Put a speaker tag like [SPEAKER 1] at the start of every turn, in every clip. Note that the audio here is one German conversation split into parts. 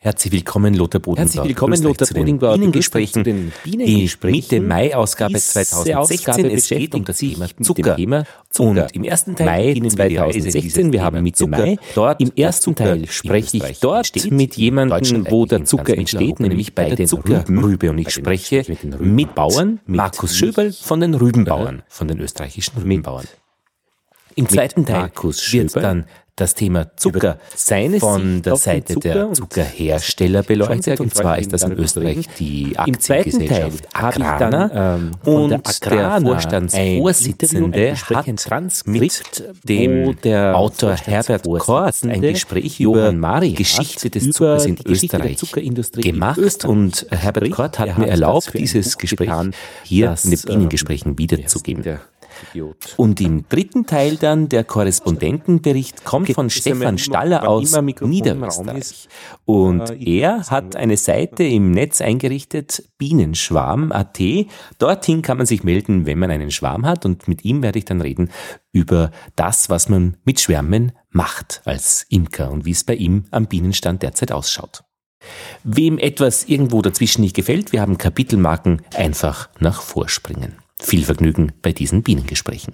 [SPEAKER 1] Herzlich willkommen, Lothar Bodingbauer.
[SPEAKER 2] Lothar Bodingbauer.
[SPEAKER 1] Bienengesprächen, die Mitte Mai-Ausgabe 2016. Es geht um das Thema Zucker. Und im ersten Teil Mai 2016, wir haben Mitte Mai, dort im ersten Teil spreche ich dort mit jemandem, wo der Zucker entsteht, nämlich bei der Zuckerrübe. Und ich spreche mit Bauern, Markus Schöberl von den Rübenbauern, von den österreichischen Rübenbauern. Im zweiten Teil wird dann das Thema Zucker von der Seite der Zuckerhersteller beleuchtet. Und zwar ist das in Österreich die Aktiengesellschaft Agrana. Und der Vorstandsvorsitzende hat mit dem Autor Herbert Kort ein Gespräch über die Geschichte des Zuckers in Österreich gemacht. Und Herbert Kort hat mir erlaubt, dieses Gespräch hier in den Bienengesprächen wiederzugeben. Und im dritten Teil dann der Korrespondentenbericht kommt von Stefan Staller aus Niederösterreich. Und er hat eine Seite im Netz eingerichtet, Bienenschwarm.at. Dorthin kann man sich melden, wenn man einen Schwarm hat. Und mit ihm werde ich dann reden über das, was man mit Schwärmen macht als Imker und wie es bei ihm am Bienenstand derzeit ausschaut. Wem etwas irgendwo dazwischen nicht gefällt, wir haben Kapitelmarken, einfach nach vorspringen. Viel Vergnügen bei diesen Bienengesprächen.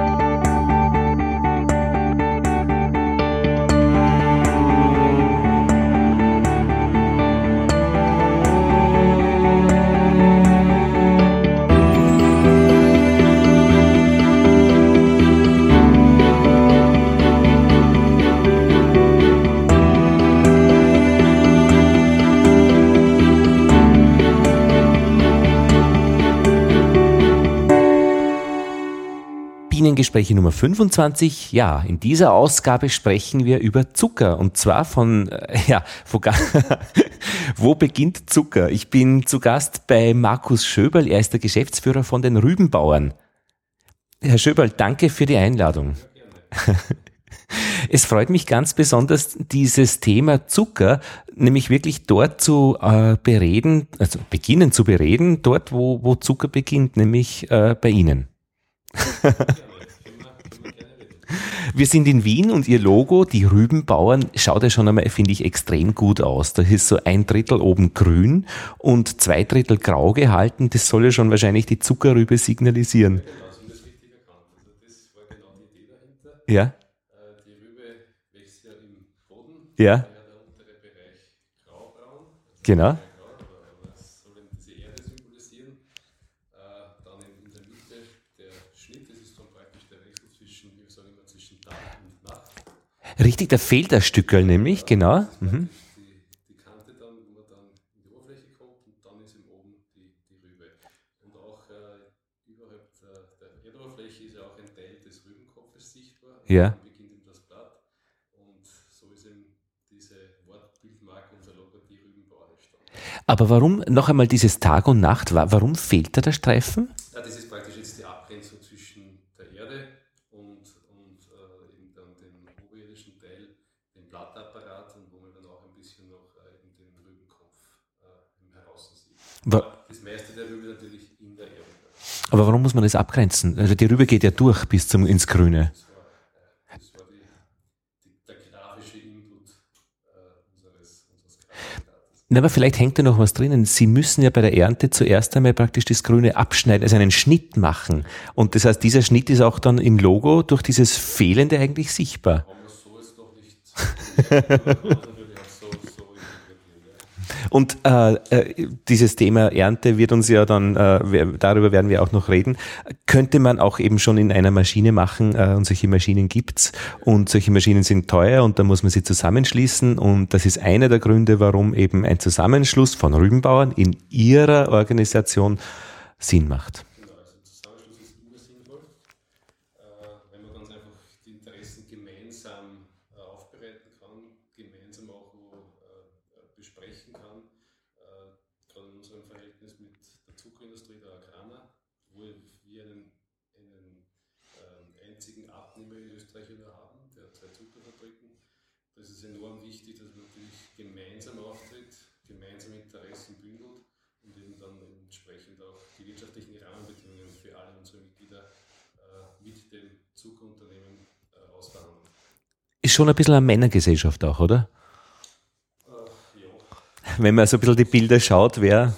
[SPEAKER 1] Bienengespräche Nummer 25. Ja, in dieser Ausgabe sprechen wir über Zucker und zwar wo beginnt Zucker? Ich bin zu Gast bei Markus Schöberl, er ist der Geschäftsführer von den Rübenbauern. Herr Schöberl, danke für die Einladung. Es freut mich ganz besonders, dieses Thema Zucker, nämlich wirklich dort beginnen zu bereden, dort wo Zucker beginnt, nämlich bei Ihnen. Wir sind in Wien und Ihr Logo, die Rübenbauern, schaut ja schon einmal, finde ich, extrem gut aus. Da ist so 1/3 oben grün und 2/3 grau gehalten. Das soll ja schon wahrscheinlich die Zuckerrübe signalisieren.
[SPEAKER 3] Genau, Sie haben das richtig erkannt. Also das war genau die Idee dahinter.
[SPEAKER 1] Ja.
[SPEAKER 3] Die Rübe wächst ja im Boden.
[SPEAKER 1] Ja.
[SPEAKER 3] Der untere Bereich graubraun.
[SPEAKER 1] Genau.
[SPEAKER 3] Das soll diese Erde symbolisieren. Dann in der Mitte der Schnitt, das ist dann praktisch der Wechsel zwischen Tag und Nacht.
[SPEAKER 1] Richtig, da fehlt ein Stückerl nämlich, genau. Mhm.
[SPEAKER 3] Die Kante dann, wo man dann in die Oberfläche kommt und dann ist eben oben die Rübe. Und auch überhalb der Erdoberfläche ist ja auch ein Teil des Rübenkopfes sichtbar.
[SPEAKER 1] Ja.
[SPEAKER 3] Dann beginnt eben das Blatt und so ist eben diese Wortbildmarke, unser Logo, die Rübenbauer entstanden.
[SPEAKER 1] Aber warum, noch einmal dieses Tag und Nacht, warum fehlt da der Streifen?
[SPEAKER 3] Ja, das ist praktisch jetzt die Abgrenzung zwischen der Erde und eben dann den oberirdischen Teil, den Blattapparat und wo man dann auch ein bisschen noch eben den Rübenkopf heraus sieht. Das meiste der Rübe natürlich in der Erde.
[SPEAKER 1] Aber warum muss man das abgrenzen? Also die Rübe geht ja durch bis ins Grüne.
[SPEAKER 3] Das war der grafische Input unseres Grafikdates.
[SPEAKER 1] Na, aber vielleicht hängt da noch was drinnen. Sie müssen ja bei der Ernte zuerst einmal praktisch das Grüne abschneiden, also einen Schnitt machen. Und das heißt, dieser Schnitt ist auch dann im Logo durch dieses Fehlende eigentlich sichtbar.
[SPEAKER 3] Haben wir so jetzt noch nicht natürlich auch so interpretiert.
[SPEAKER 1] Und dieses Thema Ernte wird uns ja dann, darüber werden wir auch noch reden, könnte man auch eben schon in einer Maschine machen und solche Maschinen gibt's und solche Maschinen sind teuer und da muss man sie zusammenschließen und das ist einer der Gründe, warum eben ein Zusammenschluss von Rübenbauern in ihrer Organisation Sinn macht.
[SPEAKER 3] Genau, also Zusammenschluss ist immer sinnvoll, wenn man ganz einfach die Interessen gemeinsam aufbereiten kann, gemeinsam auch besprechen kann. Gerade in unserem Verhältnis mit der Zuckerindustrie, der Agrana, wo wir einen einzigen Abnehmer in Österreich haben, der 2 Zuckerfabriken. Das ist enorm wichtig, dass man natürlich gemeinsam auftritt, gemeinsam Interessen bündelt und eben dann entsprechend auch die wirtschaftlichen Rahmenbedingungen für alle unsere Mitglieder mit dem Zuckerunternehmen ausverhandeln.
[SPEAKER 1] Ist schon ein bisschen eine Männergesellschaft auch, oder?
[SPEAKER 3] Ja,
[SPEAKER 1] wenn man so ein bisschen die Bilder schaut, wer...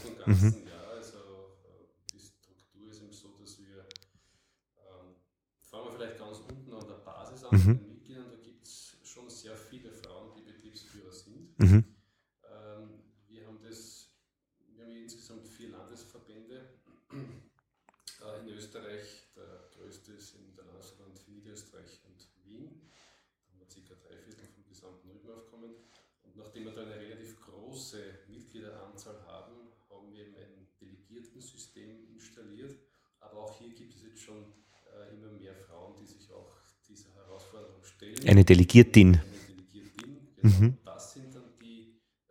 [SPEAKER 3] Die Struktur ist eben so, dass wir, fangen wir vielleicht ganz unten an der Basis an, den Mitgliedern, da gibt es schon sehr viele Frauen, die Betriebsführer sind. Wir haben insgesamt 4 Landesverbände in Österreich. Der größte ist in der Landesverband für Niederösterreich und Wien. Da haben wir ca. 3/4 vom gesamten Rübenaufkommen. Und nachdem wir da eine relativ große Mitgliederanzahl haben wir eben ein Delegiertensystem installiert. Aber auch hier gibt es jetzt schon immer mehr Frauen, die sich auch dieser Herausforderung stellen.
[SPEAKER 1] Eine Delegiertin.
[SPEAKER 3] Genau. Das sind dann die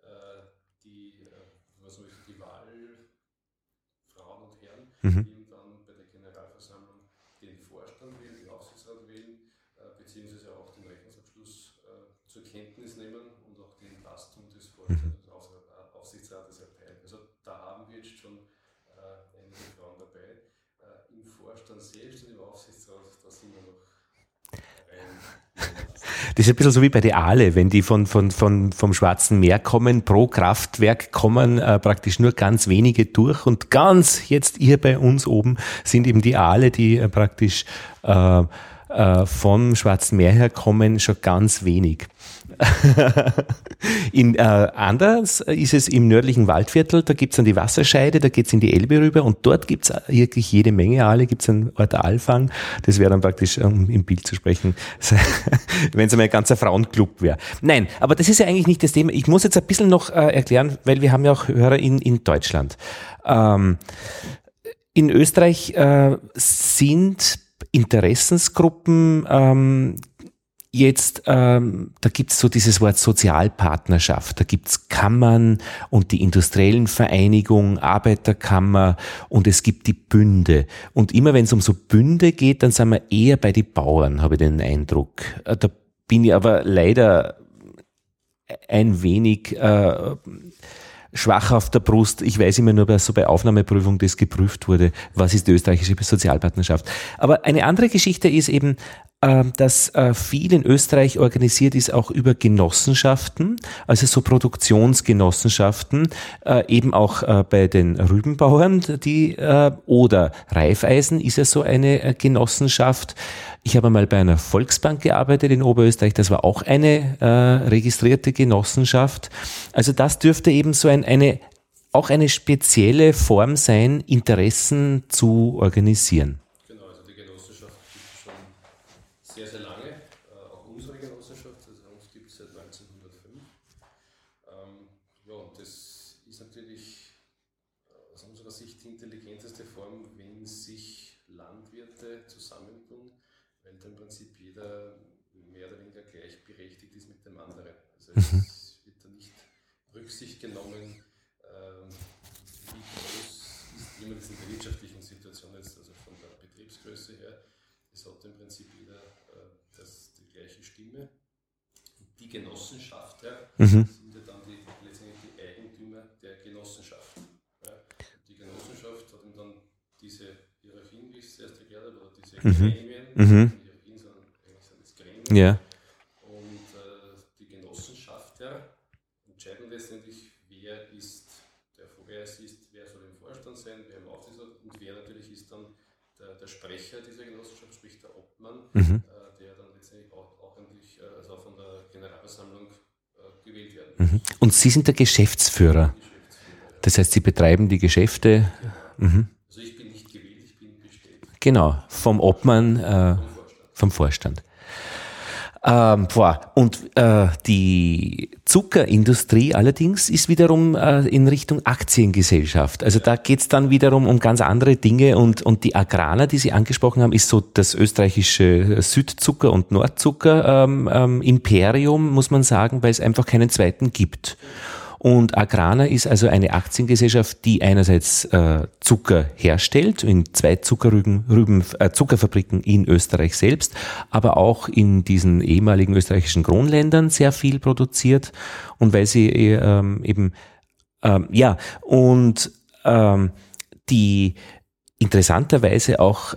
[SPEAKER 3] Wahlfrauen und Herren, die dann bei der Generalversammlung den Vorstand wählen, den Aufsichtsrat wählen, beziehungsweise auch den Rechnungsabschluss zur Kenntnis nehmen und auch die Entlastung des Vorstands und Aufsichtsrates erteilen. Also da haben wir jetzt schon einige Frauen dabei. Im Vorstand selbst und im Aufsichtsrat, da sind wir noch
[SPEAKER 1] Das ist ein bisschen so wie bei der Aale, wenn die vom Schwarzen Meer kommen, pro Kraftwerk kommen praktisch nur ganz wenige durch und ganz jetzt hier bei uns oben sind eben die Aale, die praktisch vom Schwarzen Meer her kommen, schon ganz wenig. Anders ist es im nördlichen Waldviertel, da gibt's dann die Wasserscheide, da geht's in die Elbe rüber und dort gibt's wirklich jede Menge Aale, gibt's einen Ort Aalfang, das wäre dann praktisch, um im Bild zu sprechen, wenn es einmal ein ganzer Frauenclub wäre. Nein, aber das ist ja eigentlich nicht das Thema. Ich muss jetzt ein bisschen noch erklären, weil wir haben ja auch Hörer in Deutschland. In Österreich sind Interessensgruppen da gibt's so dieses Wort Sozialpartnerschaft, da gibt's Kammern und die industriellen Vereinigung, Arbeiterkammer und es gibt die Bünde. Und immer wenn es um so Bünde geht, dann sind wir eher bei den Bauern, habe ich den Eindruck. Da bin ich aber leider ein wenig schwach auf der Brust. Ich weiß immer nur, bei Aufnahmeprüfung das geprüft wurde, was ist die österreichische Sozialpartnerschaft. Aber eine andere Geschichte ist eben, dass viel in Österreich organisiert ist, auch über Genossenschaften, also so Produktionsgenossenschaften, eben auch bei den Rübenbauern, oder Raiffeisen ist ja so eine Genossenschaft. Ich habe mal bei einer Volksbank gearbeitet in Oberösterreich, das war auch eine registrierte Genossenschaft. Also das dürfte eben so auch eine spezielle Form sein, Interessen zu organisieren.
[SPEAKER 3] Genau, also die Genossenschaft gibt es schon sehr, sehr lange, auch unsere Genossenschaft, also uns gibt es seit 1905. Und das ist natürlich aus unserer Sicht die intelligenteste Form, wenn sich Landwirte zusammentun, weil da im Prinzip jeder mehr oder weniger gleichberechtigt ist mit dem anderen. Also es wird da nicht Rücksicht genommen, wie groß ist jemand in der wirtschaftlichen Situation jetzt, also von der Betriebsgröße her. Es hat im Prinzip jeder die gleiche Stimme. Und die Genossenschafter sind ja dann letztendlich die Eigentümer der Genossenschaft. Ja. Die Genossenschaft hat dann diese Hierarchien, wie ich es erst erklärt habe, oder diese Gremien, Hierarchien, sondern eigentlich sind es Gremien.
[SPEAKER 1] Ja.
[SPEAKER 3] Und die Genossenschafter entscheiden letztendlich, wer soll im Vorstand sein, wer im Aufsichtsrat und wer natürlich ist dann der Sprecher dieser Genossenschaft, sprich der Obmann, der dann letztendlich auch endlich also von der Generalversammlung gewählt werden muss.
[SPEAKER 1] Und Sie sind der Geschäftsführer. Das heißt, Sie betreiben die Geschäfte.
[SPEAKER 3] Also ich bin nicht gewählt, ich bin bestellt.
[SPEAKER 1] Genau, vom Obmann, vom Vorstand. Und die Zuckerindustrie allerdings ist wiederum in Richtung Aktiengesellschaft. Also da geht's dann wiederum um ganz andere Dinge und die Agrana, die Sie angesprochen haben, ist so das österreichische Südzucker- und Nordzucker Imperium, muss man sagen, weil es einfach keinen zweiten gibt. Und Agrana ist also eine Aktiengesellschaft, die einerseits Zucker herstellt, in 2 Zuckerfabriken in Österreich selbst, aber auch in diesen ehemaligen österreichischen Kronländern sehr viel produziert. Und weil sie die interessanterweise auch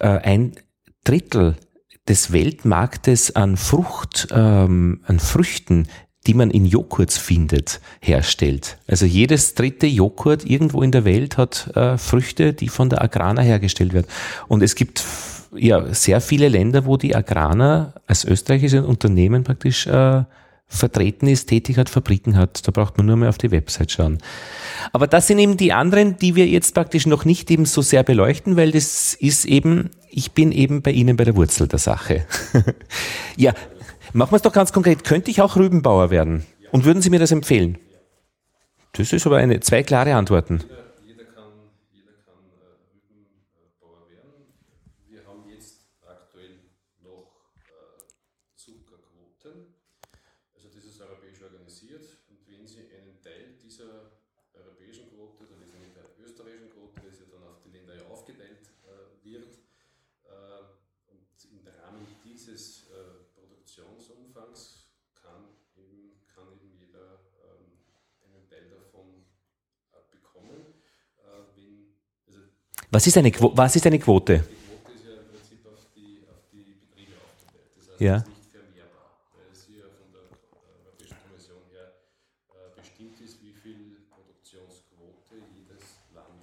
[SPEAKER 1] 1/3 des Weltmarktes an Früchten, die man in Joghurts findet, herstellt. Also jedes dritte Joghurt irgendwo in der Welt hat Früchte, die von der Agrana hergestellt werden. Und es gibt ja sehr viele Länder, wo die Agrana als österreichisches Unternehmen praktisch vertreten ist, tätig hat, Fabriken hat. Da braucht man nur mal auf die Website schauen. Aber das sind eben die anderen, die wir jetzt praktisch noch nicht eben so sehr beleuchten, weil das ist eben, ich bin eben bei Ihnen bei der Wurzel der Sache. Ja, machen wir es doch ganz konkret. Könnte ich auch Rübenbauer werden? Und würden Sie mir das empfehlen? Das ist aber zwei klare Antworten.
[SPEAKER 3] Jeder kann Rübenbauer werden. Wir haben jetzt aktuell noch Zuckerquoten. Also das ist europäisch organisiert. Und wenn Sie einen Teil dieser europäischen Quote, dann ist nicht der österreichischen Quote, das ja dann auf die Länder aufgeteilt wird, und im Rahmen dieses Produktionsumfangs kann eben jeder einen Teil davon bekommen.
[SPEAKER 1] Was ist eine Quote?
[SPEAKER 3] Die Quote ist ja im Prinzip auf die Betriebe aufgeteilt. Das heißt,
[SPEAKER 1] ja.
[SPEAKER 3] Es ist nicht vermehrbar, weil es hier von der Europäischen Kommission her bestimmt ist, wie viel Produktionsquote jedes Land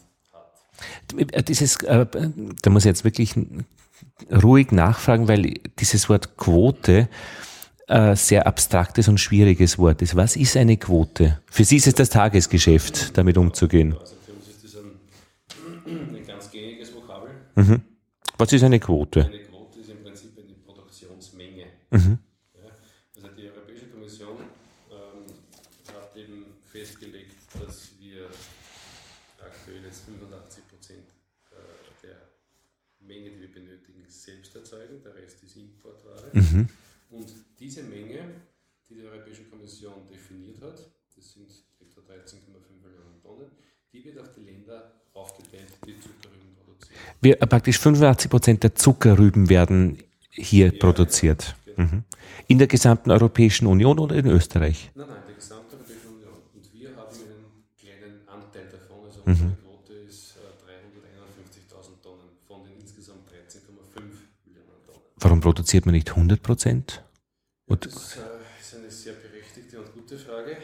[SPEAKER 3] hat.
[SPEAKER 1] Da muss ich jetzt wirklich ruhig nachfragen, weil dieses Wort Quote sehr abstraktes und schwieriges Wort ist. Was ist eine Quote? Für Sie ist es das Tagesgeschäft, damit umzugehen.
[SPEAKER 3] Also für uns ist das ein ganz gängiges Vokabel.
[SPEAKER 1] Mhm. Was ist eine Quote?
[SPEAKER 3] Eine Quote ist im Prinzip eine Produktionsmenge.
[SPEAKER 1] Mhm.
[SPEAKER 3] Ja, also die Europäische Kommission hat eben festgelegt, dass wir aktuell jetzt 85% der Menge, die wir benötigen, selbst erzeugen. Der Rest ist Importware.
[SPEAKER 1] Mhm.
[SPEAKER 3] Und diese Menge, die Europäische Kommission definiert hat, das sind etwa 13,5 Millionen Tonnen, die wird auf die Länder aufgeteilt, die Zuckerrüben produzieren.
[SPEAKER 1] Praktisch 85% der Zuckerrüben werden hier produziert. Genau. Mhm. In der gesamten Europäischen Union oder in Österreich?
[SPEAKER 3] Nein, in der gesamten Europäischen Union. Und wir haben einen kleinen Anteil davon. Also unsere Quote ist 351.000 Tonnen von den insgesamt 13,5 Millionen Tonnen.
[SPEAKER 1] Warum produziert man nicht 100%?
[SPEAKER 3] Das ist eine sehr berechtigte und gute Frage.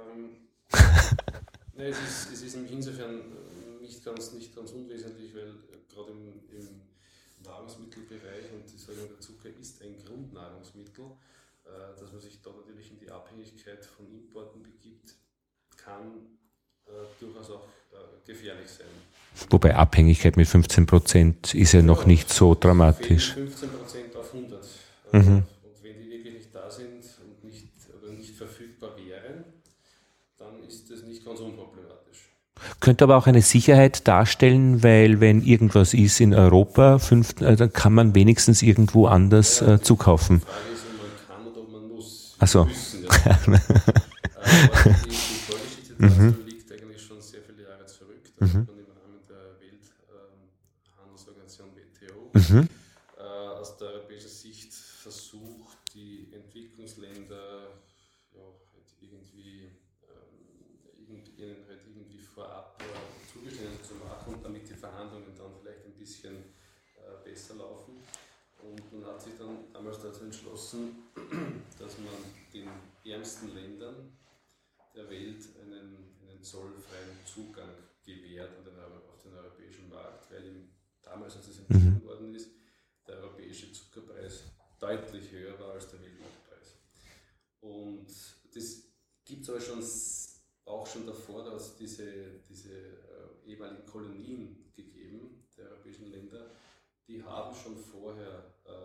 [SPEAKER 3] Es ist insofern nicht ganz unwesentlich, weil gerade im Nahrungsmittelbereich, und ich sage, der Zucker ist ein Grundnahrungsmittel, dass man sich da natürlich in die Abhängigkeit von Importen begibt, kann durchaus auch gefährlich sein.
[SPEAKER 1] Wobei Abhängigkeit mit 15% ist ja noch nicht so dramatisch.
[SPEAKER 3] 15% auf 100.
[SPEAKER 1] Mhm.
[SPEAKER 3] Und wenn die wirklich nicht da sind und nicht verfügbar wären, dann ist das nicht ganz unproblematisch.
[SPEAKER 1] Könnte aber auch eine Sicherheit darstellen, weil wenn irgendwas ist in Europa, dann kann man wenigstens irgendwo anders zukaufen.
[SPEAKER 3] Die Frage ist, ob man kann oder ob man muss.
[SPEAKER 1] Ach so.
[SPEAKER 3] Müssen, ja. Aber die Vorgeschichte dazu liegt eigentlich schon sehr viele Jahre zurück. Da hat man im Rahmen der Welthandelsorganisation WTO aus der europäischen Sicht versucht, die Entwicklungsländer ihnen halt irgendwie vorab Zugeständnisse zu machen, damit die Verhandlungen dann vielleicht ein bisschen besser laufen. Und man hat sich dann damals dazu entschlossen, dass man den ärmsten Ländern der Welt einen zollfreien Zugang gewährt auf den europäischen Markt, weil damals, als es entschieden worden ist, der europäische Zuckerpreis deutlich höher war als der Weltmarktpreis. Und das gibt es aber auch schon davor, dass es diese ehemaligen Kolonien gegeben, der europäischen Länder, die haben schon vorher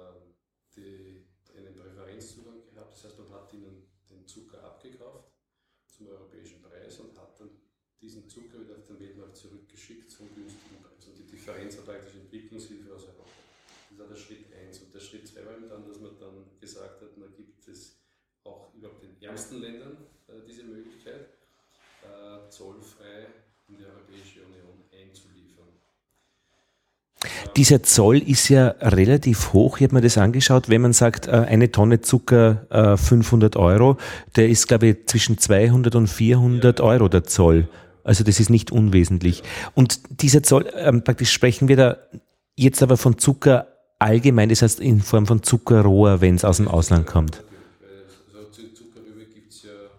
[SPEAKER 3] einen Präferenzzugang gehabt. Das heißt, man hat ihnen den Zucker abgekauft zum europäischen Preis und hat dann diesen Zucker wieder auf den Weltmarkt zurückgeschickt zum günstigen Preis. Und die Differenz war praktisch Entwicklungshilfe aus Europa. Das war der Schritt 1. Und der Schritt 2 war eben dann, dass man dann gesagt hat, da gibt es auch überhaupt den ärmsten Ländern diese Möglichkeit, zollfrei in die Europäische Union einzuliefern.
[SPEAKER 1] Dieser Zoll ist ja relativ hoch. Ich habe mir das angeschaut. Wenn man sagt, eine Tonne Zucker 500 €, der ist, glaube ich, zwischen 200 und 400 € der Zoll. Also das ist nicht unwesentlich. Und dieser Zoll, praktisch sprechen wir da jetzt aber von Zucker allgemein, das heißt in Form von Zuckerrohr, wenn es aus dem Ausland kommt.
[SPEAKER 3] Also Zuckerrübe gibt es ja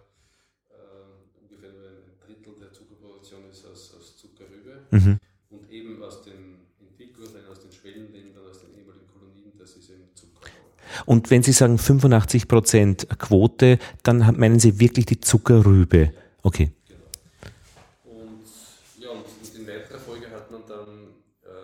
[SPEAKER 3] Produktion ist aus Zuckerrübe.
[SPEAKER 1] Mhm.
[SPEAKER 3] Und eben aus den Entwicklungsländern, aus den Schwellenländern, aus den ehemaligen Kolonien, das ist eben Zucker.
[SPEAKER 1] Und wenn Sie sagen 85% Quote, dann meinen Sie wirklich die Zuckerrübe? Okay.
[SPEAKER 3] Genau. Und in weiterer Folge hat man dann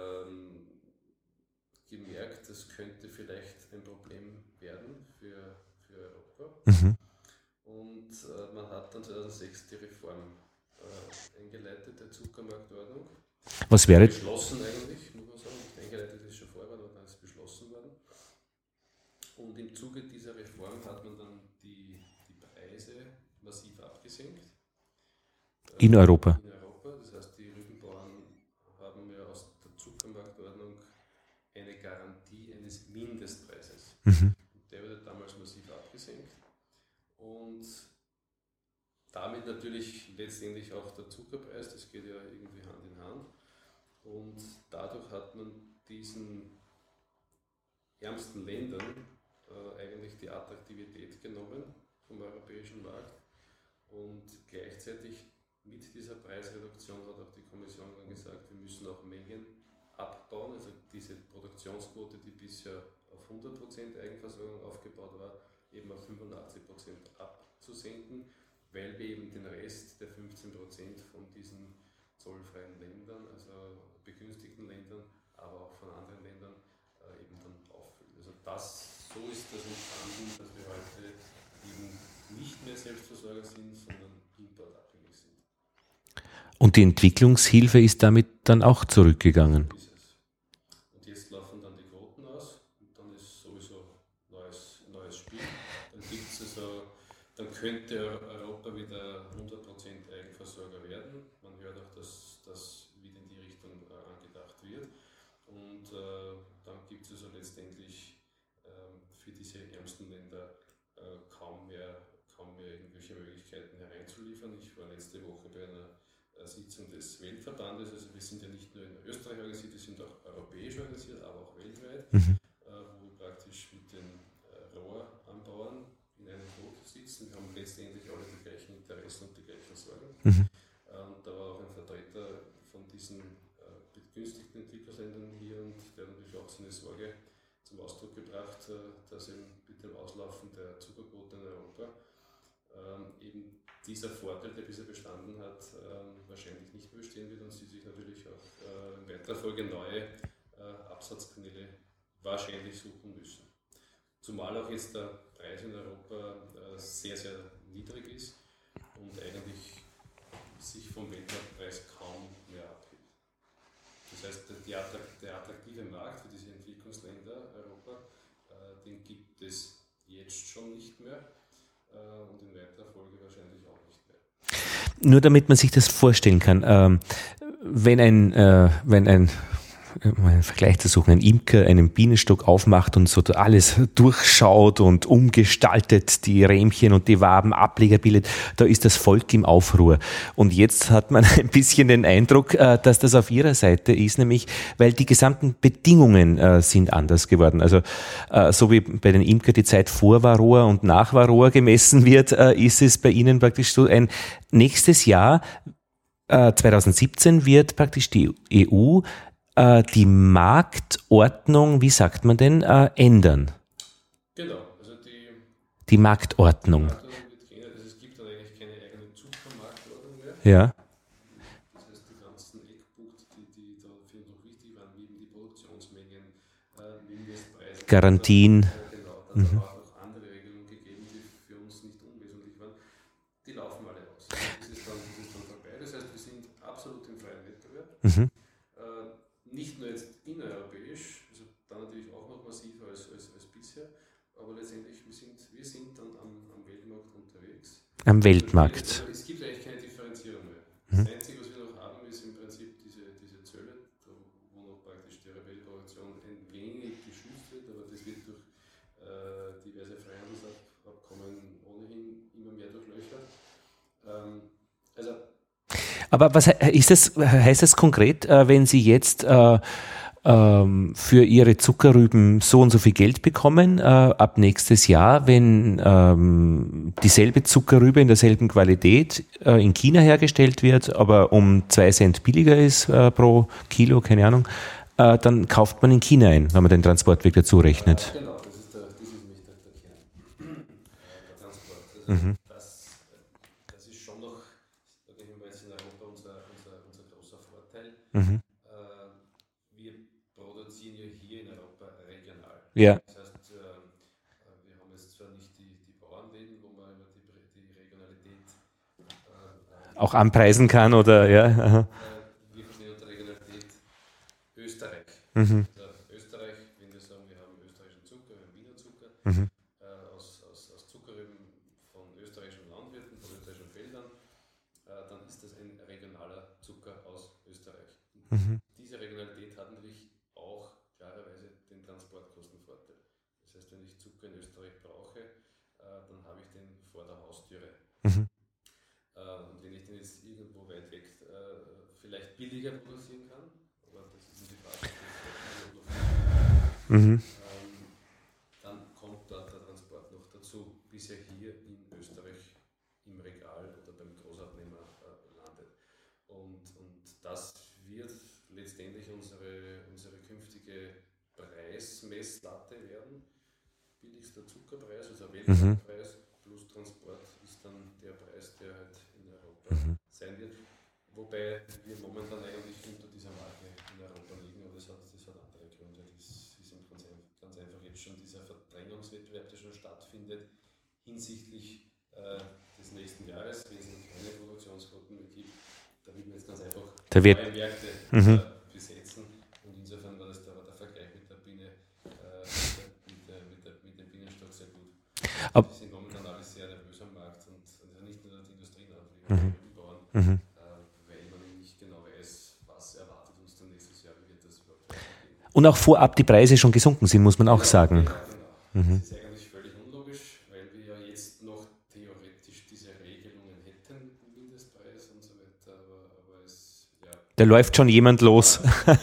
[SPEAKER 3] gemerkt, das könnte vielleicht ein Problem werden für Europa.
[SPEAKER 1] Mhm.
[SPEAKER 3] Und man hat dann 2006 die Reform eingeleitet, der Zuckermarktordnung.
[SPEAKER 1] Was wäre?
[SPEAKER 3] Beschlossen eigentlich, muss man sagen. Nicht eingeleitet ist schon vorher, aber dann ist beschlossen worden. Und im Zuge dieser Reform hat man dann die Preise massiv abgesenkt.
[SPEAKER 1] In Europa?
[SPEAKER 3] In Europa. Das heißt, die Rübenbauern haben ja aus der Zuckermarktordnung eine Garantie eines Mindestpreises.
[SPEAKER 1] Mhm.
[SPEAKER 3] Der wurde damals massiv abgesenkt. Und damit natürlich letztendlich auch der Zuckerpreis, das geht ja irgendwie Hand in Hand. Und dadurch hat man diesen ärmsten Ländern eigentlich die Attraktivität genommen vom europäischen Markt. Und gleichzeitig mit dieser Preisreduktion hat auch die Kommission dann gesagt, wir müssen auch Mengen abbauen, also diese Produktionsquote, die bisher auf 100% Eigenversorgung aufgebaut war, eben auf 85% abzusenken, weil wir eben den Rest der 15% von diesen zollfreien Ländern, also begünstigten Ländern, aber auch von anderen Ländern eben dann auffüllen. Also so ist das entstanden, dass wir heute eben nicht mehr Selbstversorger sind, sondern importabhängig sind.
[SPEAKER 1] Und die Entwicklungshilfe ist damit dann auch zurückgegangen?
[SPEAKER 3] So ist es. Und jetzt laufen dann die Quoten aus und dann ist sowieso neues Spiel. Dann könnte Europa wieder 100% Eigenversorger werden. Man hört auch, dass das wieder in die Richtung angedacht wird. Und dann gibt es also letztendlich für diese ärmsten Länder kaum mehr irgendwelche Möglichkeiten hereinzuliefern. Ich war letzte Woche bei einer Sitzung des Weltverbandes, also wir sind ja nicht nur in Österreich organisiert, wir sind auch europäisch organisiert, aber auch weltweit, wo wir praktisch mit den Rohranbauern in einem Boot sitzen. Wir haben letztendlich alle die gleichen Interessen und die gleichen Sorgen. Und da war auch ein Vertreter von diesen begünstigten Entwicklungsländern hier und der hat natürlich auch seine Sorge zum Ausdruck gebracht, dass eben mit dem Auslaufen der Zuckerquote in Europa eben dieser Vorteil, der bisher bestanden hat, wahrscheinlich nicht mehr bestehen wird und sie sich natürlich auch in weiterer Folge neue Absatzkanäle wahrscheinlich suchen müssen. Zumal auch jetzt der Preis in Europa sehr, sehr niedrig ist und eigentlich sich vom Weltmarktpreis kaum mehr abhebt. Das heißt, der attraktive Markt für diese Entwicklungsländer Europa, den gibt es jetzt schon nicht mehr und in weiterer Folge wahrscheinlich auch nicht mehr.
[SPEAKER 1] Nur damit man sich das vorstellen kann, wenn ein Vergleich zu suchen, ein Imker einen Bienenstock aufmacht und so alles durchschaut und umgestaltet, die Rähmchen und die Waben, Ableger bildet, da ist das Volk im Aufruhr. Und jetzt hat man ein bisschen den Eindruck, dass das auf ihrer Seite ist, nämlich weil die gesamten Bedingungen sind anders geworden. Also so wie bei den Imker die Zeit vor Varroa und nach Varroa gemessen wird, ist es bei ihnen praktisch so ein nächstes Jahr, 2017, wird praktisch die EU die Marktordnung, wie sagt man denn, ändern?
[SPEAKER 3] Genau, also
[SPEAKER 1] die Marktordnung.
[SPEAKER 3] Wird geändert. Also es gibt dann eigentlich keine eigene Zuckermarktordnung mehr.
[SPEAKER 1] Ja.
[SPEAKER 3] Das heißt, die ganzen Eckpunkte, die dafür noch wichtig waren, wie die Produktionsmengen, Mindestpreise,
[SPEAKER 1] Garantien.
[SPEAKER 3] Genau, dann hat auch noch andere Regelungen gegeben, die für uns nicht unwesentlich waren. Die laufen alle aus. Das ist dann vorbei. Das heißt, wir sind absolut im freien Wettbewerb. Nicht nur jetzt innereuropäisch, also da natürlich auch noch massiver als bisher, aber letztendlich wir sind dann am Weltmarkt unterwegs.
[SPEAKER 1] Am Weltmarkt.
[SPEAKER 3] Es gibt eigentlich keine Differenzierung mehr. Das Einzige, was wir noch haben, ist im Prinzip diese Zölle, wo noch praktisch die europäische Produktion ein wenig geschützt wird, aber das wird durch diverse Freihandelsabkommen ohnehin immer mehr durchlöchert.
[SPEAKER 1] Aber was heißt das konkret, wenn Sie jetzt für ihre Zuckerrüben so und so viel Geld bekommen ab nächstes Jahr, wenn dieselbe Zuckerrübe in derselben Qualität in China hergestellt wird, aber um 2 Cent billiger ist pro Kilo, keine Ahnung, dann kauft man in China ein, wenn man den Transportweg dazu rechnet.
[SPEAKER 3] Genau, das ist nämlich der Kern, der Transport. Also das ist schon noch, sage ich mal, jetzt in Europa unser großer Vorteil. Wir produzieren ja hier in Europa regional.
[SPEAKER 1] Ja.
[SPEAKER 3] Das heißt, wir haben jetzt zwar nicht die Bauernläden, wo man die Regionalität
[SPEAKER 1] auch anpreisen kann oder ja.
[SPEAKER 3] Wir verstehen unter Regionalität Österreich. Österreich, wenn wir sagen, wir haben österreichischen Zucker, wir haben Wiener Zucker, aus Zuckerrüben von österreichischen Landwirten, von österreichischen Feldern, dann ist das ein regionaler Zucker aus Österreich. Diese Regionalität hat natürlich auch klarerweise den Transportkostenvorteil. Das heißt, wenn ich Zucker in Österreich brauche, dann habe ich den vor der Haustüre. Und wenn ich den jetzt irgendwo weit weg vielleicht billiger produzieren kann, aber das ist die Frage, dann kommt dort der Transport noch dazu, bis er hier in Österreich im Regal oder beim Großabnehmer landet. Und das wird letztendlich unsere künftige Preismesslatte werden. Billigster Zuckerpreis, also Weltmarktpreis plus Transport ist dann der Preis, der halt in Europa sein wird. Wobei wir momentan eigentlich unter dieser Marke in Europa liegen, aber das hat andere Gründe. Das ist ganz einfach jetzt schon dieser Verdrängungswettbewerb, der schon stattfindet, hinsichtlich des nächsten Jahres, wenn es keine Produktionsquoten mehr gibt, da wird man jetzt ganz einfach neue Märkte besetzen. Und insofern war der Vergleich mit der Biene, mit dem Bienenstock sehr gut. Die sind momentan alle sehr nervös am Markt und also nicht nur die Industrie, sondern die Bauern, weil man nicht genau weiß, was erwartet uns dann nächstes Jahr, wie wird das überhaupt weitergehen.
[SPEAKER 1] Und auch vorab die Preise schon gesunken sind, muss man auch sagen.
[SPEAKER 3] Genau. Das ist eigentlich völlig unlogisch, weil wir ja jetzt noch theoretisch diese Regelungen hätten, Mindestpreis und so weiter, aber es, ja.
[SPEAKER 1] Da läuft schon jemand los.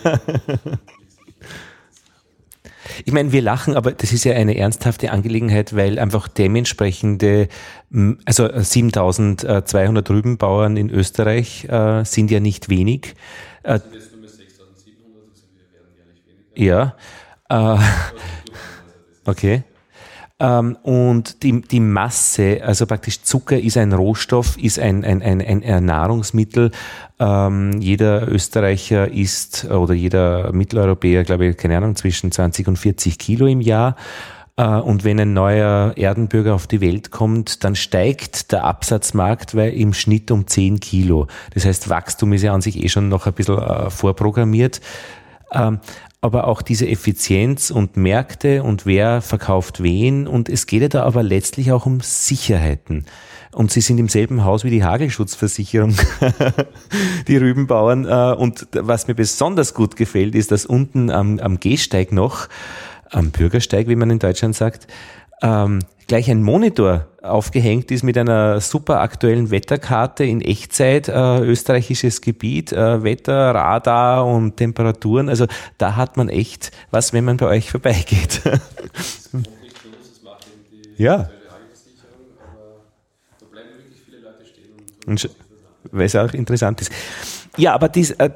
[SPEAKER 1] Ich meine, wir lachen, aber das ist ja eine ernsthafte Angelegenheit, weil einfach dementsprechende, also 7200 Rübenbauern in Österreich sind ja nicht wenig.
[SPEAKER 3] Das sind jetzt nur mehr 6700, also wir werden jährlich weniger.
[SPEAKER 1] Ja, okay. Und die Masse, also praktisch Zucker ist ein Rohstoff, ist ein Nahrungsmittel. Jeder Österreicher isst oder jeder Mitteleuropäer, glaube ich, keine Ahnung, zwischen 20 und 40 Kilo im Jahr. Und wenn ein neuer Erdenbürger auf die Welt kommt, dann steigt der Absatzmarkt im Schnitt um 10 Kilo. Das heißt, Wachstum ist ja an sich schon noch ein bisschen vorprogrammiert. Aber auch diese Effizienz und Märkte und wer verkauft wen. Und es geht ja da aber letztlich auch um Sicherheiten. Und sie sind im selben Haus wie die Hagelschutzversicherung, die Rübenbauern. Und was mir besonders gut gefällt, ist, dass unten am Gehsteig noch, am Bürgersteig, wie man in Deutschland sagt, gleich ein Monitor aufgehängt ist mit einer super aktuellen Wetterkarte in Echtzeit, österreichisches Gebiet, Wetter, Radar und Temperaturen. Also da hat man echt was, wenn man bei euch vorbeigeht.
[SPEAKER 3] Das macht eben die Hagelversicherung, aber da bleiben wirklich viele Leute stehen und
[SPEAKER 1] weil es auch interessant ist. Ja, aber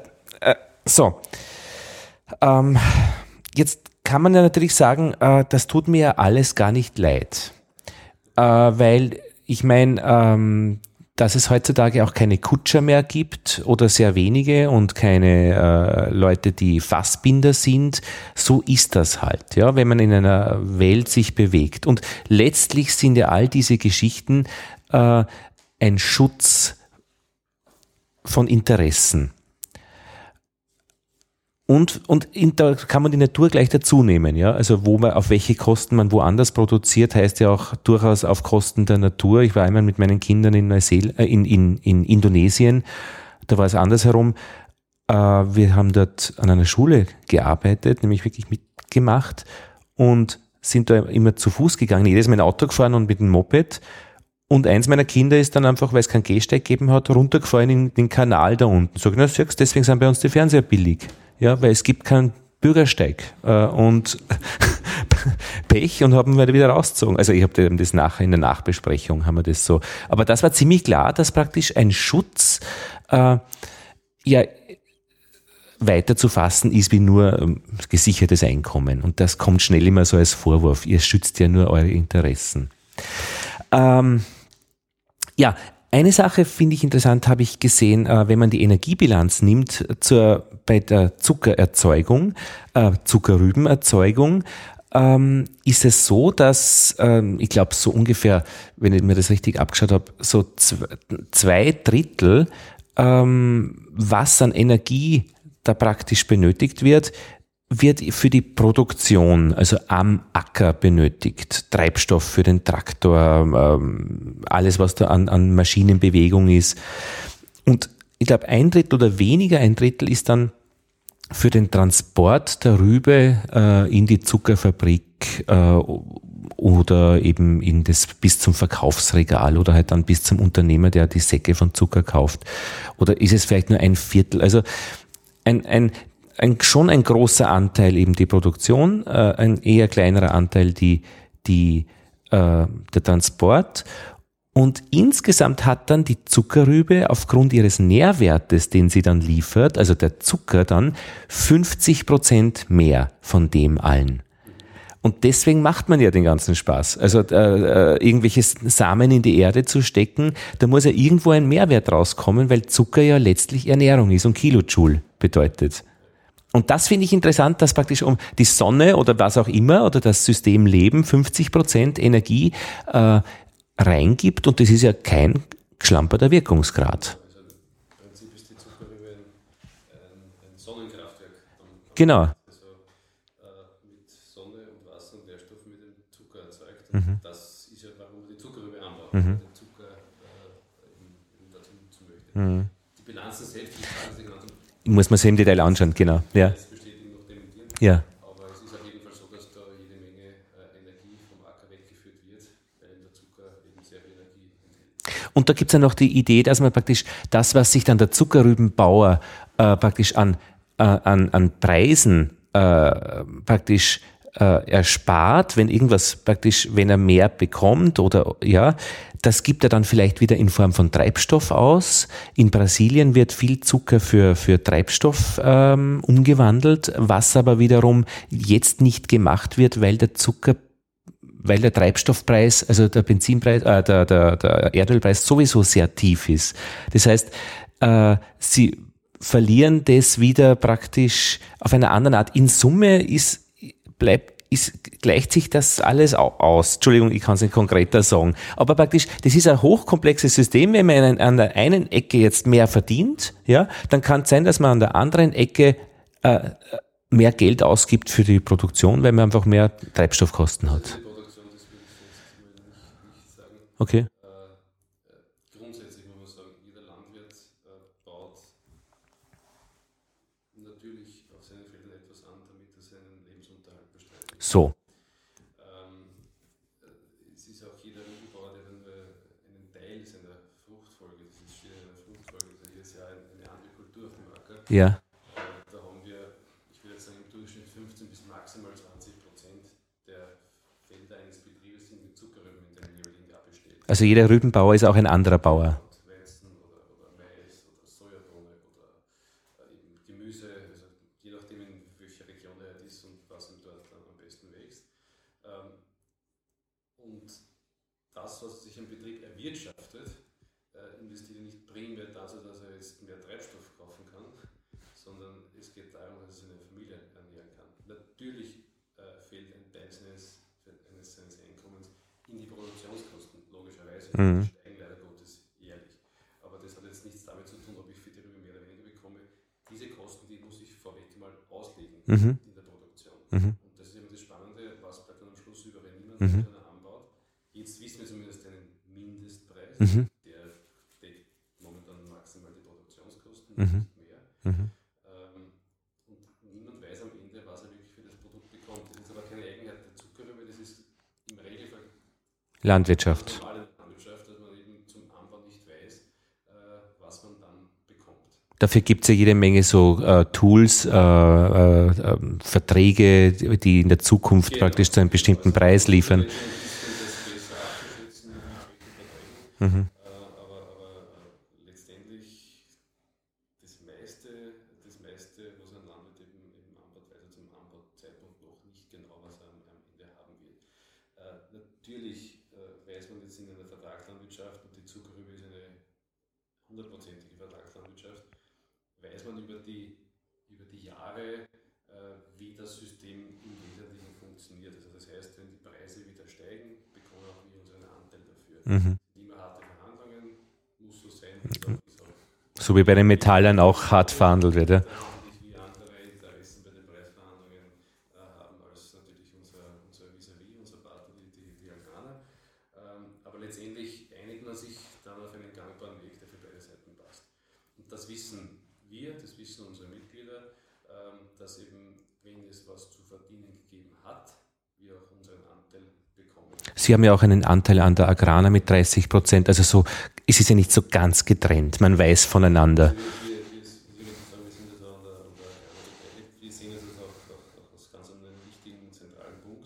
[SPEAKER 1] jetzt kann man ja natürlich sagen, das tut mir ja alles gar nicht leid. Weil ich meine, dass es heutzutage auch keine Kutscher mehr gibt oder sehr wenige und keine Leute, die Fassbinder sind, so ist das halt, ja, wenn man in einer Welt sich bewegt. Und letztlich sind ja all diese Geschichten ein Schutz von Interessen. Und da kann man die Natur gleich dazu nehmen, ja. Also auf welche Kosten man woanders produziert, heißt ja auch durchaus auf Kosten der Natur. Ich war einmal mit meinen Kindern in Indonesien, da war es andersherum. Wir haben dort an einer Schule gearbeitet, nämlich wirklich mitgemacht und sind da immer zu Fuß gegangen. Jedes Mal ein Auto gefahren und mit dem Moped. Und eins meiner Kinder ist dann einfach, weil es keinen Gehsteig gegeben hat, runtergefallen in den Kanal da unten. Sag ich, na, siehst, deswegen sind bei uns die Fernseher billig. Ja, weil es gibt keinen Bürgersteig und Pech und haben wir wieder rausgezogen. Also ich habe das nachher in der Nachbesprechung haben wir das so. Aber das war ziemlich klar, dass praktisch ein Schutz weiter zu fassen ist wie nur gesichertes Einkommen. Und das kommt schnell immer so als Vorwurf. Ihr schützt ja nur eure Interessen. Eine Sache finde ich interessant, habe ich gesehen, wenn man die Energiebilanz nimmt bei der Zuckererzeugung, Zuckerrübenerzeugung, ist es so, dass ich glaube so ungefähr, wenn ich mir das richtig abgeschaut habe, so 2/3, was an Energie da praktisch benötigt wird für die Produktion, also am Acker benötigt. Treibstoff für den Traktor, alles, was da an Maschinenbewegung ist. Und ich glaube, 1/3 oder weniger, 1/3 ist dann für den Transport der Rübe in die Zuckerfabrik oder eben bis zum Verkaufsregal oder halt dann bis zum Unternehmer, der die Säcke von Zucker kauft. Oder ist es vielleicht nur 1/4? Also schon ein großer Anteil eben die Produktion, ein eher kleinerer Anteil der Transport. Und insgesamt hat dann die Zuckerrübe aufgrund ihres Nährwertes, den sie dann liefert, also der Zucker dann, 50% mehr von dem allen. Und deswegen macht man ja den ganzen Spaß. Also irgendwelche Samen in die Erde zu stecken, da muss ja irgendwo ein Mehrwert rauskommen, weil Zucker ja letztlich Ernährung ist und Kilojoule bedeutet. Und das finde ich interessant, dass praktisch um die Sonne oder was auch immer oder das System Leben 50% Energie reingibt und das ist ja kein geschlamperter Wirkungsgrad.
[SPEAKER 3] Also im Prinzip ist die Zuckerrübe ein Sonnenkraftwerk.
[SPEAKER 1] Genau.
[SPEAKER 3] Also mit Sonne und Wasser und Nährstoffen mit dem Zucker erzeugt. Das ist ja, warum die Zuckerrübe anbaut, den Zucker eben dazu möchte. Die Bilanzen selbst, die Zahlen sind genannt.
[SPEAKER 1] Muss man sich im Detail anschauen, genau. Ja.
[SPEAKER 3] Das bestätigen noch dementieren.
[SPEAKER 1] Ja.
[SPEAKER 3] Aber es ist auf jeden Fall so, dass da jede Menge Energie vom Acker weggeführt wird, weil der Zucker eben sehr viel Energie enthält.
[SPEAKER 1] Und da gibt's ja noch die Idee, dass man praktisch das, was sich dann der Zuckerrübenbauer praktisch an Preisen praktisch erspart, wenn er mehr bekommt oder das gibt er dann vielleicht wieder in Form von Treibstoff aus. In Brasilien wird viel Zucker für Treibstoff umgewandelt, was aber wiederum jetzt nicht gemacht wird, weil der Treibstoffpreis, also der Benzinpreis, der Erdölpreis sowieso sehr tief ist. Das heißt, sie verlieren das wieder praktisch auf einer anderen Art. In Summe gleicht sich das alles aus. Entschuldigung, ich kann es nicht konkreter sagen. Aber praktisch, das ist ein hochkomplexes System. Wenn man an der einen Ecke jetzt mehr verdient, ja, dann kann es sein, dass man an der anderen Ecke mehr Geld ausgibt für die Produktion, weil man einfach mehr Treibstoffkosten hat.
[SPEAKER 3] Die Produktion, das würde ich jetzt nicht sagen.
[SPEAKER 1] Okay.
[SPEAKER 3] Grundsätzlich muss man sagen, jeder Landwirt baut natürlich auf seinen Feldern etwas an, damit er seinen Lebensunterhalt bestreitet.
[SPEAKER 1] So.
[SPEAKER 3] Es ist auch jeder Rübenbauer, der dann einen Teil seiner Fruchtfolge, das ist steht in einer Fruchtfolge, also jedes Jahr eine andere Kultur auf dem Acker.
[SPEAKER 1] Ja.
[SPEAKER 3] Da haben wir, ich würde jetzt sagen, im Durchschnitt 15 bis maximal 20% der Felder eines Betriebes sind mit Zuckerrüben in dem jeweiligen Jahr bestellt.
[SPEAKER 1] Also jeder Rübenbauer ist auch ein anderer Bauer.
[SPEAKER 3] Weizen oder Mais oder Sojabohne oder eben Gemüse, also je nachdem in welcher Region er ist und was ihm dort am besten wächst. Und das, was sich ein Betrieb erwirtschaftet, investiert er nicht primär dazu, dass er jetzt mehr Treibstoff kaufen kann, sondern es geht darum, dass er seine Familie ernähren kann. Natürlich fehlt ein Teil seines Einkommens in die Produktionskosten, logischerweise. Die steigen leider Gottes jährlich. Aber das hat jetzt nichts damit zu tun, ob ich für die Rübe mehr oder weniger bekomme. Diese Kosten, die muss ich vorweg mal auslegen in der Produktion. Und das ist eben das Spannende, was bleibt dann am Schluss über, wenn niemand mehr anbaut. Jetzt wissen wir zumindest einen Mindestpreis, der deckt momentan maximal die Produktionskosten, nicht mehr. Und niemand weiß am Ende, was er wirklich für das Produkt bekommt. Das ist aber keine Eigenheit der Zuckerrübe, das ist im Regelfall
[SPEAKER 1] Landwirtschaft.
[SPEAKER 3] normale Landwirtschaft, dass man eben zum Anbau nicht weiß, was man dann bekommt.
[SPEAKER 1] Dafür gibt es ja jede Menge so Tools, Verträge, die in der Zukunft praktisch zu einem bestimmten Preis liefern.
[SPEAKER 3] Aber letztendlich das meiste, was ein Landwirt eben anbaut, weiß er zum Anbauzeitpunkt noch nicht genau, was er am Ende haben wird. Natürlich weiß man jetzt in einer Vertragslandwirtschaft, und die Zuckerrübe ist eine 100%ige Vertragslandwirtschaft, weiß man über die Jahre, wie das System im Wesentlichen funktioniert. Also das heißt, wenn die Preise wieder steigen, bekommen auch wir unseren Anteil dafür. Immer harte Verhandlungen, muss so sein.
[SPEAKER 1] So wie bei den Metallern auch hart verhandelt wird. Ja.
[SPEAKER 3] Wie andere Interessen bei den Preisverhandlungen haben als natürlich unser Vis-à-vis, unser Partner, die Agrana. Aber letztendlich einigt man sich dann auf einen gangbaren Weg, der für beide Seiten passt. Und das wissen wir, das wissen unsere Mitglieder, dass eben, wenn es was zu verdienen gegeben hat, wir auch unseren Anteil bekommen.
[SPEAKER 1] Sie haben ja auch einen Anteil an der Agrana mit 30%, also so, es ist ja nicht so ganz getrennt, man weiß voneinander.
[SPEAKER 3] Wir sehen es auch als ganz einen wichtigen, zentralen Punkt.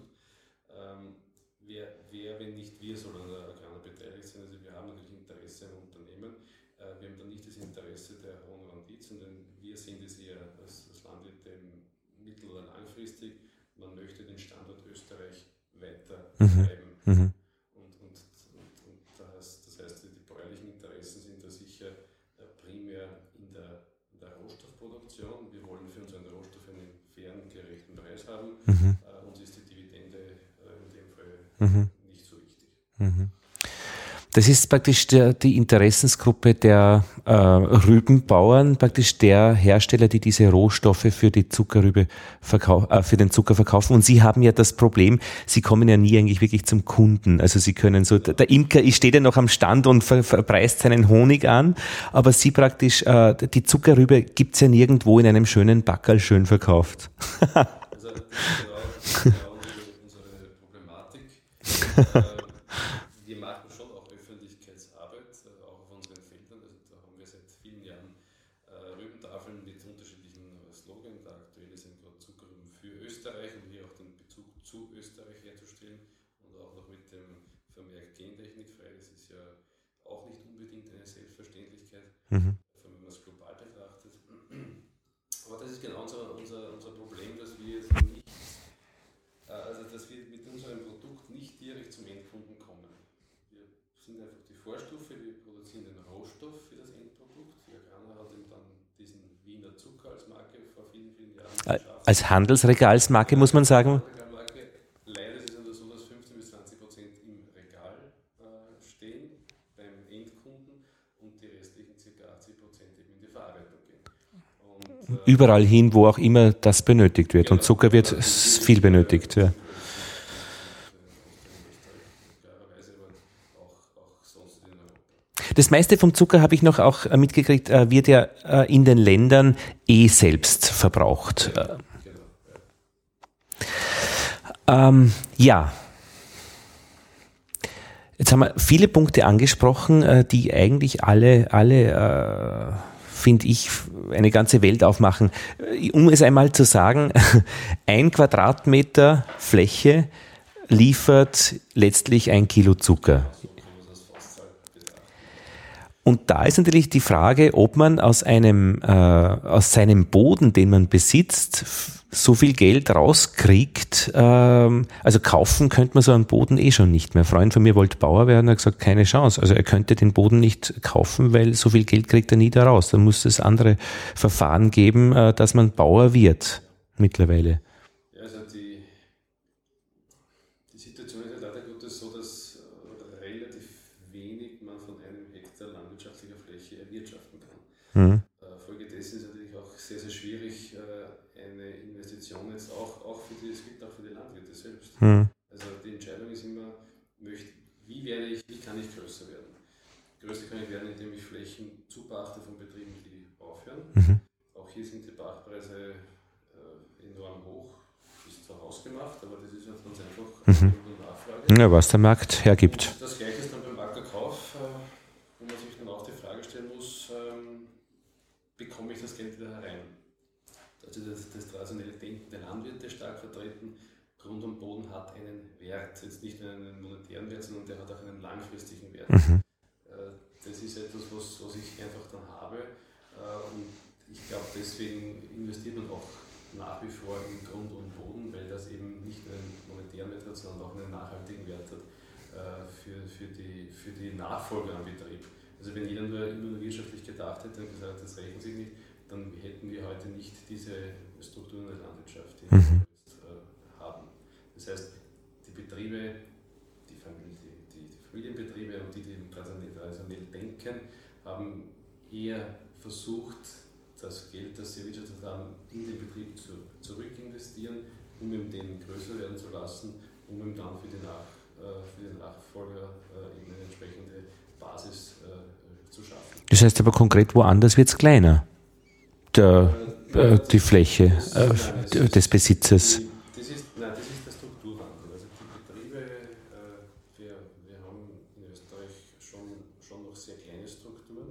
[SPEAKER 3] Wer, wenn nicht wir, soll an der Agrana beteiligt sein? Also wir haben natürlich Interesse am Unternehmen. Wir haben dann nicht das Interesse der hohen Rendite, sondern wir sehen das eher als Landwirte mittel- oder langfristig. Man möchte den Standort Österreich weiter betreiben. Und das heißt, die bäuerlichen Interessen sind da sicher primär in der Rohstoffproduktion. Wir wollen für unseren Rohstoff einen fairen, gerechten Preis haben. Uns ist die Dividende in dem Fall nicht so wichtig.
[SPEAKER 1] Das ist praktisch die Interessensgruppe der Rübenbauern, praktisch der Hersteller, die diese Rohstoffe für die Zuckerrübe für den Zucker verkaufen. Und Sie haben ja das Problem, Sie kommen ja nie eigentlich wirklich zum Kunden. Also Sie können so, der Imker steht ja noch am Stand und verpreist seinen Honig an, aber Sie praktisch, die Zuckerrübe gibt's ja nirgendwo in einem schönen Backerl schön verkauft.
[SPEAKER 3] Also das ist genau unsere Problematik. Wir machen schon auch Öffentlichkeitsarbeit, auch auf unseren Feldern. Also da haben wir seit vielen Jahren Rübentafeln mit unterschiedlichen Slogans. Der aktuelle sind gerade Zuckerrüben für Österreich, um hier auch den Bezug zu Österreich herzustellen und auch noch mit dem Vermerk gentechnikfrei. Das ist ja auch nicht unbedingt eine Selbstverständlichkeit, wenn man es global betrachtet. Aber das ist genau unser Problem, dass wir jetzt nicht, dass wir mit unserem Produkt nicht direkt zum Endkunden kommen. Wir sind einfach die Vorstufe, wir produzieren den Rohstoff für das Endprodukt. Die Agrana hat eben dann diesen Wiener Zucker als Marke vor vielen, vielen Jahren geschaffen.
[SPEAKER 1] Als Handelsregalsmarke muss man sagen.
[SPEAKER 3] Leider ist es aber so, dass 15-20% im Regal stehen beim Endkunden und die restlichen ca. 80% eben in die Verarbeitung gehen. Und,
[SPEAKER 1] Überall hin, wo auch immer das benötigt wird. Und Zucker wird viel benötigt. Ja. Das meiste vom Zucker, habe ich noch auch mitgekriegt, wird ja in den Ländern selbst verbraucht. Ja. Jetzt haben wir viele Punkte angesprochen, die eigentlich alle finde ich, eine ganze Welt aufmachen. Um es einmal zu sagen, 1 Quadratmeter Fläche liefert letztlich 1 Kilo Zucker. Und da ist natürlich die Frage, ob man aus seinem Boden, den man besitzt, so viel Geld rauskriegt. Also kaufen könnte man so einen Boden schon nicht mehr. Ein Freund von mir wollte Bauer werden, hat gesagt, keine Chance. Also er könnte den Boden nicht kaufen, weil so viel Geld kriegt er nie da raus. Da muss es andere Verfahren geben, dass man Bauer wird mittlerweile.
[SPEAKER 3] Ja, also die Situation ist ja leider Gottes so, dass relativ wenig man von einem Hektar landwirtschaftlicher Fläche erwirtschaften kann. Folgedessen ist natürlich auch sehr, sehr schwierig, eine Investition jetzt auch für die Landwirte selbst. Also die Entscheidung ist immer, wie kann ich größer werden? Größer kann ich werden, indem ich Flächen zupachte von Betrieben, die aufhören. Auch hier sind die Pachtpreise enorm hoch, ist zwar hausgemacht, aber das ist ganz einfach eine Nachfrage.
[SPEAKER 1] Ja, was der Markt hergibt.
[SPEAKER 3] Und das Gleiche ist dann beim Ackerkauf, wo man sich dann auch die Frage stellen muss, bekomme bekomme ich das Geld wieder herein? Also das traditionelle Denken der Landwirte stark vertreten, Grund und Boden hat einen Wert, jetzt nicht nur einen monetären Wert, sondern der hat auch einen langfristigen Wert. Das ist etwas, was ich einfach dann habe, und ich glaube, deswegen investiert man auch nach wie vor in Grund und Boden, weil das eben nicht nur einen monetären Wert hat, sondern auch einen nachhaltigen Wert hat für die Nachfolge am Betrieb. Also wenn jeder nur wirtschaftlich gedacht hätte und gesagt, das rechnet sich nicht, dann hätten wir heute nicht diese Strukturen der Landwirtschaft, die wir jetzt haben. Das heißt, die Betriebe, die Familienbetriebe und die traditionell denken, haben eher versucht, das Geld, das sie erwirtschaftet haben, in den Betrieb zurückinvestieren, um ihn den größer werden zu lassen, um ihm dann für die Nachfolger eine entsprechende Basis zu schaffen.
[SPEAKER 1] Das heißt aber konkret, woanders wird es kleiner, die Fläche des Besitzes.
[SPEAKER 3] Das ist der Strukturwandel. Also die Betriebe, wir haben in Österreich schon noch sehr kleine Strukturen.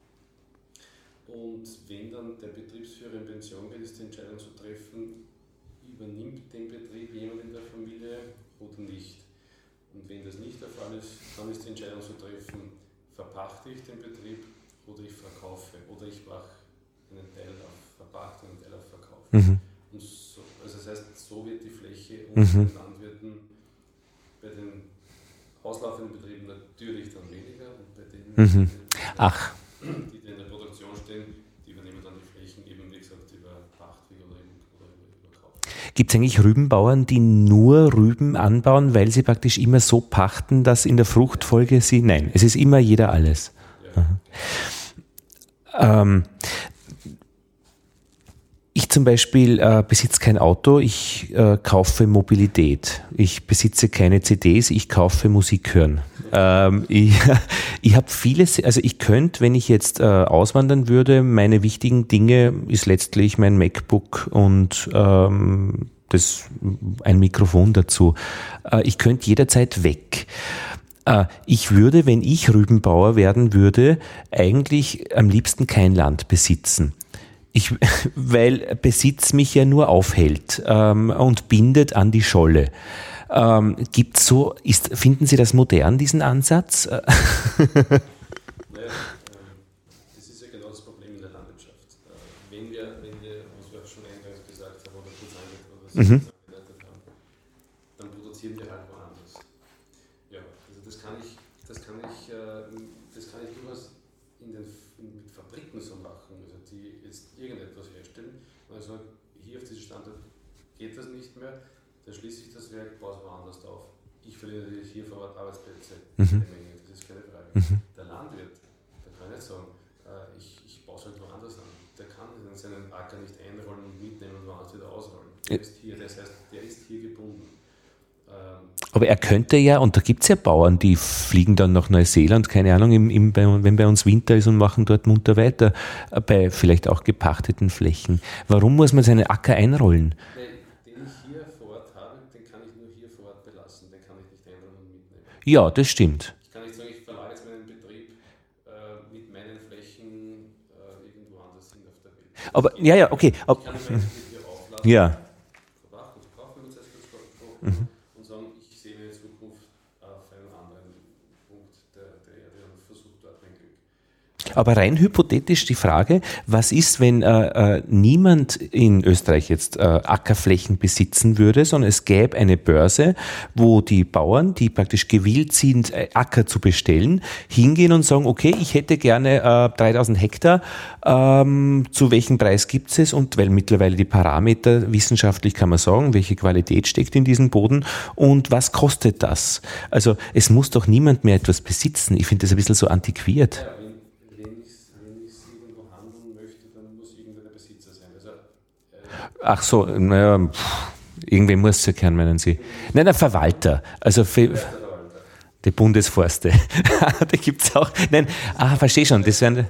[SPEAKER 3] Und wenn dann der Betriebsführer in Pension geht, ist die Entscheidung zu treffen, übernimmt den Betrieb jemand in der Familie oder nicht. Und wenn das nicht der Fall ist, dann ist die Entscheidung zu treffen, verpachte ich den Betrieb oder ich verkaufe oder ich mache einen Teil auf Verpachtung und einen Teil auf Verkauf. Und so, also das heißt, so wird die Fläche unter den Landwirten bei den auslaufenden Betrieben natürlich dann weniger und bei denen, die in der Produktion stehen, die übernehmen dann die Flächen eben, wie gesagt, über Pachtweg oder über Kauf.
[SPEAKER 1] Gibt es eigentlich Rübenbauern, die nur Rüben anbauen, weil sie praktisch immer so pachten, dass in der Fruchtfolge sie... Nein, es ist immer jeder alles. Ja. Ich zum Beispiel besitze kein Auto, ich kaufe Mobilität. Ich besitze keine CDs, ich kaufe Musik hören. Ich habe vieles, also ich könnte, wenn ich jetzt auswandern würde, meine wichtigen Dinge ist letztlich mein MacBook und ein Mikrofon dazu. Ich könnte jederzeit weg. Ich würde, wenn ich Rübenbauer werden würde, eigentlich am liebsten kein Land besitzen. Weil Besitz mich ja nur aufhält und bindet an die Scholle. Finden Sie das modern, diesen Ansatz?
[SPEAKER 3] Naja, das ist ja genau das Problem in der Landwirtschaft. Wenn wir was wir schon eingangs gesagt haben oder kurz angedeutet haben, dann produzieren wir halt woanders. Ja, also das kann ich durchaus mit Fabriken so machen, also die jetzt irgendetwas herstellen. Also hier auf diesem Standort geht das nicht mehr, dann schließe ich das Werk, baue es woanders auf. Ich verliere natürlich hier vor Ort Arbeitsplätze, das ist keine Frage. Der Landwirt, der kann nicht sagen, ich baue es halt woanders an. Der kann seinen Acker nicht einrollen und mitnehmen und woanders wieder ausrollen. Der ist hier gebunden.
[SPEAKER 1] Aber er könnte ja, und da gibt es ja Bauern, die fliegen dann nach Neuseeland, keine Ahnung, wenn bei uns Winter ist und machen dort munter weiter, bei vielleicht auch gepachteten Flächen. Warum muss man seinen Acker einrollen?
[SPEAKER 3] Den ich hier vor Ort habe, den kann ich nur hier vor Ort belassen, den kann ich nicht einrollen und mitnehmen.
[SPEAKER 1] Ja, das stimmt.
[SPEAKER 3] Ich kann nicht sagen, ich verlagere jetzt meinen Betrieb mit meinen Flächen irgendwo anders hin auf der Welt.
[SPEAKER 1] Aber, ja, okay.
[SPEAKER 3] Ich kann meinen Betrieb hier aufladen.
[SPEAKER 1] Ja.
[SPEAKER 3] Verpachten und kaufen, wenn wir das gesprochen und sagen, ich sehe mir in Zukunft auf einen anderen Punkt der Erde und versuche dort mein Glück.
[SPEAKER 1] Aber rein hypothetisch die Frage, was ist, wenn niemand in Österreich jetzt Ackerflächen besitzen würde, sondern es gäbe eine Börse, wo die Bauern, die praktisch gewillt sind, Acker zu bestellen, hingehen und sagen, okay, ich hätte gerne 3000 Hektar, zu welchem Preis gibt es? Und weil mittlerweile die Parameter, wissenschaftlich kann man sagen, welche Qualität steckt in diesem Boden und was kostet das? Also es muss doch niemand mehr etwas besitzen. Ich finde das ein bisschen so antiquiert.
[SPEAKER 3] Ja, wenn ich irgendwo handeln möchte, dann muss irgendwer der Besitzer sein. Also,
[SPEAKER 1] Ach so, naja, irgendwen muss es ja kennen, meinen Sie? Nein, der Verwalter. Also die Bundesforste. Da gibt es auch. Nein, verstehe schon. Das wären.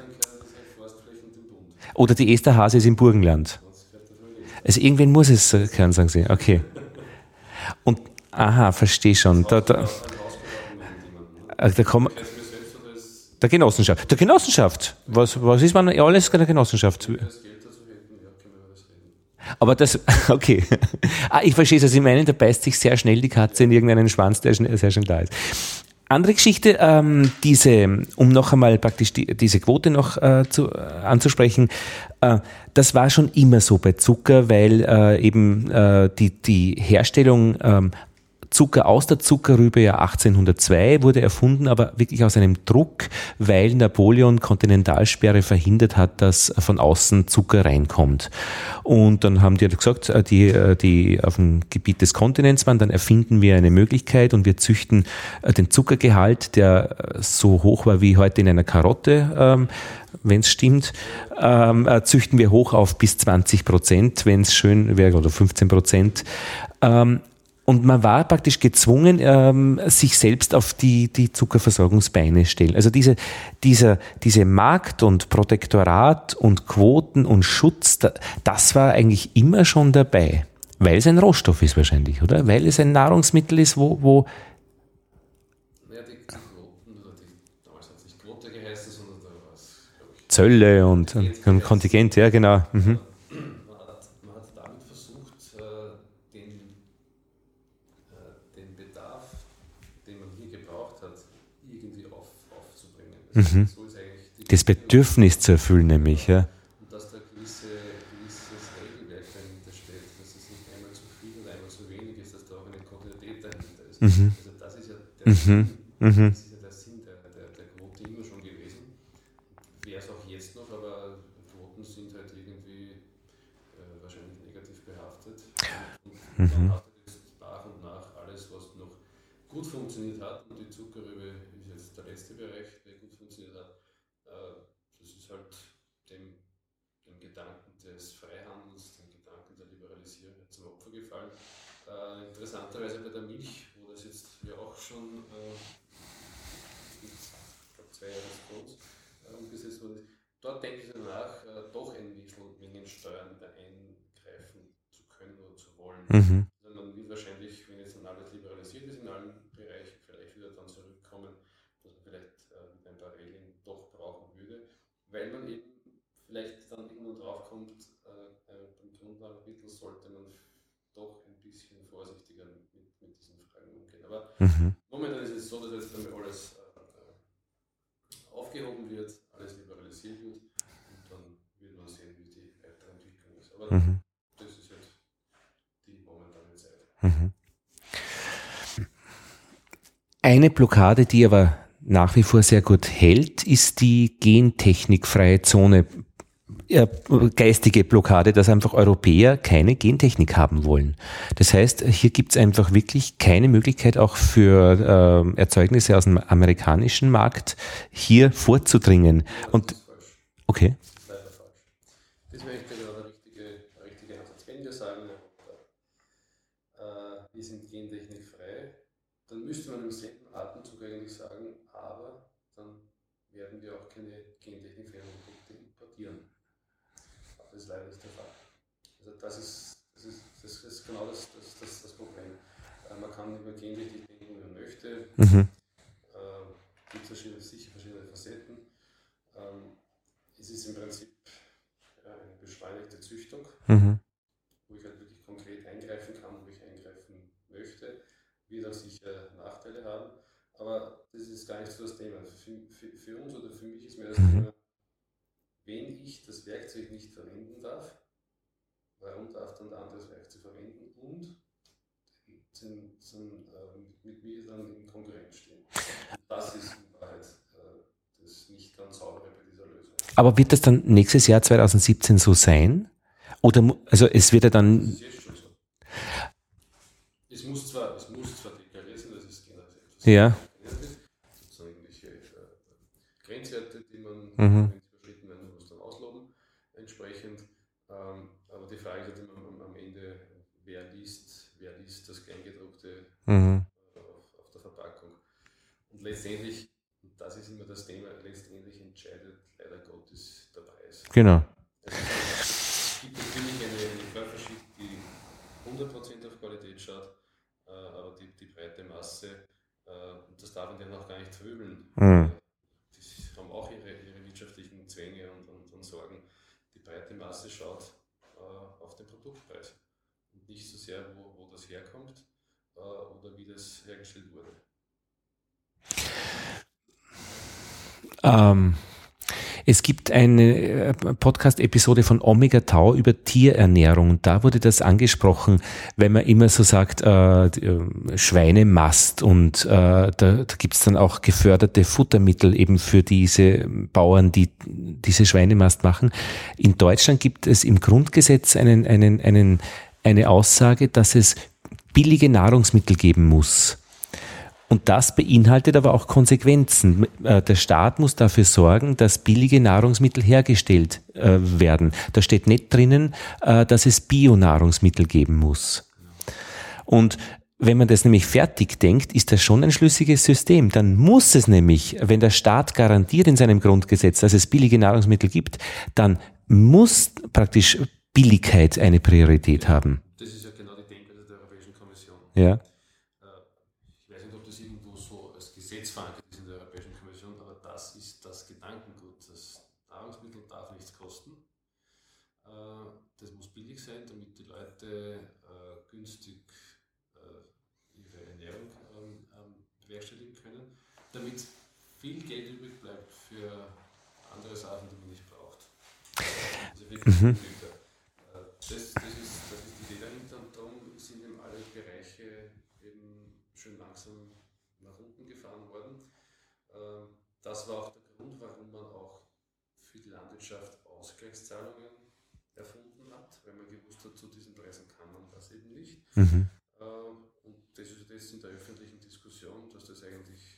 [SPEAKER 1] Oder die Esterhase ist im Burgenland. Also irgendwen muss es kennen, sagen Sie. Okay. Und, verstehe schon. Da kommen. Der Genossenschaft. Der Genossenschaft. Was ist man alles der Genossenschaft?
[SPEAKER 3] Wenn wir das Geld dazu hätten, ja, können wir über das reden.
[SPEAKER 1] Aber das, okay. Ich verstehe es. Also, ich meine, da beißt sich sehr schnell die Katze in irgendeinen Schwanz, der sehr schnell da ist. Andere Geschichte, um noch einmal praktisch diese Quote noch anzusprechen, das war schon immer so bei Zucker, weil eben die Herstellung Zucker aus der Zuckerrübe ja 1802 wurde erfunden, aber wirklich aus einem Druck, weil Napoleon Kontinentalsperre verhindert hat, dass von außen Zucker reinkommt. Und dann haben die gesagt, die auf dem Gebiet des Kontinents waren, dann erfinden wir eine Möglichkeit und wir züchten den Zuckergehalt, der so hoch war wie heute in einer Karotte, wenn es stimmt, züchten wir hoch auf bis 20%, wenn es schön wäre, oder 15%. Und man war praktisch gezwungen, sich selbst auf die Zuckerversorgungsbeine stellen. Also diese Markt- und Protektorat und Quoten und Schutz, das war eigentlich immer schon dabei. Weil es ein Rohstoff ist wahrscheinlich, oder? Weil es ein Nahrungsmittel ist, wo
[SPEAKER 3] Ja, die Quoten, oder damals hat es nicht Quote geheißen, sondern da war es, glaube ich,
[SPEAKER 1] Zölle und Kontingent, ja genau. Mhm.
[SPEAKER 3] Man hat damit versucht, den Bedarf, den man hier gebraucht hat, irgendwie aufzubringen.
[SPEAKER 1] Mhm.
[SPEAKER 3] So ist eigentlich
[SPEAKER 1] Das Bedürfnis zu erfüllen nämlich, ja.
[SPEAKER 3] Und dass da gewisses Regelwerk dahinter steht, dass es nicht einmal zu viel oder einmal zu wenig ist, dass da auch eine Kontinuität dahinter ist.
[SPEAKER 1] Mhm.
[SPEAKER 3] Also das ist ja der Sinn der Quote immer schon gewesen. Wäre es auch jetzt noch, aber Quoten sind halt irgendwie wahrscheinlich negativ behaftet. Und man hat jetzt nach und nach alles, was noch gut funktioniert hat, und die Zuckerrübe ist jetzt der letzte Bereich, der gut funktioniert hat. Das ist halt dem Gedanken des Freihandels, dem Gedanken der Liberalisierung zum Opfer gefallen. Interessanterweise bei der Milch, wo das jetzt ja auch schon ich glaube 2 Jahre vor uns umgesetzt wurde, dort denke ich danach, doch ein bisschen Mengensteuern da eingreifen zu können oder zu wollen.
[SPEAKER 1] Mhm.
[SPEAKER 3] Also man wird wahrscheinlich, wenn jetzt dann alles liberalisiert ist in allen Bereichen, vielleicht wieder dann zurückkommen, dass man vielleicht ein paar Regeln doch brauchen würde, weil man eben vielleicht dann irgendwann drauf kommt, beim Grundnahrungsmittel sollte man doch ein bisschen vorsichtiger mit diesen Fragen umgehen. Aber momentan ist es so, dass jetzt damit alles aufgehoben wird, alles liberalisiert wird, und dann wird man sehen, wie die weitere Entwicklung ist. Aber das ist halt die momentane Zeit.
[SPEAKER 1] Eine Blockade, die aber nach wie vor sehr gut hält, ist die gentechnikfreie Zone. Geistige Blockade, dass einfach Europäer keine Gentechnik haben wollen. Das heißt, hier gibt es einfach wirklich keine Möglichkeit auch für Erzeugnisse aus dem amerikanischen Markt hier vorzudringen. Und okay.
[SPEAKER 3] Das ist leider falsch. Das wäre genau der richtige Ansatz. Wenn wir sagen, wir sind gentechnikfrei, dann müsste man im selben Atemzug eigentlich sagen, aber dann werden wir auch keine gentechnikfreien Produkte importieren. Das ist leider nicht der Fall. Also das ist genau das Problem. Man kann über Gentechnik denken, wie man möchte. Gibt es sicher verschiedene Facetten. Es ist im Prinzip eine beschleunigte Züchtung, wo ich halt wirklich konkret eingreifen kann, wo ich eingreifen möchte. Wird auch sicher Nachteile haben. Aber das ist gar nicht so das Thema. Für uns oder für mich ist mir das Thema, wenn ich das Werkzeug nicht verwenden darf, warum darf dann der andere das Werkzeug verwenden und mit mir dann in Konkurrenz stehen? Und das ist in Wahrheit das nicht ganz saubere bei dieser Lösung.
[SPEAKER 1] Aber wird das dann nächstes Jahr 2017 so sein? Oder also es wird ja dann.
[SPEAKER 3] Das ist jetzt schon so. Es muss zwar deklariert sein, das ist genau das.
[SPEAKER 1] Ja.
[SPEAKER 3] Sozusagen irgendwelche Grenzwerte, die man, wenn sie überschritten werden, muss dann ausloben entsprechend. Aber die Frage ist immer am Ende, wer liest das Kleingedruckte auf der Verpackung. Und letztendlich, und das ist immer das Thema, letztendlich entscheidet leider Gottes der Preis.
[SPEAKER 1] Genau.
[SPEAKER 3] Es gibt natürlich eine Käuferschicht, die 100% auf Qualität schaut, aber die breite Masse, und das darf man ja noch gar nicht verübeln. Kasse schaut auf den Produktpreis und nicht so sehr, wo das herkommt oder wie das hergestellt wurde.
[SPEAKER 1] Es gibt eine Podcast-Episode von Omega Tau über Tierernährung. Da wurde das angesprochen, wenn man immer so sagt, Schweinemast und da gibt's dann auch geförderte Futtermittel eben für diese Bauern, die diese Schweinemast machen. In Deutschland gibt es im Grundgesetz eine Aussage, dass es billige Nahrungsmittel geben muss. Und das beinhaltet aber auch Konsequenzen. Der Staat muss dafür sorgen, dass billige Nahrungsmittel hergestellt werden. Da steht nicht drinnen, dass es Bio-Nahrungsmittel geben muss. Und wenn man das nämlich fertig denkt, ist das schon ein schlüssiges System. Dann muss es nämlich, wenn der Staat garantiert in seinem Grundgesetz, dass es billige Nahrungsmittel gibt, dann muss praktisch Billigkeit eine Priorität haben.
[SPEAKER 3] Das ist ja genau die Denkweise der Europäischen Kommission.
[SPEAKER 1] Ja.
[SPEAKER 3] Das ist das Gedankengut. Das Nahrungsmittel darf nichts kosten. Das muss billig sein, damit die Leute günstig ihre Ernährung bewerkstelligen können, damit viel Geld übrig bleibt für andere Sachen, die man nicht braucht. Also wirklich das ist die Idee dahinter und darum sind eben alle Bereiche eben schön langsam nach unten gefahren worden. Das war auch der Grund, warum man auch für die Landwirtschaft Ausgleichszahlungen erfunden hat, weil man gewusst hat, zu diesen Preisen kann man das eben nicht. Und das ist das in der öffentlichen Diskussion, dass das eigentlich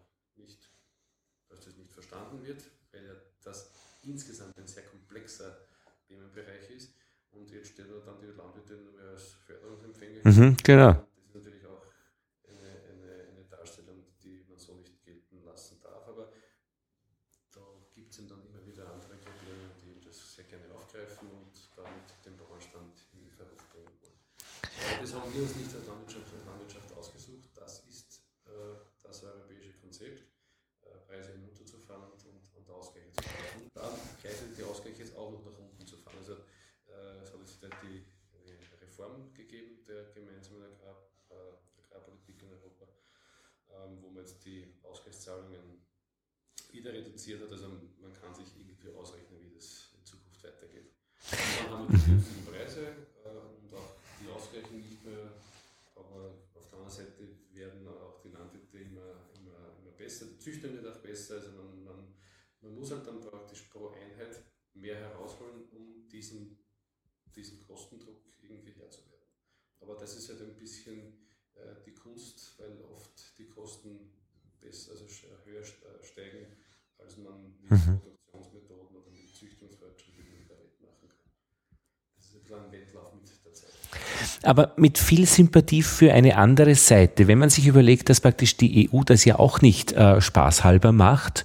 [SPEAKER 3] nicht verstanden wird, weil ja das insgesamt ein sehr komplexer Themenbereich ist. Und jetzt steht dann die Landwirte nur mehr als Förderungsempfänger.
[SPEAKER 1] Genau.
[SPEAKER 3] Das ist natürlich auch eine Darstellung, die man so nicht gelten lassen darf. Aber da gibt es dann immer wieder andere Gruppen, die das sehr gerne aufgreifen und damit den Bauernstand in die Verruf bringen wollen. Aber das haben wir uns nicht als Landwirtschaft ausgesucht. Das ist das europäische Konzept, Preise hinunterzufahren und Ausgleiche zu schaffen. Dann gleichzeitig die Ausgleiche jetzt auch noch nach unten zu fahren. Also es hat jetzt die Reform gegeben der gemeinsamen Agrarpolitik in Europa, wo man jetzt die Ausgleichszahlungen wieder reduziert hat. Also man kann sich irgendwie ausrechnen, wie das in Zukunft weitergeht. Und dann haben wir die günstigen Preise und auch die Ausgleiche nicht mehr, aber auf der anderen Seite werden auch die Landwirte immer besser, die Züchtung wird auch besser, also man muss halt dann praktisch pro Einheit mehr herausholen, um diesen Kostendruck irgendwie Herr zu werden. Aber das ist halt ein bisschen die Kunst, weil oft die Kosten besser, also höher steigen, als man mit Produktionsmethoden oder mit Züchtungsfortschritten machen kann. Das ist ein kleiner Wettlauf mit der Zeit.
[SPEAKER 1] Aber mit viel Sympathie für eine andere Seite. Wenn man sich überlegt, dass praktisch die EU das ja auch nicht spaßhalber macht,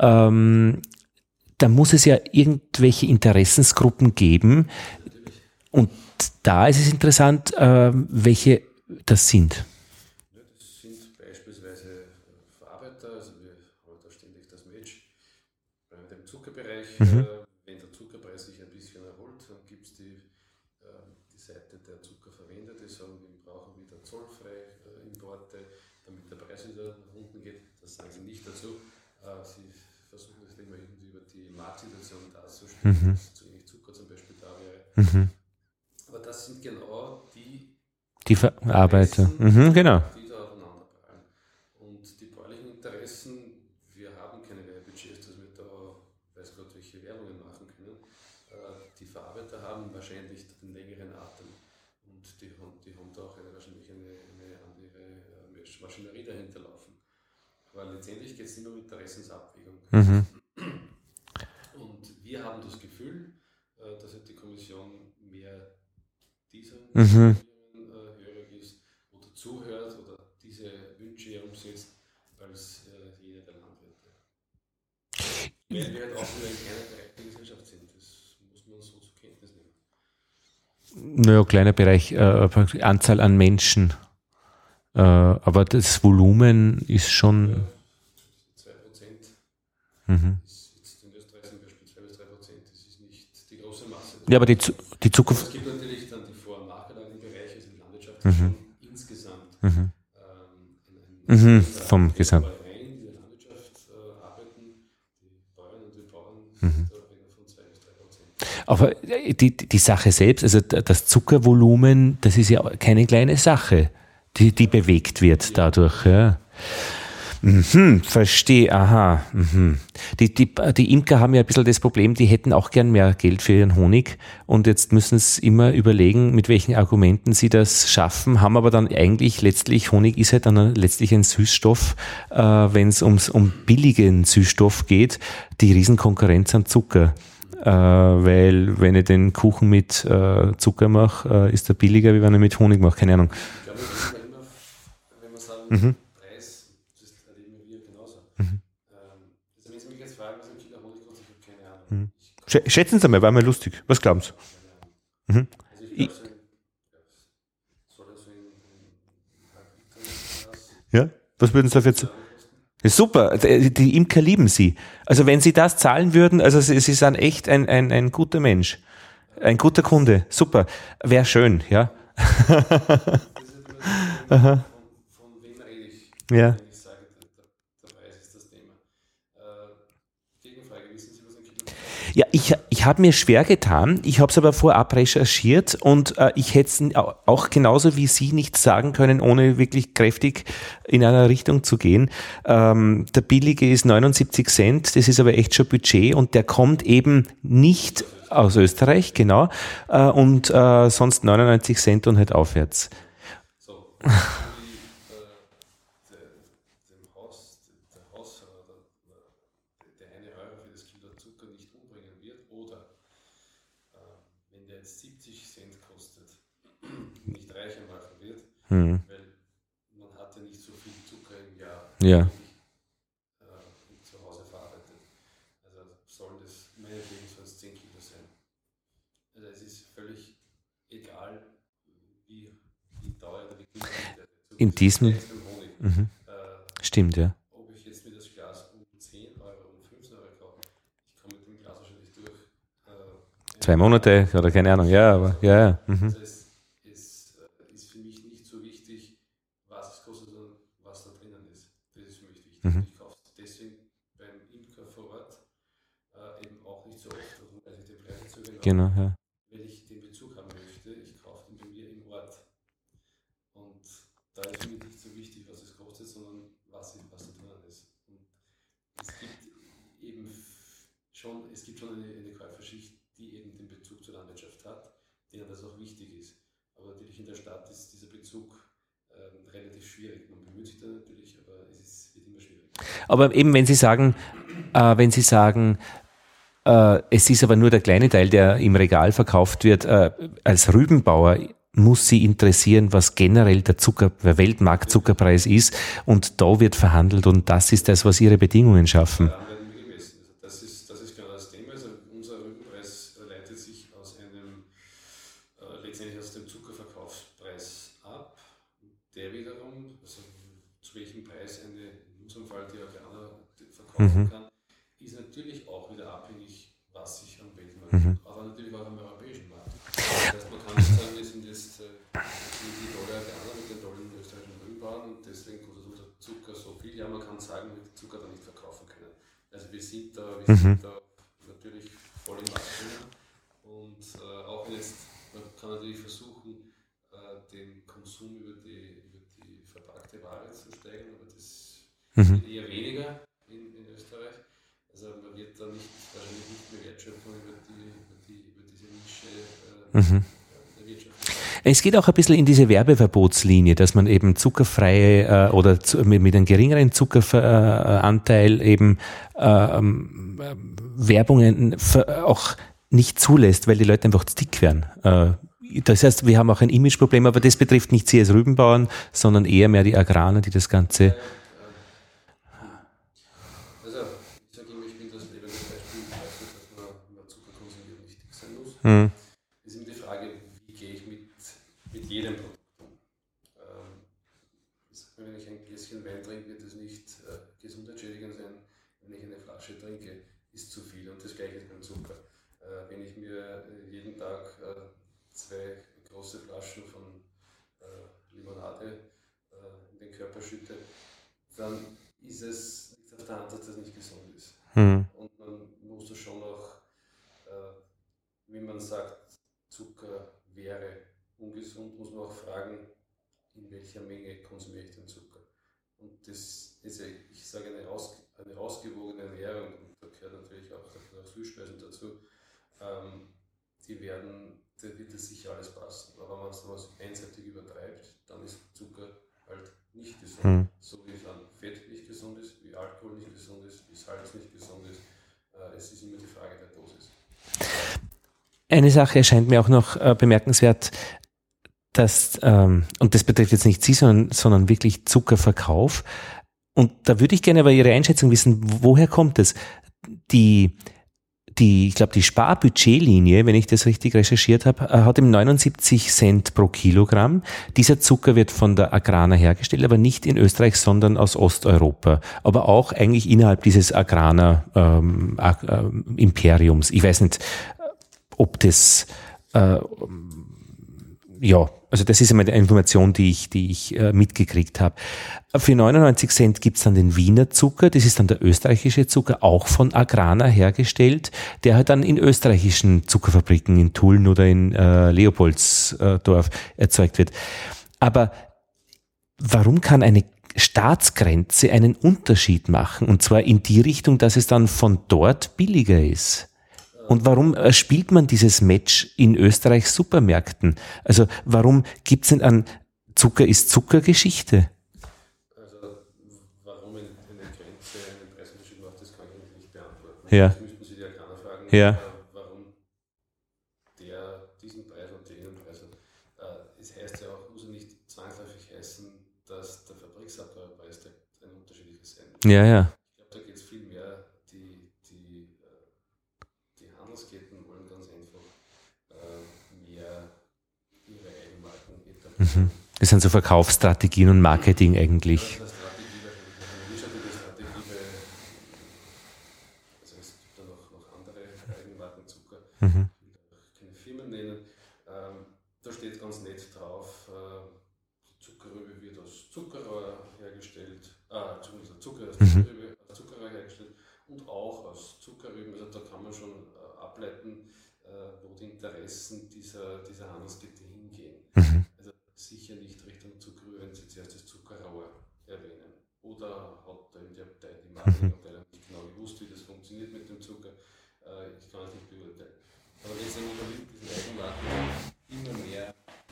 [SPEAKER 1] da muss es ja irgendwelche Interessensgruppen geben. Und da ist es interessant, welche das sind.
[SPEAKER 3] Ja, das sind beispielsweise Verarbeiter, also wir haben da ständig das Match bei dem Zuckerbereich. Wenn der Zuckerpreis sich ein bisschen erholt, dann gibt es die Seite der Zuckerverwender, die sagen, wir brauchen wieder zollfrei Importe, damit der Preis wieder nach unten geht. Das sagen sie nicht dazu. Sie versuchen das immer irgendwie über die Marktsituation darzustellen, dass zu wenig Zucker zum Beispiel da wäre. Aber das sind genau die
[SPEAKER 1] Verarbeiter, genau.
[SPEAKER 3] Die da aufeinanderprallen. Und die bäuerlichen Interessen, wir haben keine Werbebudgets, dass wir da, weiß Gott, welche Werbungen machen können. Die Verarbeiter haben wahrscheinlich den längeren Atem und die haben da auch wahrscheinlich eine andere Maschinerie dahinter laufen. Aber letztendlich geht es immer um Interessensabwägung. Und wir haben das Gefühl, dass die Kommission mehr dieser hörig ist oder zuhört oder diese Wünsche herumsetzt als jeder der Landwirte. Weil wir halt auch nur ein kleiner Bereich der Gesellschaft sind, das muss man so zur Kenntnis nehmen.
[SPEAKER 1] Naja, kleiner Bereich, Anzahl an Menschen. Aber das Volumen ist schon...
[SPEAKER 3] 2%. Ist jetzt in Österreich zum Beispiel 2-3%. Das ist nicht die große Masse.
[SPEAKER 1] Ja, aber die Zucker...
[SPEAKER 3] Es gibt natürlich dann die Vor- und nachgelagerten Bereiche, also die Landwirtschaft schon insgesamt
[SPEAKER 1] vom Gesamt.
[SPEAKER 3] in der Landwirtschaft arbeiten, die Bäuerinnen und die Bauern sind da von 2 bis 3%.
[SPEAKER 1] Aber die Sache selbst, also das Zuckervolumen, das ist ja keine kleine Sache, die bewegt wird dadurch. Ja. Verstehe, aha. Die Imker haben ja ein bisschen das Problem, die hätten auch gern mehr Geld für ihren Honig und jetzt müssen sie immer überlegen, mit welchen Argumenten sie das schaffen, haben aber dann eigentlich letztlich, Honig ist halt dann letztlich ein Süßstoff, wenn es um billigen Süßstoff geht, die Riesenkonkurrenz an Zucker. Weil wenn ich den Kuchen mit Zucker mache, ist er billiger, wie wenn ich mit Honig mache, keine Ahnung.
[SPEAKER 3] Ich glaube, das ist immer, wenn wir sagen, Preis, das erleben wir genauso. Also wenn Sie mich jetzt fragen, was ein Kilo Honig kostet, ich habe keine Ahnung.
[SPEAKER 1] Schätzen Sie mal, war mal lustig. Was glauben Sie?
[SPEAKER 3] Also ich glaube, soll das so in
[SPEAKER 1] Ja? Was würden Sie dafür zu? Ja, super, die Imker lieben Sie. Also wenn Sie das zahlen würden, also Sie sind echt ein guter Mensch. Ein guter Kunde. Super. Wäre schön, ja.
[SPEAKER 3] von wem rede ich,
[SPEAKER 1] Ja.
[SPEAKER 3] wenn ich sage, der Preis ist das Thema. Gegenfrage, wissen Sie, was ein Kilo kostet?
[SPEAKER 1] Ja, ich habe mir schwer getan, ich habe es aber vorab recherchiert und ich hätte es auch genauso wie Sie nicht sagen können, ohne wirklich kräftig in einer Richtung zu gehen. Der billige ist 79 Cent, das ist aber echt schon Budget und der kommt eben nicht aus Österreich, genau, und sonst 99 Cent und halt aufwärts.
[SPEAKER 3] So, dem Hausfrau der 1 Euro für das Kilo Zucker nicht umbringen wird oder wenn der jetzt 70 Cent kostet, nicht reicher machen wird, weil man hat ja nicht so viel Zucker im Jahr
[SPEAKER 1] Ja.
[SPEAKER 3] zu Hause verarbeitet. Also sollen das meinetwegen so 10 Kilo sein. Also es ist völlig egal, wie teuer oder wie günstig der Zucker
[SPEAKER 1] In
[SPEAKER 3] ist.
[SPEAKER 1] diesem-
[SPEAKER 3] Selbst beim Honig.
[SPEAKER 1] Stimmt, ja.
[SPEAKER 3] Ob ich jetzt mir das Glas um 10 Euro, um 15 Euro kaufe, ich komme mit dem Glas wahrscheinlich durch.
[SPEAKER 1] 2 Monate oder keine Ahnung, ja, aber ja.
[SPEAKER 3] Also es ist für mich nicht so wichtig, was es kostet, sondern was da drinnen ist. Das ist für mich wichtig. Ich kaufe es deswegen beim Imker vor Ort eben auch nicht so oft, weil ich den Preis nicht so
[SPEAKER 1] Genau, ja.
[SPEAKER 3] wenn ich den Bezug haben möchte, ich kaufe den bei mir im Ort. Und da ist für mich nicht so wichtig, was es kostet, sondern was da drinnen ist. Und es gibt schon eine Käuferschicht, die eben den Bezug zur Landwirtschaft hat, denen das auch wichtig ist. Aber natürlich in der Stadt ist dieser Bezug relativ schwierig. Man bemüht sich da natürlich, aber wird immer schwieriger.
[SPEAKER 1] Aber eben, wenn Sie sagen, es ist aber nur der kleine Teil, der im Regal verkauft wird, als Rübenbauer muss Sie interessieren, was generell der Weltmarktzuckerpreis ist und da wird verhandelt und das ist das, was Ihre Bedingungen schaffen.
[SPEAKER 3] Daran werden wir gemessen. Also das ist genau das Thema. Also unser Rübenpreis leitet sich letztendlich aus dem Zuckerverkaufspreis ab. Der wiederum, also zu welchem Preis in unserem Fall die Agrana verkaufen kann, ist natürlich auch wieder abhängig, was sich am Weltmarkt tut, aber natürlich auch am europäischen Markt. Das heißt, man kann nicht sagen, wir sind jetzt die tolle Agrana mit den tollen österreichischen Rübenbauern und deswegen kostet unser Zucker so viel. Ja, man kann sagen, wir den Zucker da nicht verkaufen können. Also wir sind da natürlich voll im Markt drinnen und auch wenn jetzt, man kann natürlich versuchen, den Konsum über die verpackte Ware zu steigern, aber das wird eher weniger in Österreich. Also man wird da wahrscheinlich nicht mehr Wertschöpfung über diese Nische der Wirtschaft.
[SPEAKER 1] Es geht auch ein bisschen in diese Werbeverbotslinie, dass man eben zuckerfreie oder mit einem geringeren Zuckeranteil eben Werbungen auch nicht zulässt, weil die Leute einfach zu dick werden. Das heißt, wir haben auch ein Imageproblem, aber das betrifft nicht Sie als Rübenbauern, sondern eher mehr die Agrarer, die das Ganze...
[SPEAKER 3] Also, ich sage immer, ich bin das lebende Beispiel dafür, dass man Zucker konsumiert nicht dick sein muss. Es ist immer die Frage, wie gehe ich mit jedem Produkt um. Wenn ich ein Gläschen Wein trinke, wird es nicht gesundheitsschädigend sein. Wenn ich eine Flasche trinke, ist zu viel. Und das Gleiche ist beim Zucker. Wenn ich mir jeden Tag 2 große Flaschen von Limonade in den Körper schütte, dann ist es nicht auf der Hand, dass das nicht gesund ist. Und man muss das schon auch, wie man sagt, Zucker wäre ungesund, muss man auch fragen, in welcher Menge konsumiere ich den Zucker. Und das ist, ich sage, eine ausgewogene Ernährung, und da gehört natürlich auch Süßspeisen dazu, da wird das sicher alles passen. Aber wenn man es einseitig übertreibt, dann ist Zucker halt nicht gesund. So wie dann Fett nicht gesund ist, wie Alkohol nicht gesund ist, wie Salz nicht gesund ist. Es ist immer die Frage der Dosis.
[SPEAKER 1] Eine Sache erscheint mir auch noch bemerkenswert, dass, und das betrifft jetzt nicht Sie, sondern wirklich Zuckerverkauf. Und da würde ich gerne aber Ihre Einschätzung wissen, woher kommt es? Ich glaube, die Sparbudgetlinie, wenn ich das richtig recherchiert habe, hat eben 79 Cent pro Kilogramm. Dieser Zucker wird von der Agrana hergestellt, aber nicht in Österreich, sondern aus Osteuropa. Aber auch eigentlich innerhalb dieses Agrana Imperiums. Ich weiß nicht, ob das also das ist einmal eine Information, die ich mitgekriegt habe. Für 99 Cent gibt's dann den Wiener Zucker, das ist dann der österreichische Zucker, auch von Agrana hergestellt, der halt dann in österreichischen Zuckerfabriken in Tulln oder in Leopoldsdorf erzeugt wird. Aber warum kann eine Staatsgrenze einen Unterschied machen? Und zwar in die Richtung, dass es dann von dort billiger ist. Und warum spielt man dieses Match in Österreichs Supermärkten? Also warum gibt's denn an Zucker ist Zuckergeschichte?
[SPEAKER 3] Also warum eine Grenze einen Preisunterschied macht, das kann ich nicht beantworten.
[SPEAKER 1] Ja.
[SPEAKER 3] Das müssten Sie die Agrana fragen,
[SPEAKER 1] ja.
[SPEAKER 3] Warum der diesen Preis und jenen Preis hat. Es heißt ja auch, muss ja nicht zwangsläufig heißen, dass der Fabriksabfallpreis ein unterschiedliches sein muss.
[SPEAKER 1] Ja, ja.
[SPEAKER 3] Ich glaube, da geht es viel mehr, die Handelsketten wollen ganz einfach mehr ihre Eigenmarken etablieren.
[SPEAKER 1] Das sind so Verkaufsstrategien und Marketing eigentlich.
[SPEAKER 3] Das ist eine Strategie, eine wirtschaftliche Strategie, also es gibt da noch andere Eigenmarkenzucker, ich will auch keine Firmen nennen. Da steht ganz nett drauf, die Zuckerrübe wird aus Zuckerrohr hergestellt, Zucker aus Zuckerrohr hergestellt und auch aus Zuckerrüben. Also da kann man schon ableiten, wo die Interessen dieser Handelskette hingehen. Also sicher nicht Richtung Zuckerrübe, wenn Sie zuerst das Zuckerrohr erwähnen. Oder hat da in der die Marketingabteilung nicht genau gewusst, wie das funktioniert mit dem Zucker. Ich kann es nicht beurteilen. Aber letztendlich übernimmt diesen Eigenmarken immer mehr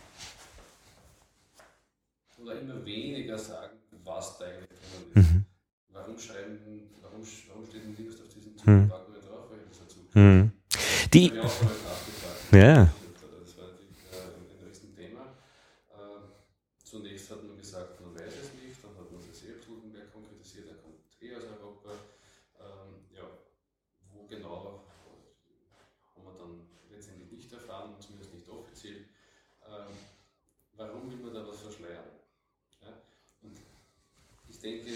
[SPEAKER 3] oder immer weniger sagen, was da eigentlich drin ist. Warum steht ein Links auf diesen Zuckerpackungen drauf, weil ich das dazu
[SPEAKER 1] Die,
[SPEAKER 3] habe ich auch schon mal nachgefragt.
[SPEAKER 1] ja.
[SPEAKER 3] Das war natürlich ein Riesenthema. Zunächst hat man gesagt, man weiß es nicht, dann hat man das ein bisschen mehr konkretisiert, er kommt aus Europa. Wo genau haben wir dann letztendlich nicht erfahren, zumindest nicht offiziell. Warum will man da was verschleiern? Ja? Und ich denke,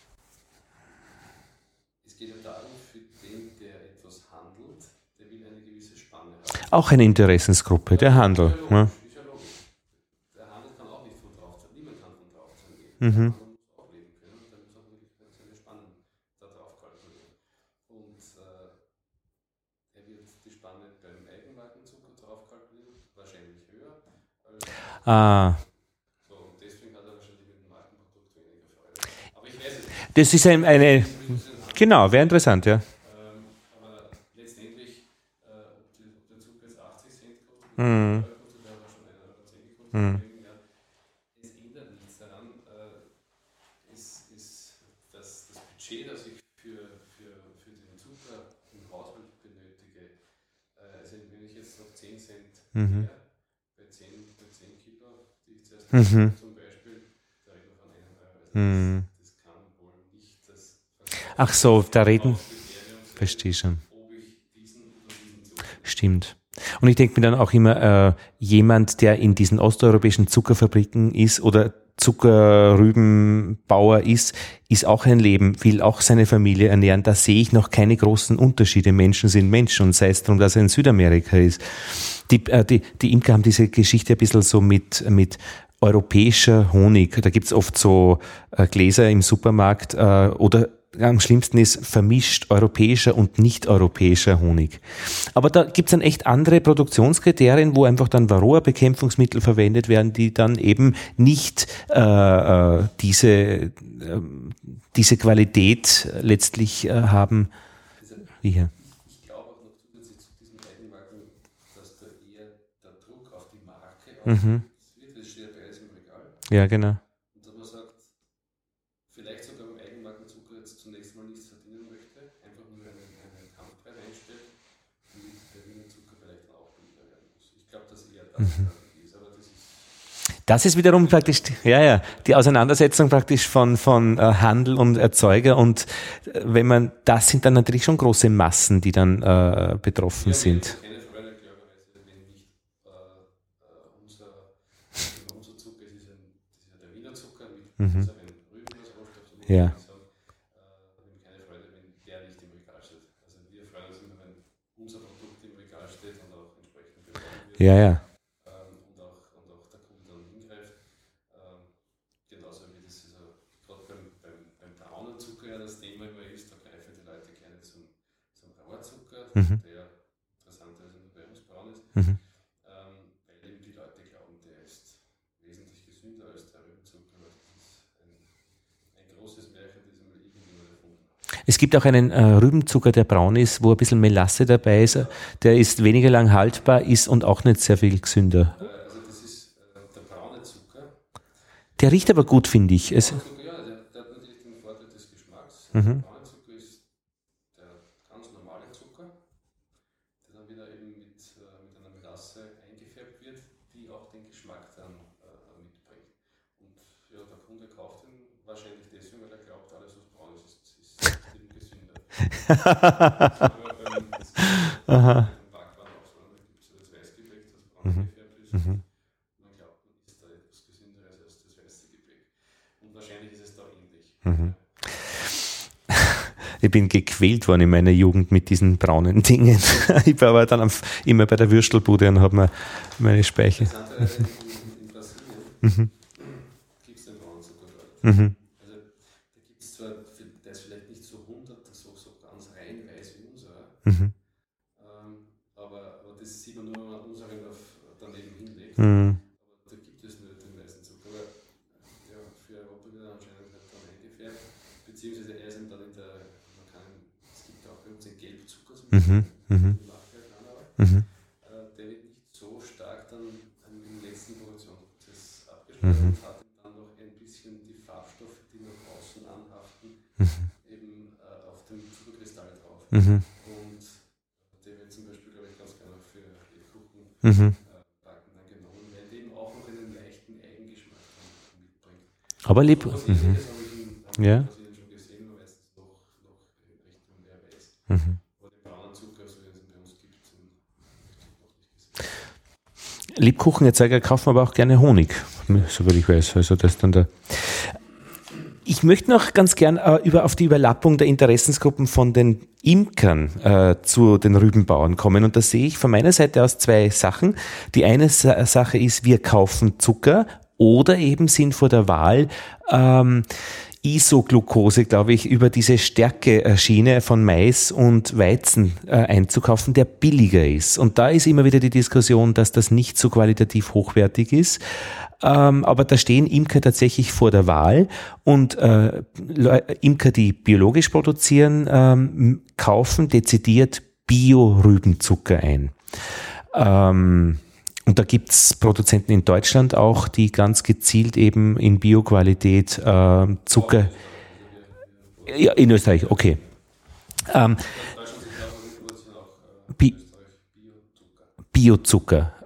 [SPEAKER 3] es geht ja darum, für den, der etwas handelt, der will eine gewisse Spanne haben.
[SPEAKER 1] Auch eine Interessensgruppe, der Handel.
[SPEAKER 3] Ist ja logisch. Der Handel kann auch nicht von drauf sein. Niemand kann von drauf sein. Man muss auch leben können und dann muss auch wirklich seine Spannen da drauf kalkulieren. Und er wird die Spanne beim Eigenmarkenzucker drauf kalkulieren, wahrscheinlich höher. So, und deswegen hat er wahrscheinlich mit dem Markenprodukt weniger Freude. Aber ich weiß es nicht.
[SPEAKER 1] Das ist eine genau, wäre interessant, ja.
[SPEAKER 3] Aber letztendlich, ob der Zucker jetzt 80 Cent kostet, der war schon 1,10 gekostet. Es ändert nichts daran. Ist das Budget, das ich für den Zucker im Haushalt benötige, also wenn ich jetzt noch 10 Cent mehr, bei 10 Kilo, die ich zuerst zum Beispiel, da reden wir von einem Euro. Das kann wohl nicht das
[SPEAKER 1] Ach so, da reden. Verstehe schon. Stimmt. Und ich denke mir dann auch immer, jemand, der in diesen osteuropäischen Zuckerfabriken ist oder Zuckerrübenbauer ist auch ein Leben, will auch seine Familie ernähren. Da sehe ich noch keine großen Unterschiede. Menschen sind Menschen und sei es darum, dass er in Südamerika ist. Die Imker haben diese Geschichte ein bisschen so mit europäischer Honig. Da gibt's oft so Gläser im Supermarkt oder am schlimmsten ist vermischt europäischer und nicht-europäischer Honig. Aber da gibt's dann echt andere Produktionskriterien, wo einfach dann Varroa-Bekämpfungsmittel verwendet werden, die dann eben nicht diese Qualität letztlich haben wie hier.
[SPEAKER 3] Ich glaube auch noch zusätzlich zu diesen Eigenmarken, dass da eher der Druck auf die Marke wird, das steht ja beides im Regal.
[SPEAKER 1] Ja, genau.
[SPEAKER 3] Und dass man sagt, vielleicht sogar beim Eigenmarkenzucker jetzt zunächst mal nichts verdienen möchte, einfach nur einen Kampfpreis einstellt, damit der Wiener Zucker vielleicht auch billiger werden muss. Ich glaube, dass eher das ist, aber
[SPEAKER 1] das ist wiederum praktisch, die Auseinandersetzung praktisch von Handel und Erzeuger und das sind dann natürlich schon große Massen, die dann betroffen sind.
[SPEAKER 3] Keine Freude, klarerweise, wenn nicht unser Zucker ist, das ist ja der Wiener Zucker mit unseren Rüben als Rohstoff, so
[SPEAKER 1] Ja.
[SPEAKER 3] keine Freude, wenn der nicht im Regal steht. Also wir freuen uns immer, wenn unser Produkt im Regal steht und auch entsprechend beworben wird.
[SPEAKER 1] Ja.
[SPEAKER 3] Und auch der Kunde dann hingreift. Genauso wie das gerade beim braunen Zucker ja das Thema immer ist, da greifen die Leute gerne zum Rohrzucker, der interessanterweise nur bei uns braun ist, weil eben die Leute glauben, der ist wesentlich gesünder als der Rübenzucker, aber das ist ein großes Märchen, das immer irgendjemand erfunden hat.
[SPEAKER 1] Es gibt auch einen Rübenzucker, der braun ist, wo ein bisschen Melasse dabei ist. Der ist weniger lang haltbar, ist und auch nicht sehr viel gesünder.
[SPEAKER 3] Also das ist der braune Zucker.
[SPEAKER 1] Der riecht aber gut, finde ich.
[SPEAKER 3] Der hat natürlich den Vorteil des Geschmacks. Der braune Zucker ist der ganz normale Zucker, der dann wieder eben mit einer Melasse eingefärbt wird, die auch den Geschmack dann mitbringt. Und ja, der Kunde kauft ihn wahrscheinlich deswegen, weil er glaubt, alles was braun ist eben gesünder.
[SPEAKER 1] Aha.
[SPEAKER 3] Im Backwaren auch so, da gibt es ja das Weißgebäck, das braun gefärbt ist. Man glaubt, man isst da etwas gesünderes als das weiße Gebäck. Und wahrscheinlich ist es da ähnlich.
[SPEAKER 1] Ich bin gequält worden in meiner Jugend mit diesen braunen Dingen. Ich war aber dann immer bei der Würstelbude und habe mir meine Speicher.
[SPEAKER 3] In Brasilien gibt es den braunen Zucker dort. Also da gibt es zwar, der ist vielleicht nicht so 100, so ganz rein weiß wie unserer, aber das sieht man nur, wenn man unseren daneben hinlegt. Aber da gibt es nur den weißen Zucker. Aber ja, für Europa wird er anscheinend halt dann eingefärbt, beziehungsweise er ist dann es gibt auch bei uns den Gelbzucker, so der wird nicht so stark dann im letzten Produktionsprozess abgeschlossen und hat dann noch ein bisschen die Farbstoffe, die nach außen anhaften, eben auf dem Zuckerkristall drauf. Und der wird zum Beispiel, glaube ich, ganz gerne für Lebkuchen backen dann genommen, weil der eben auch noch einen leichten Eigengeschmack mitbringt.
[SPEAKER 1] Aber
[SPEAKER 3] Das habe ich in Brasilien schon gesehen, aber meistens noch Richtung mehr weiß. Aber den braunen Zucker, so wie es bei uns gibt, den noch nicht gesehen.
[SPEAKER 1] Lebkuchenerzeuger kaufen aber auch gerne Honig, soweit ich weiß. Also das dann da. Ich möchte noch ganz gern auf die Überlappung der Interessensgruppen von den Imkern zu den Rübenbauern kommen. Und da sehe ich von meiner Seite aus zwei Sachen. Die eine Sache ist, wir kaufen Zucker oder eben sind vor der Wahl, Isoglucose, glaube ich, über diese Stärke-Schiene von Mais und Weizen einzukaufen, der billiger ist. Und da ist immer wieder die Diskussion, dass das nicht so qualitativ hochwertig ist. Aber da stehen Imker tatsächlich vor der Wahl und Imker, die biologisch produzieren, kaufen dezidiert Bio-Rübenzucker ein. Und da gibt's Produzenten in Deutschland auch, die ganz gezielt eben in Bioqualität Zucker. Ja, in Österreich, okay. Biozucker.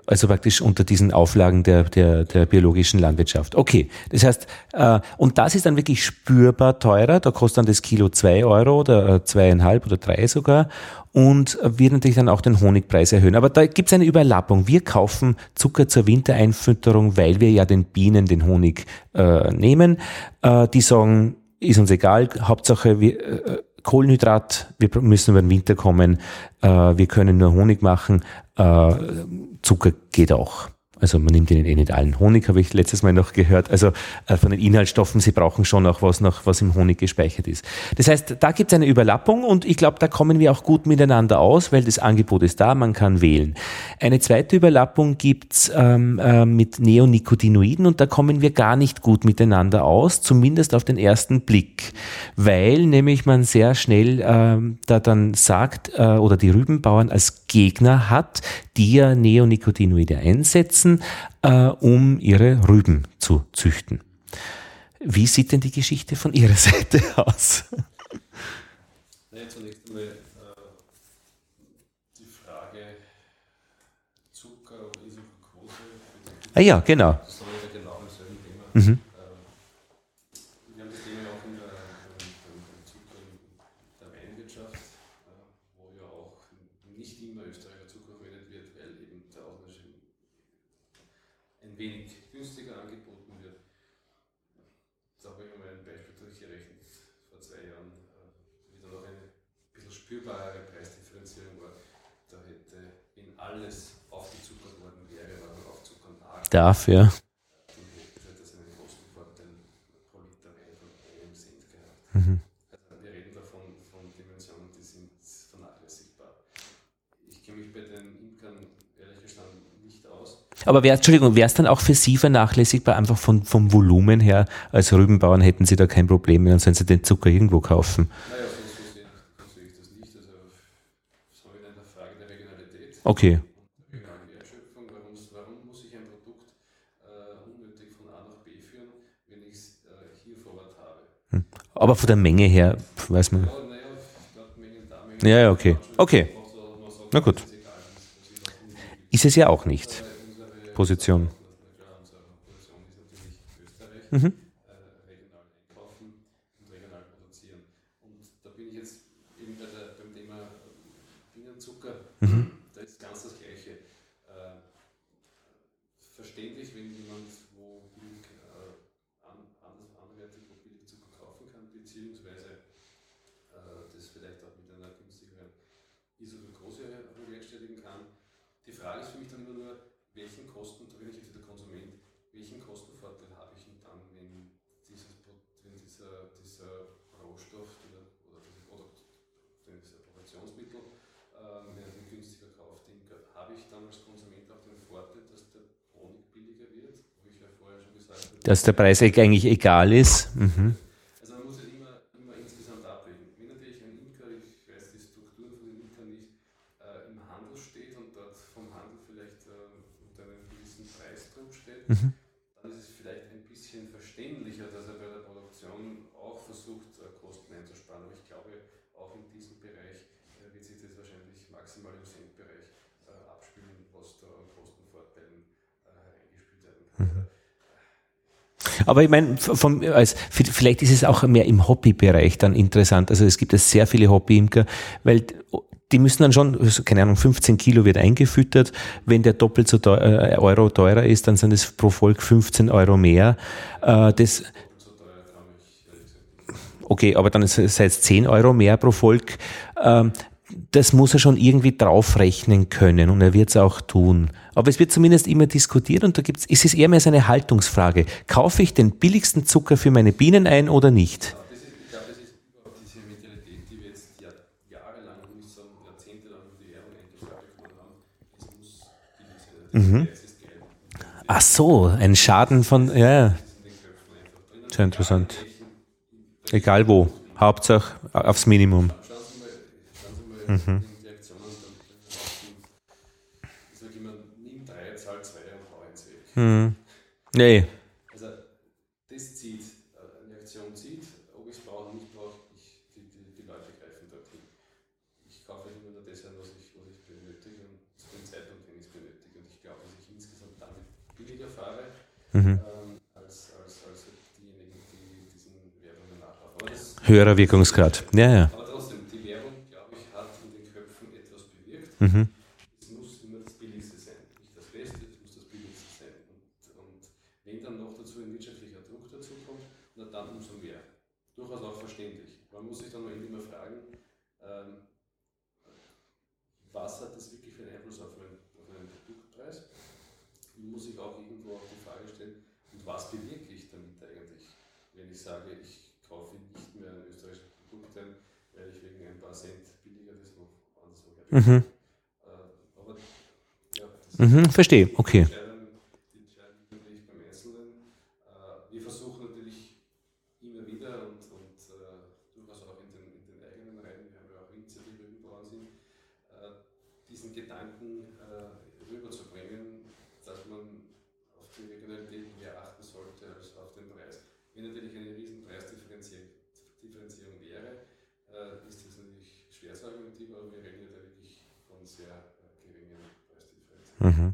[SPEAKER 1] Also praktisch unter diesen Auflagen der biologischen Landwirtschaft. Okay, das heißt, und das ist dann wirklich spürbar teurer, da kostet dann das Kilo 2 Euro oder 2,5 oder 3 sogar und wird natürlich dann auch den Honigpreis erhöhen. Aber da gibt es eine Überlappung. Wir kaufen Zucker zur Wintereinfütterung, weil wir ja den Bienen den Honig nehmen. Die sagen, ist uns egal, Hauptsache Kohlenhydrat, wir müssen über den Winter kommen, wir können nur Honig machen, Zucker geht auch. Also man nimmt ihnen nicht allen Honig, habe ich letztes Mal noch gehört. Also von den Inhaltsstoffen, sie brauchen schon auch was im Honig gespeichert ist. Das heißt, da gibt es eine Überlappung und ich glaube, da kommen wir auch gut miteinander aus, weil das Angebot ist da, man kann wählen. Eine zweite Überlappung gibt's mit Neonicotinoiden und da kommen wir gar nicht gut miteinander aus, zumindest auf den ersten Blick, weil nämlich man sehr schnell da dann sagt oder die Rübenbauern als Gegner hat, die ja Neonicotinoide einsetzen, um ihre Rüben zu züchten. Wie sieht denn die Geschichte von Ihrer Seite aus?
[SPEAKER 3] Ja, zunächst einmal die Frage Zucker oder Isoglucose.
[SPEAKER 1] Ah ja, genau.
[SPEAKER 3] Das ist ja genau dasselbe Thema.
[SPEAKER 1] Mhm.
[SPEAKER 3] Wir haben das Thema auch beim Zucker in der Weinwirtschaft, wo ja auch nicht immer österreichischer Zucker verwendet wird, weil eben der ausländische ein wenig günstiger angeboten wird. Da habe ich mir mal ein Beispiel durchgerechnet vor 2 Jahren, wie dann noch eine bisschen spürbarere Preisdifferenzierung war. Da hätte, wenn alles aufgezuckert worden wäre, war man aufzuckern
[SPEAKER 1] Dafür.
[SPEAKER 3] dann hätte das einen Kostenvorteil pro Liter Wein von 1 Cent gehabt.
[SPEAKER 1] Mhm.
[SPEAKER 3] Also wir reden davon von Dimensionen, die sind vernachlässigbar. Ich kenne mich bei den Imkern ehrlich gestanden nicht aus.
[SPEAKER 1] Aber wäre es dann auch für Sie vernachlässigbar, einfach vom Volumen her, als Rübenbauern hätten Sie da kein Problem mehr, dann sollen Sie den Zucker irgendwo kaufen?
[SPEAKER 3] Naja, so sehe ich das nicht. Also, das habe ich in der Frage der Regionalität.
[SPEAKER 1] Okay.
[SPEAKER 3] Und der regionalen Wertschöpfung. Warum muss ich ein Produkt unnötig von A nach B führen, wenn ich es hier vor Ort habe?
[SPEAKER 1] Aber von der Menge her, weiß man.
[SPEAKER 3] Ja, naja, ich glaube, Mengen da, Mengen
[SPEAKER 1] Ja, okay. Okay.
[SPEAKER 3] man sagt,
[SPEAKER 1] Na gut.
[SPEAKER 3] es ist egal, was ich was unbedingt
[SPEAKER 1] Ist es ja auch nicht.
[SPEAKER 3] unsere
[SPEAKER 1] Position.
[SPEAKER 3] Klar, unsere Position ist natürlich Österreich.
[SPEAKER 1] Mhm.
[SPEAKER 3] Regional einkaufen und regional produzieren. Und da bin ich jetzt eben beim Thema Bienenzucker.
[SPEAKER 1] Mhm.
[SPEAKER 3] Da ist ganz das Gleiche. Verständlich, wenn jemand wo billig anderweitig wo billig Zucker kaufen kann, beziehungsweise das vielleicht auch mit einer günstigeren Isoglucose bewerkstelligen kann. Die Frage ist für mich dann immer nur, welchen Kosten, da bin ich jetzt wieder Konsument, welchen Kostenvorteil habe ich denn dann, wenn dieser Rohstoff oder dieser Produktionsmittel, wenn er den günstiger kauft, habe ich dann als Konsument auch den Vorteil, dass der Honig billiger wird, wo ich ja vorher schon gesagt habe.
[SPEAKER 1] Dass der Preis eigentlich egal ist. Mhm.
[SPEAKER 3] Also man muss ja immer insgesamt abwägen. Wenn natürlich ein Imker, ich weiß die Strukturen von den Imkern nicht, im Handel steht und dort vom Handel vielleicht unter einem gewissen Preisdruck steht,
[SPEAKER 1] Mhm.
[SPEAKER 3] dann ist es vielleicht ein bisschen verständlicher, dass er bei der Produktion auch versucht, Kosten einzusparen. Aber ich glaube, auch in diesem Bereich wird sich das wahrscheinlich maximal im Centbereich abspielen, was da an Kostenvorteilen hereingespielt werden kann.
[SPEAKER 1] Aber ich meine, vielleicht ist es auch mehr im Hobbybereich dann interessant. Also es gibt ja sehr viele Hobbyimker, weil die müssen dann schon, keine Ahnung, 15 Kilo wird eingefüttert. Wenn der doppelt so Euro teurer ist, dann sind es pro Volk 15 Euro mehr. Okay, aber dann ist es 10 Euro mehr pro Volk. Das muss er schon irgendwie draufrechnen können und er wird es auch tun. Aber es wird zumindest immer diskutiert und ist es eher mehr so eine Haltungsfrage. Kaufe ich den billigsten Zucker für meine Bienen ein oder nicht?
[SPEAKER 3] Ich glaube, das ist überhaupt diese Mentalität, die wir jetzt jahrelang, um nicht sagen jahrzehntelang über die Werbung eingeschaltet bekommen haben. Es muss billig sein. Der Preis ist geil.
[SPEAKER 1] Ach so, ein Schaden von, ja,
[SPEAKER 3] Das ist in den Köpfen einfach drinnen.
[SPEAKER 1] sehr interessant. Egal wo, Hauptsache aufs Minimum.
[SPEAKER 3] Schauen Sie mal die Reaktionen ich sage immer, nimm 3, zahl 2 und hau eins weg.
[SPEAKER 1] Nee.
[SPEAKER 3] Also das zieht, eine Aktion zieht, ob ich es brauche oder nicht brauche, die Leute greifen dorthin. Ich kaufe immer nur das ein, was ich benötige und zu dem Zeitpunkt, wenn ich es benötige. Und ich glaube, dass ich weniger fahre, als diejenigen, die diesen Werbungen nachlaufen.
[SPEAKER 1] Höherer Wirkungsgrad. Ja.
[SPEAKER 3] Aber trotzdem, die Werbung, glaube ich, hat in den Köpfen etwas bewirkt. Es muss immer das Billigste sein, nicht das Beste, es muss das Billigste sein. Und wenn dann noch dazu ein wirtschaftlicher Druck dazu kommt, dann umso mehr. Durchaus auch verständlich. Man muss sich dann immer fragen, was hat das wirklich für einen Einfluss auf einen Produktpreis? Man muss sich auch irgendwo auch die Frage stellen, und was bewirke ich damit eigentlich, wenn ich sage, ich kaufe nicht mehr ein österreichisches Produkt ein, weil ich wegen ein paar Cent billiger das noch anderswo herbekomme. Aber ja,
[SPEAKER 1] verstehe, okay.
[SPEAKER 3] Die Entscheidung natürlich beim Einzelnen. Wir versuchen natürlich immer wieder und durchaus auch in den eigenen Reihen, wir haben ja auch Initiativen irgendwo ansehen, diesen Gedanken rüberzubringen, dass man auf die Regionalität mehr achten sollte als auf den Preis. Wenn natürlich eine riesen Preisdifferenzierung wäre, ist das natürlich schwer zu argumentieren, aber wir reden ja da wirklich von sehr geringen Preisdifferenzierungen.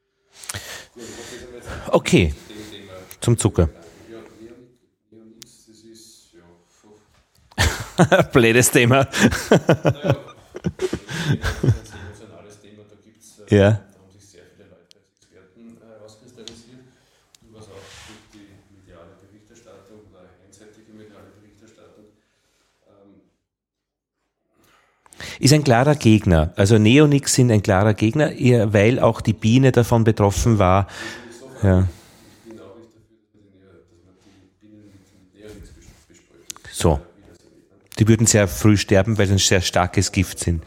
[SPEAKER 1] Okay, zum Zucker.
[SPEAKER 3] Ja, Neonics, das ist ja
[SPEAKER 1] Blödes Thema.
[SPEAKER 3] naja, ein emotionales Thema, da gibt es,
[SPEAKER 1] Ja.
[SPEAKER 3] da haben sich sehr viele Leute als Experten herauskristallisiert, was auch durch die mediale Berichterstattung oder einseitige mediale Berichterstattung.
[SPEAKER 1] Ist ein klarer Gegner. Also Neonics sind ein klarer Gegner, weil auch die Biene davon betroffen war. Ja.
[SPEAKER 3] Ich bin auch nicht dafür, dass man die Bienen mit Neonics besprüht.
[SPEAKER 1] So. Die würden sehr früh sterben, weil sie ein sehr starkes Gift sind.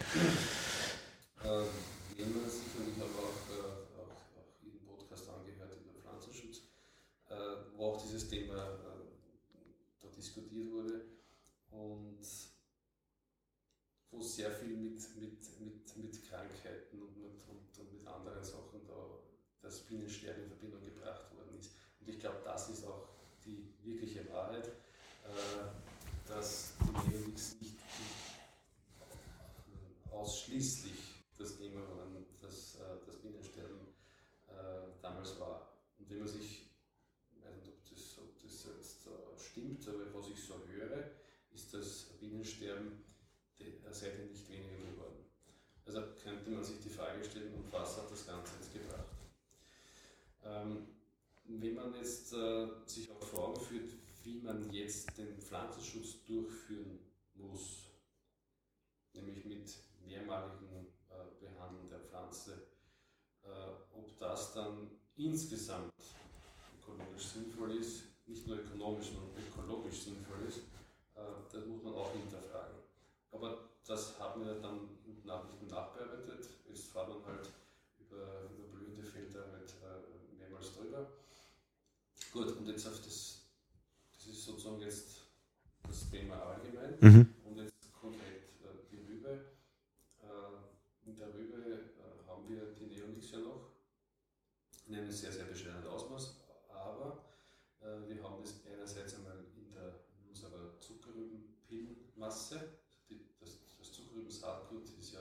[SPEAKER 3] Wenn man sich, und ich habe auch Ihren Podcast angehört über Pflanzenschutz, wo auch dieses Thema da diskutiert wurde und wo sehr viel mit Krankheiten und mit anderen Sachen da das Bienensterben in Verbindung gebracht worden ist. Und ich glaube, das ist auch die wirkliche Wahrheit, dass die Neonics nicht ausschließlich das Thema waren, das Bienensterben damals war. Und wenn man sich, ich weiß nicht, ob das jetzt stimmt, aber was ich so höre, ist das Bienensterben seitdem nicht weniger geworden. Also könnte man sich die Frage stellen, und was hat das Ganze jetzt gebracht? Wenn man jetzt sich auch vor Augen führt, wie man jetzt den Pflanzenschutz durchführen muss, nämlich mit mehrmaligem Behandeln der Pflanze, ob das dann insgesamt ökologisch sinnvoll ist, nicht nur ökonomisch, sondern ökologisch sinnvoll ist, das muss man auch hinterfragen. Aber das haben wir dann nicht nachbearbeitet. Jetzt fährt man halt über blühende Felder halt mehrmals drüber. Gut, und jetzt auf das ist sozusagen jetzt das Thema allgemein. Und jetzt konkret die Rübe. In der Rübe haben wir die Neonics ja noch in einem sehr, sehr bescheidenen Ausmaß, aber wir haben das einerseits einmal in unserer Zuckerrübenpillenmasse. Das Zuckerrübensaatgut ist ja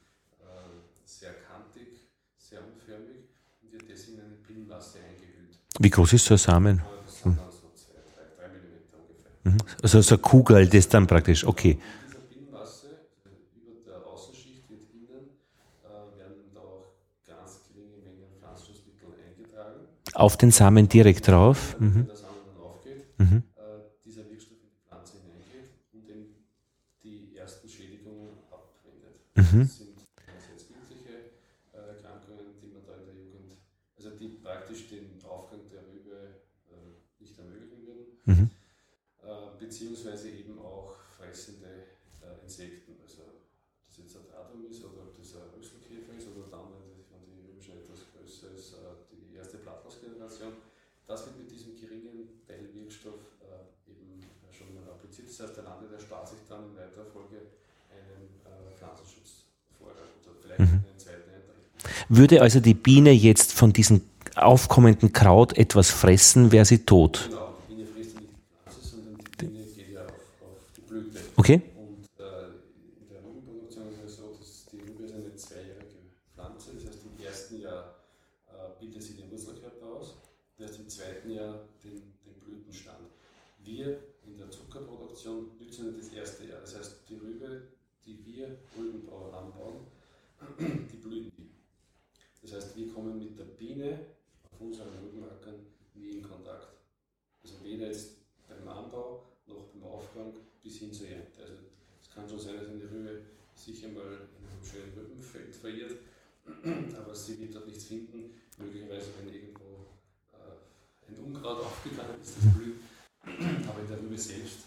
[SPEAKER 3] sehr kantig, sehr unförmig und wird deswegen in eine Pillenmasse eingehüllt.
[SPEAKER 1] Wie groß ist so ein Samen?
[SPEAKER 3] Das sind dann so 3 mm ungefähr.
[SPEAKER 1] Also so eine Kugel, das dann praktisch, okay.
[SPEAKER 3] In dieser Pillenmasse, über der Außenschicht wird innen, werden da auch ganz geringe Mengen Pflanzenschutzmittel eingetragen.
[SPEAKER 1] Auf den Samen direkt drauf.
[SPEAKER 3] Wenn der Samen dann aufgeht, dieser Wirkstoff in die Pflanze hineingeht und eben die ersten Schädigungen abwendet. Das sind einerseits giftige Erkrankungen, die man da in der Jugend, also die praktisch den Aufgang der Rübe nicht ermöglichen würden, beziehungsweise eben auch fressende Insekten, also ob das jetzt ein Radum ist oder ob das ein Rüsselkäfer ist oder dann, wenn die Rübe schon etwas größer ist, die erste Blattlausgeneration. Das wird mit diesem geringen Teilwirkstoff eben schon mal appliziert. Das heißt, der Landwirt erspart sich dann in weiterer Folge einen Pflanzenschutzvorgang oder vielleicht einen zweiten Eintreten.
[SPEAKER 1] Würde also die Biene jetzt von diesem aufkommenden Kraut etwas fressen, wäre sie tot?
[SPEAKER 3] Genau, die Biene frisst ja nicht die Pflanze, sondern die Biene geht ja auf die Blüte.
[SPEAKER 1] Okay.
[SPEAKER 3] Und in der Rübenproduktion ist es so, dass die Rübe ist eine zweijährige Pflanze. Das heißt, im ersten Jahr bildet sie den Wurzelkörper aus. erst im zweiten Jahr den Blütenstand. Wir in der Zuckerproduktion nützen das erste Jahr. Das heißt, die Rübe, die wir Rübenbauer anbauen, die blühen nie. Das heißt, wir kommen mit der Biene auf unseren Rübenackern nie in Kontakt. Also weder jetzt beim Anbau noch beim Aufgang bis hin zur Ernte. Also es kann schon sein, dass eine Rübe sich einmal in einem schönen Rübenfeld verirrt, aber sie wird dort nichts finden. Möglicherweise, wenn irgendwo ein Unkraut aufgegangen ist, das blüht. Aber in der Rübe selbst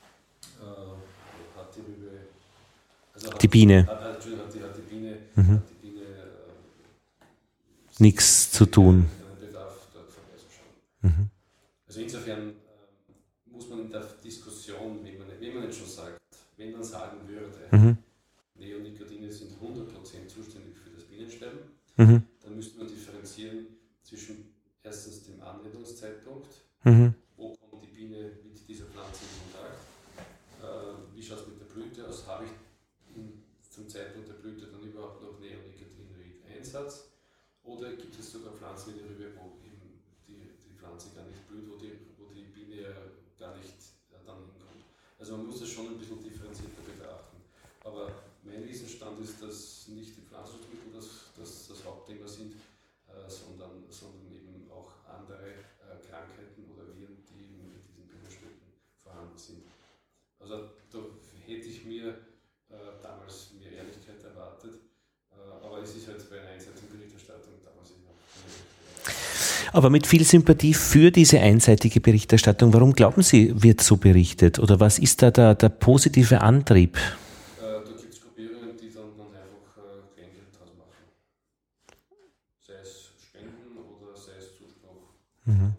[SPEAKER 3] hat die Rübe, also
[SPEAKER 1] die Biene,
[SPEAKER 3] hat die Biene,
[SPEAKER 1] nichts zu tun.
[SPEAKER 3] Bedarf dort vorbeizuschauen. Also insofern muss man in der Diskussion, wenn man jetzt schon sagt, wenn man sagen würde, Neonicotinoide sind 100% zuständig für das Bienensterben, dann müsste man differenzieren zwischen erstens dem Anwendungszeitpunkt, wo kommt die Biene mit dieser Pflanze in Kontakt, wie schaut es mit der Blüte aus, habe ich zum Zeitpunkt der Blüte dann überhaupt noch Neonicotinoid-Einsatz, oder gibt es sogar Pflanzen wie die Rübe, wo eben die Pflanze gar nicht blüht, wo die Biene ja gar nicht dann hinkommt. Also man muss das schon ein bisschen differenzierter betrachten. Aber mein Wissensstand ist, dass nicht die Pflanzenschutzmittel das Hauptthema sind, sondern eben auch andere Krankheiten oder Viren, die in diesen Bienenstöcken vorhanden sind. Also da hätte ich mir damals mehr Ehrlichkeit erwartet, aber es ist halt bei einer einseitigen Berichterstattung damals immer.
[SPEAKER 1] Aber mit viel Sympathie für diese einseitige Berichterstattung, warum glauben Sie, wird so berichtet? Oder was ist da der positive Antrieb?
[SPEAKER 3] Da gibt es Gruppierungen, die dann einfach Kleingeld draus machen. Sei es Spenden oder sei es Zuspruch. Egal.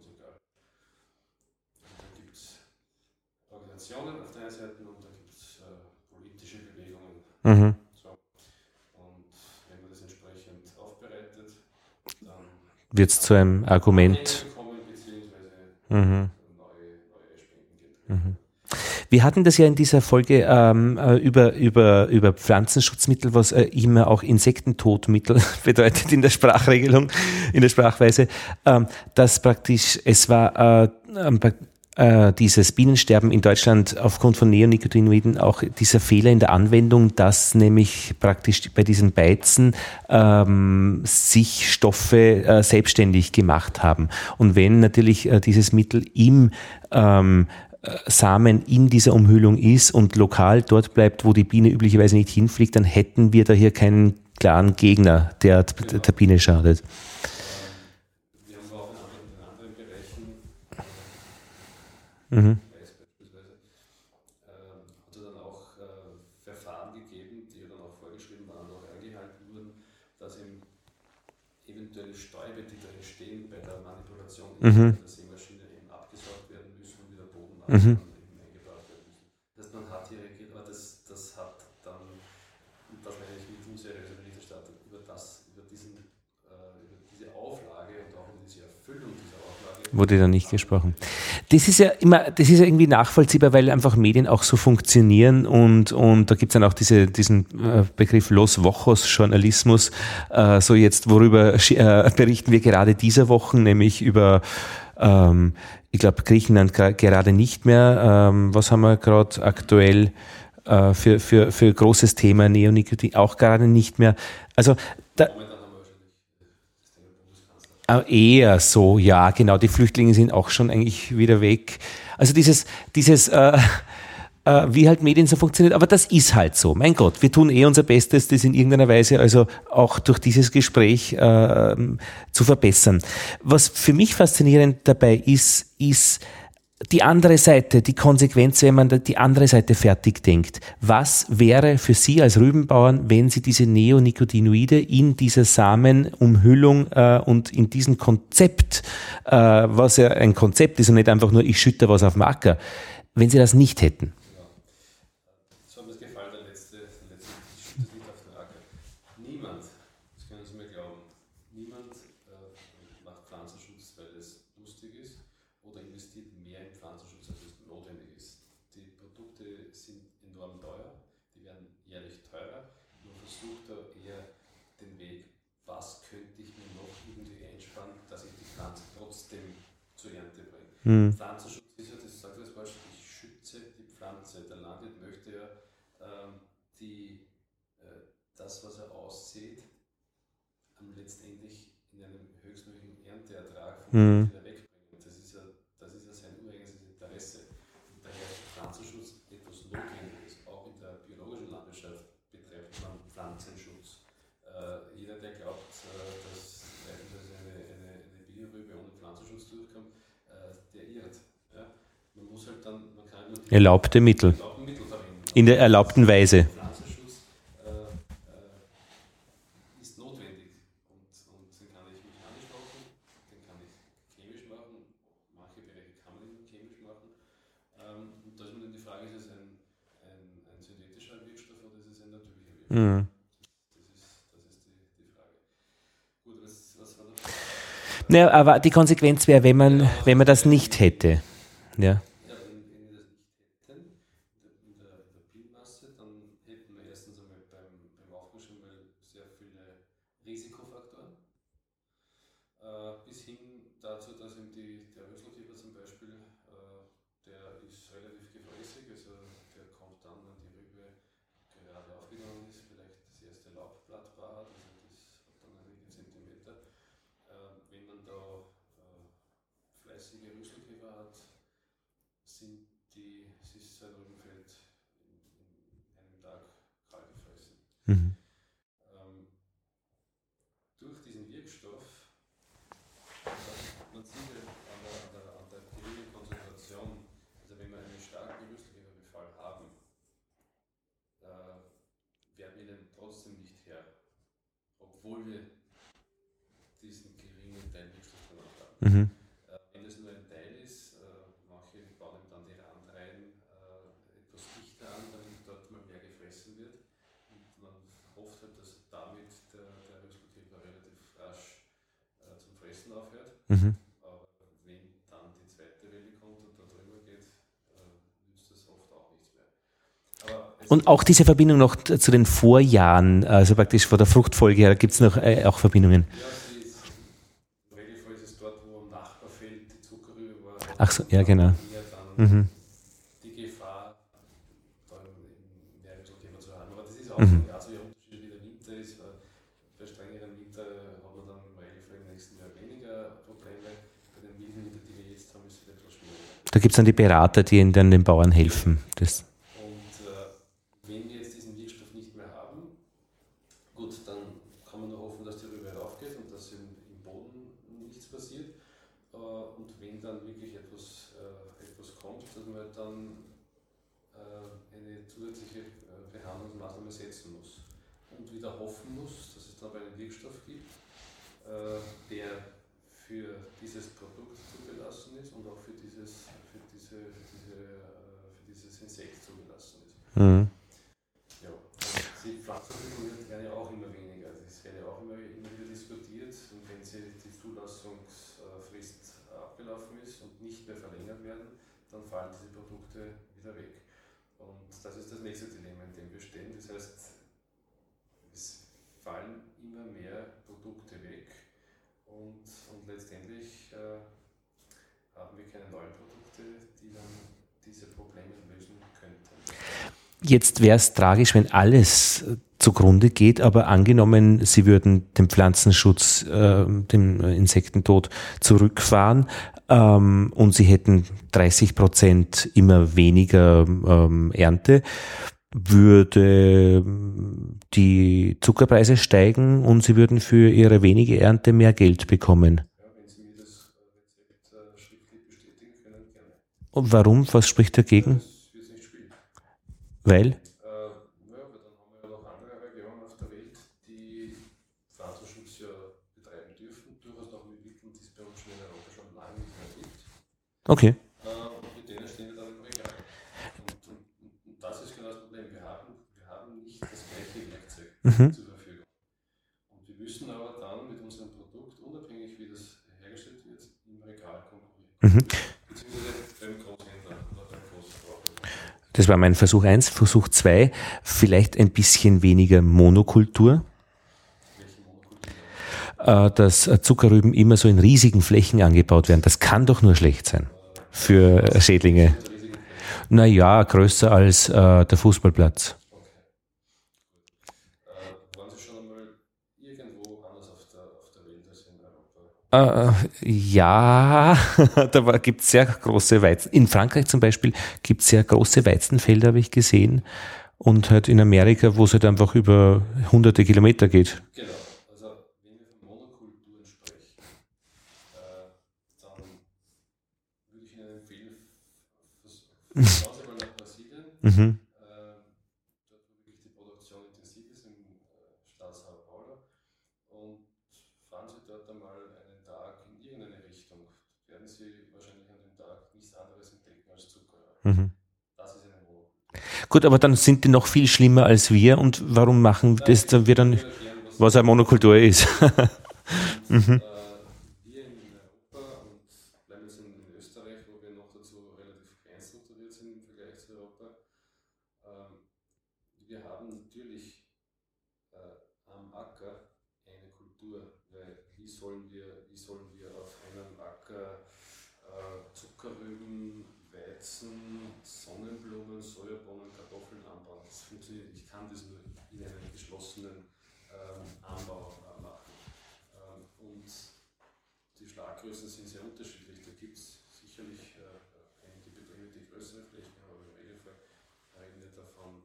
[SPEAKER 3] Da gibt es Organisationen auf der einen Seite und da gibt es politische Bewegungen. So. Und wenn man das entsprechend aufbereitet, dann
[SPEAKER 1] wird es zu einem Argument.
[SPEAKER 3] Neue Spenden.
[SPEAKER 1] Wir hatten das ja in dieser Folge über Pflanzenschutzmittel, was immer auch Insektentodmittel bedeutet in der Sprachregelung, in der Sprachweise, dass praktisch es war dieses Bienensterben in Deutschland aufgrund von Neonicotinoiden auch dieser Fehler in der Anwendung, dass nämlich praktisch bei diesen Beizen sich Stoffe selbstständig gemacht haben. Und wenn natürlich dieses Mittel im Samen in dieser Umhüllung ist und lokal dort bleibt, wo die Biene üblicherweise nicht hinfliegt, dann hätten wir da hier keinen klaren Gegner, der der Biene schadet.
[SPEAKER 3] Wir haben auch in anderen Bereichen, beispielsweise, hat es dann auch Verfahren gegeben, die dann auch vorgeschrieben waren und auch eingehalten wurden, dass eben eventuelle Stäube, die da entstehen bei der Manipulation der Sämaschine, eben abgesaugt werden müssen und wieder bodennahe eingebracht werden müssen. Man hat hier reagiert, aber das hat dann, und das meine ich mit unseriöser Berichterstattung, über diese Auflage und auch über diese Erfüllung dieser Auflage
[SPEAKER 1] wurde dann nicht gesprochen. Das ist ja irgendwie nachvollziehbar, weil einfach Medien auch so funktionieren und da gibt es dann auch diesen Begriff Los Wochos Journalismus. So jetzt, worüber berichten wir gerade diese Wochen, nämlich über ich glaube Griechenland gerade nicht mehr. Was haben wir gerade aktuell für großes Thema Neonicotinoid auch gerade nicht mehr. Also eher so, ja, genau. Die Flüchtlinge sind auch schon eigentlich wieder weg. Also dieses wie halt Medien so funktioniert, aber das ist halt so. Mein Gott, wir tun unser Bestes, das in irgendeiner Weise also auch durch dieses Gespräch zu verbessern. Was für mich faszinierend dabei ist die andere Seite, die Konsequenz, wenn man die andere Seite fertig denkt. Was wäre für Sie als Rübenbauern, wenn Sie diese Neonicotinoide in dieser Samenumhüllung und in diesem Konzept, was ja ein Konzept ist und nicht einfach nur ich schütte was auf den Acker, wenn Sie das nicht hätten?
[SPEAKER 3] So hat mir gefallen, der letzte Tisch, das liegt auf den Acker. Niemand, das können Sie mir glauben, niemand macht Pflanzenschutz, weil es lustig ist oder investiert mehr in Pflanzenschutz, als es notwendig ist. Die Produkte sind enorm teuer, die werden jährlich teurer. Man versucht da eher den Weg, was könnte ich mir noch irgendwie einsparen, dass ich die Pflanze trotzdem Pflanzenschutz ist ja, das sagt das Wort, ich schütze die Pflanze. Der Landwirt möchte ja das, was er aussät, letztendlich in einem höchstmöglichen Ernteertrag wieder wegbringen. Das ist ja sein ureigenes Interesse. Und daher ist Pflanzenschutz etwas Notwendiges. Auch in der biologischen Landwirtschaft betreibt man Pflanzenschutz. Jeder, der glaubt, dass eine Biorübe ohne Pflanzenschutz durchkommt, der irrt. Ja? Man kann nur
[SPEAKER 1] erlaubte Mittel
[SPEAKER 3] verwenden.
[SPEAKER 1] In der erlaubten Weise.
[SPEAKER 3] Pflanzenschutz ist notwendig und den kann ich mechanisch machen, den kann ich chemisch machen, manche Bereiche kann man nicht chemisch machen. Und da ist mir dann die Frage, ist es ein synthetischer Wirkstoff oder ist es ein natürlicher Wirkstoff? Das ist die Frage. Gut, was war das?
[SPEAKER 1] Naja, aber die Konsequenz wäre, wenn man das nicht hätte. Ja.
[SPEAKER 3] Ja, wenn wir das nicht hätten, in der Biomasse, dann hätten wir erstens einmal beim Aufbau schon mal sehr viele Risikofaktoren, bis hin dazu, dass eben der Rösselkäfer zum Beispiel, der ist relativ gefräßig, also der kommt dann, wenn die Rübe gerade aufgegangen ist, vielleicht das erste Laubblatt hat, also das hat dann einige Zentimeter. Wenn man da fleißige Rösselkäfer hat, ist sein Rübenfeld in einem Tag kahl gefressen. Durch diesen Wirkstoff, man sieht ja an der geringen Konzentration, also wenn wir einen starken Rösselkäferbefall haben, werden wir den trotzdem nicht her, obwohl wir diesen geringen Teil Wirkstoff gemacht haben. Wenn das nur ein Teil ist, manche bauen dann die Randreihen etwas dichter an, damit dort mal mehr gefressen wird. Und man hofft halt, dass damit der Rösselkäfer relativ rasch zum Fressen aufhört. Aber wenn dann die zweite Welle kommt und da drüber geht, nützt das oft auch nichts mehr.
[SPEAKER 1] Und auch diese Verbindung noch zu den Vorjahren, also praktisch vor der Fruchtfolge her, gibt es noch auch Verbindungen?
[SPEAKER 3] Ja, im Regelfall ist es dort, wo am Nachbarfeld die Zuckerrübe war.
[SPEAKER 1] Ach so, ja genau.
[SPEAKER 3] Die Gefahr, da mehr Rösselkäfer zu haben. Aber das ist auch von Jahr zu Jahr unterschiedlich, wie der Winter ist. Bei strengeren Winter hat man dann im Regelfall im nächsten Jahr weniger Probleme. Bei den milden Winter, die wir jetzt haben, ist es etwas schwieriger.
[SPEAKER 1] Da gibt es dann die Berater, die dann den Bauern helfen.
[SPEAKER 3] Wenn wir jetzt diesen Wirkstoff nicht mehr haben, gut, dann kann man nur hoffen, dass die Rübe raufgeht und dass im Boden nichts passiert. Und wenn dann wirklich etwas kommt, dass man dann eine zusätzliche Behandlungsmaßnahme setzen muss. Und wieder hoffen muss, dass es dann einen Wirkstoff gibt, der für dieses Produkt zugelassen ist und auch für dieses Insekt zugelassen ist. Ja, die Pflanzenmittel werden ja auch immer weniger. Das wird ja auch immer wieder diskutiert. Und wenn die Zulassungsfrist abgelaufen ist und nicht mehr verlängert werden, dann fallen diese Produkte wieder weg. Und das ist das nächste Dilemma, in dem wir stehen. Das heißt, es fallen immer mehr Produkte weg und letztendlich haben wir keine neuen Produkte, die dann diese Probleme lösen könnten.
[SPEAKER 1] Jetzt wäre es tragisch, wenn alles zugrunde geht, aber angenommen, Sie würden den Pflanzenschutz, den Insektentod zurückfahren und Sie hätten 30% immer weniger Ernte, würde die Zuckerpreise steigen und Sie würden für Ihre wenige Ernte mehr Geld bekommen.
[SPEAKER 3] Ja, wenn Sie mir das Rezept schriftlich bestätigen können, gerne.
[SPEAKER 1] Und warum? Was spricht dagegen?
[SPEAKER 3] Das wird nicht spielen.
[SPEAKER 1] Weil?
[SPEAKER 3] Aber dann haben wir ja noch andere Regionen auf der Welt, die Pflanzenschutz ja betreiben dürfen, durchaus noch entwickeln, die es bei uns schon in Europa schon lange nicht mehr gibt.
[SPEAKER 1] Okay.
[SPEAKER 3] Und mit denen stehen wir dann im Regal. Und das ist genau das Problem. Wir haben nicht das gleiche Werkzeug zur Verfügung. Und wir müssen aber dann mit unserem Produkt, unabhängig wie das hergestellt wird, im Regal konkurrieren. Beziehungsweise beim Großhändler oder beim Großverbraucher.
[SPEAKER 1] Das war mein Versuch 1. Versuch 2, vielleicht ein bisschen weniger Monokultur.
[SPEAKER 3] Welche Monokultur?
[SPEAKER 1] Dass Zuckerrüben immer so in riesigen Flächen angebaut werden. Das kann doch nur schlecht sein. für Schädlinge. Naja, größer als der Fußballplatz.
[SPEAKER 3] Waren Sie schon einmal irgendwo anders auf der Welt als in Europa?
[SPEAKER 1] Ja, da gibt es sehr große Weizen. In Frankreich zum Beispiel gibt es sehr große Weizenfelder, habe ich gesehen. Und halt in Amerika, wo es halt einfach über hunderte Kilometer geht.
[SPEAKER 3] Genau. Also wenn wir von Monokulturen sprechen, dann würde ich Ihnen empfehlen, schauen Sie mal nach Brasilien. Dort, wo wirklich die Produktion intensiv ist, im Staat São Paulo. Und fahren Sie dort einmal einen Tag in irgendeine Richtung. Werden Sie wahrscheinlich an dem Tag nichts anderes entdecken als Zucker. Das ist eine Monokultur.
[SPEAKER 1] Gut, aber dann sind die noch viel schlimmer als wir. Und warum machen das dann wir dann, was eine Monokultur ist?
[SPEAKER 3] Hier in Europa und bleiben jetzt in Österreich, wo wir noch dazu relativ klein strukturiert sind im Vergleich zu Europa, wir haben natürlich am Acker eine Kultur, weil wie sollen wir auf einem Acker Zuckerrüben, Weizen, Sonnenblumen, Sojabohnen, Kartoffeln anbauen? Das funktioniert. Ich kann das nur in einem geschlossenen Anbau machen. Und die Schlaggrößen sind sehr unterschiedlich. Da gibt es sicherlich einige Betriebe, die größere Flächen haben, aber im Regelfall reden wir davon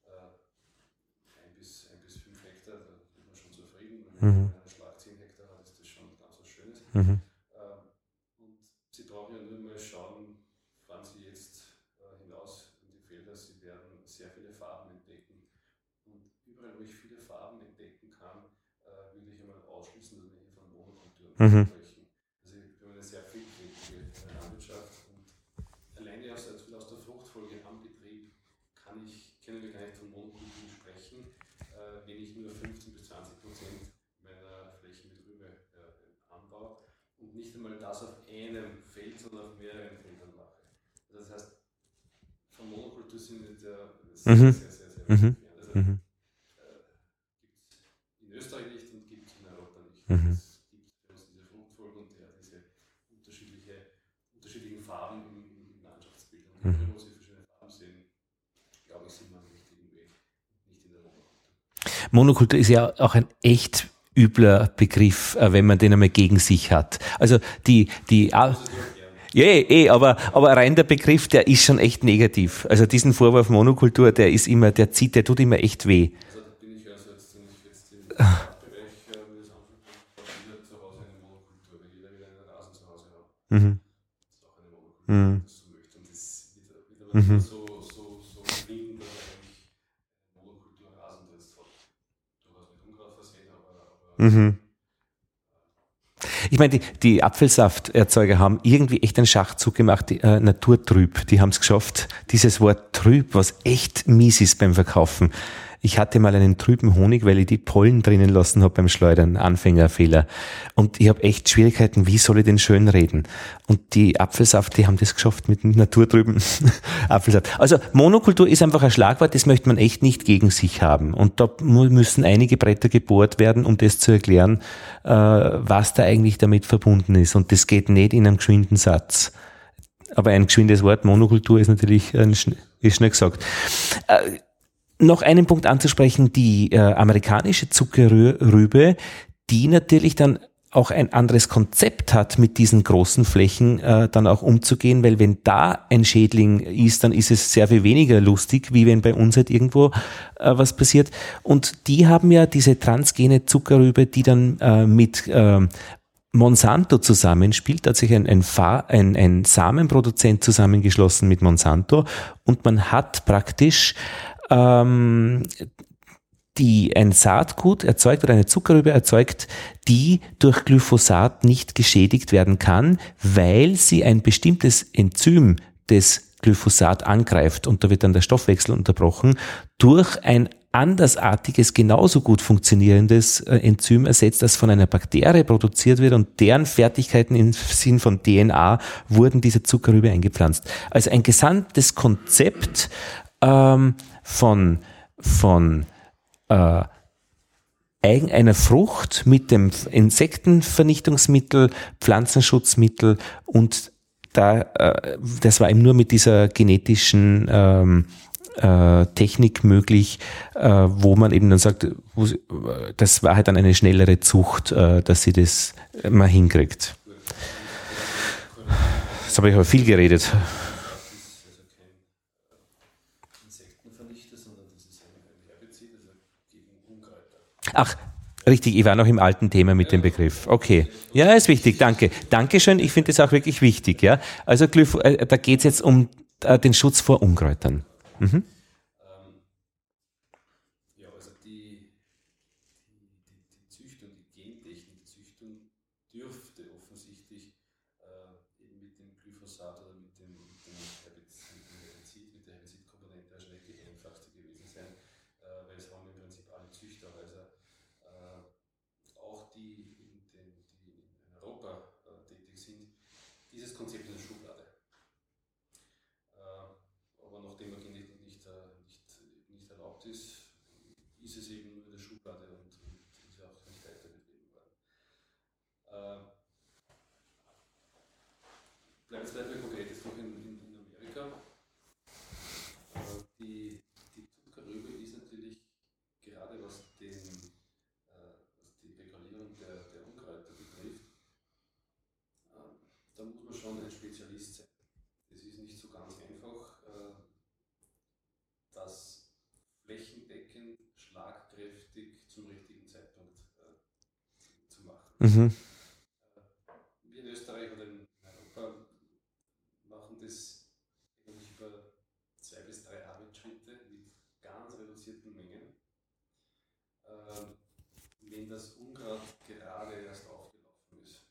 [SPEAKER 3] 1 bis 5 Hektar, da ist man schon zufrieden. Wenn man einen Schlag 10 Hektar hat, ist das schon ganz was Schönes. Und Sie brauchen ja nur mal schauen, fahren Sie jetzt hinaus in die Felder, Sie werden sehr viele Farben entdecken. Und überall, wo ich viele Farben entdecken kann, würde ich einmal ausschließen, dass wir hier von Monokulturen sprechen. Also wir haben eine sehr vielfältige Landwirtschaft und alleine aus der Fruchtfolge am Betrieb können wir gar nicht von Monokulturen sprechen, wenn ich nur 15 bis 20% meiner Fläche mit Rübe anbaue und nicht einmal das auf einem Feld, sondern auf mehreren Feldern mache. Das heißt, von Monokultur sind wir sehr, sehr entfernt. Also, gibt es in Österreich nicht und gibt es in Europa nicht. Es gibt bei uns diese Fruchtfolge und diese unterschiedlichen Farben im Landschaftsbild. Und wenn Sie verschiedene Farben sehen, glaube ich, sind wir am richtigen Weg, nicht in der Monokultur.
[SPEAKER 1] Monokultur ist ja auch ein echt übler Begriff, wenn man den einmal gegen sich hat. Also aber rein der Begriff, der ist schon echt negativ. Also diesen Vorwurf Monokultur, der tut immer echt weh.
[SPEAKER 3] Also da bin ich jetzt im Privatbereich, wie das anfängt, jeder zu Hause eine Monokultur, weil jeder will einen Rasen zu Hause haben. Das ist auch eine Monokultur, wenn man das so möchte. Und das wird aber so finden, dass eigentlich Monokulturrasen, das ist durchaus mit Unkraut versehen, aber
[SPEAKER 1] Ich meine, die Apfelsafterzeuger haben irgendwie echt einen Schachzug gemacht, naturtrüb. Die haben es geschafft, dieses Wort trüb, was echt mies ist beim Verkaufen. Ich hatte mal einen trüben Honig, weil ich die Pollen drinnen lassen habe beim Schleudern, Anfängerfehler. Und ich habe echt Schwierigkeiten, wie soll ich den schön reden? Und die Apfelsaft, die haben das geschafft mit naturtrüben Apfelsaft. Also Monokultur ist einfach ein Schlagwort, das möchte man echt nicht gegen sich haben. Und da müssen einige Bretter gebohrt werden, um das zu erklären, was da eigentlich damit verbunden ist. Und das geht nicht in einem geschwinden Satz. Aber ein geschwindes Wort, Monokultur, ist natürlich ist schnell gesagt. Noch einen Punkt anzusprechen, die amerikanische Zuckerrübe, die natürlich dann auch ein anderes Konzept hat, mit diesen großen Flächen dann auch umzugehen, weil wenn da ein Schädling ist, dann ist es sehr viel weniger lustig, wie wenn bei uns halt irgendwo was passiert. Und die haben ja diese transgene Zuckerrübe, die dann mit Monsanto zusammenspielt, da hat sich ein Samenproduzent zusammengeschlossen mit Monsanto und man hat praktisch ein Saatgut erzeugt oder eine Zuckerrübe erzeugt, die durch Glyphosat nicht geschädigt werden kann, weil sie ein bestimmtes Enzym des Glyphosat angreift und da wird dann der Stoffwechsel unterbrochen, durch ein andersartiges, genauso gut funktionierendes Enzym ersetzt, das von einer Bakterie produziert wird und deren Fertigkeiten im Sinn von DNA wurden dieser Zuckerrübe eingepflanzt. Also ein gesamtes Konzept von einer Frucht mit dem Insektenvernichtungsmittel, Pflanzenschutzmittel und das war eben nur mit dieser genetischen Technik möglich, wo man eben dann sagt, das war halt dann eine schnellere Zucht, dass sie das mal hinkriegt. Jetzt habe ich aber viel geredet.
[SPEAKER 3] Das ist also kein Insektenvernichter, sondern das ist ein Herbizid, also gegen Unkräuter.
[SPEAKER 1] Ach, richtig, ich war noch im alten Thema mit dem Begriff. Okay. Ja, ist wichtig, danke. Dankeschön, ich finde das auch wirklich wichtig. Ja. Also da geht es jetzt um den Schutz vor Unkräutern. Mhm.
[SPEAKER 3] Ja, also die Züchtung, die Gentechnik, die Züchtung dürfte offensichtlich eben mit dem Glyphosat oder mit dem Herbizid, mit der Herbizidkomponente wahrscheinlich die einfachste gewesen sein, weil es haben im Prinzip alle Züchterhäuser, auch die in Europa tätig sind, dieses Konzept in der Schublade. Aber nachdem er Genetik nicht erlaubt ist, ist es eben nur in der Schublade und ist auch nicht weitergegeben worden. Bleiben wir konkret jetzt noch in Amerika. Die Zuckerrübe ist natürlich gerade was die Regulierung der Unkräuter betrifft, da muss man schon ein Spezialist sein. Es ist nicht so ganz einfach, das flächendeckend, schlagkräftig zum richtigen Zeitpunkt zu machen.
[SPEAKER 1] Mhm.
[SPEAKER 3] Wir in Österreich oder in Europa machen das eigentlich über 2 bis 3 Arbeitsschritte mit ganz reduzierten Mengen. Wenn das Unkraut gerade erst aufgelaufen ist.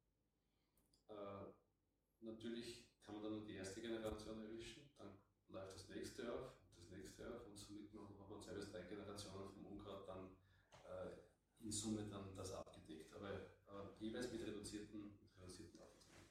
[SPEAKER 3] Natürlich kann man dann nur die erste Generation erwischen, dann läuft das nächste auf und somit hat man 2 bis 3 Generationen vom Unkraut dann in Summe dann das abgedeckt, aber jeweils mit reduzierten Aufwandmengen.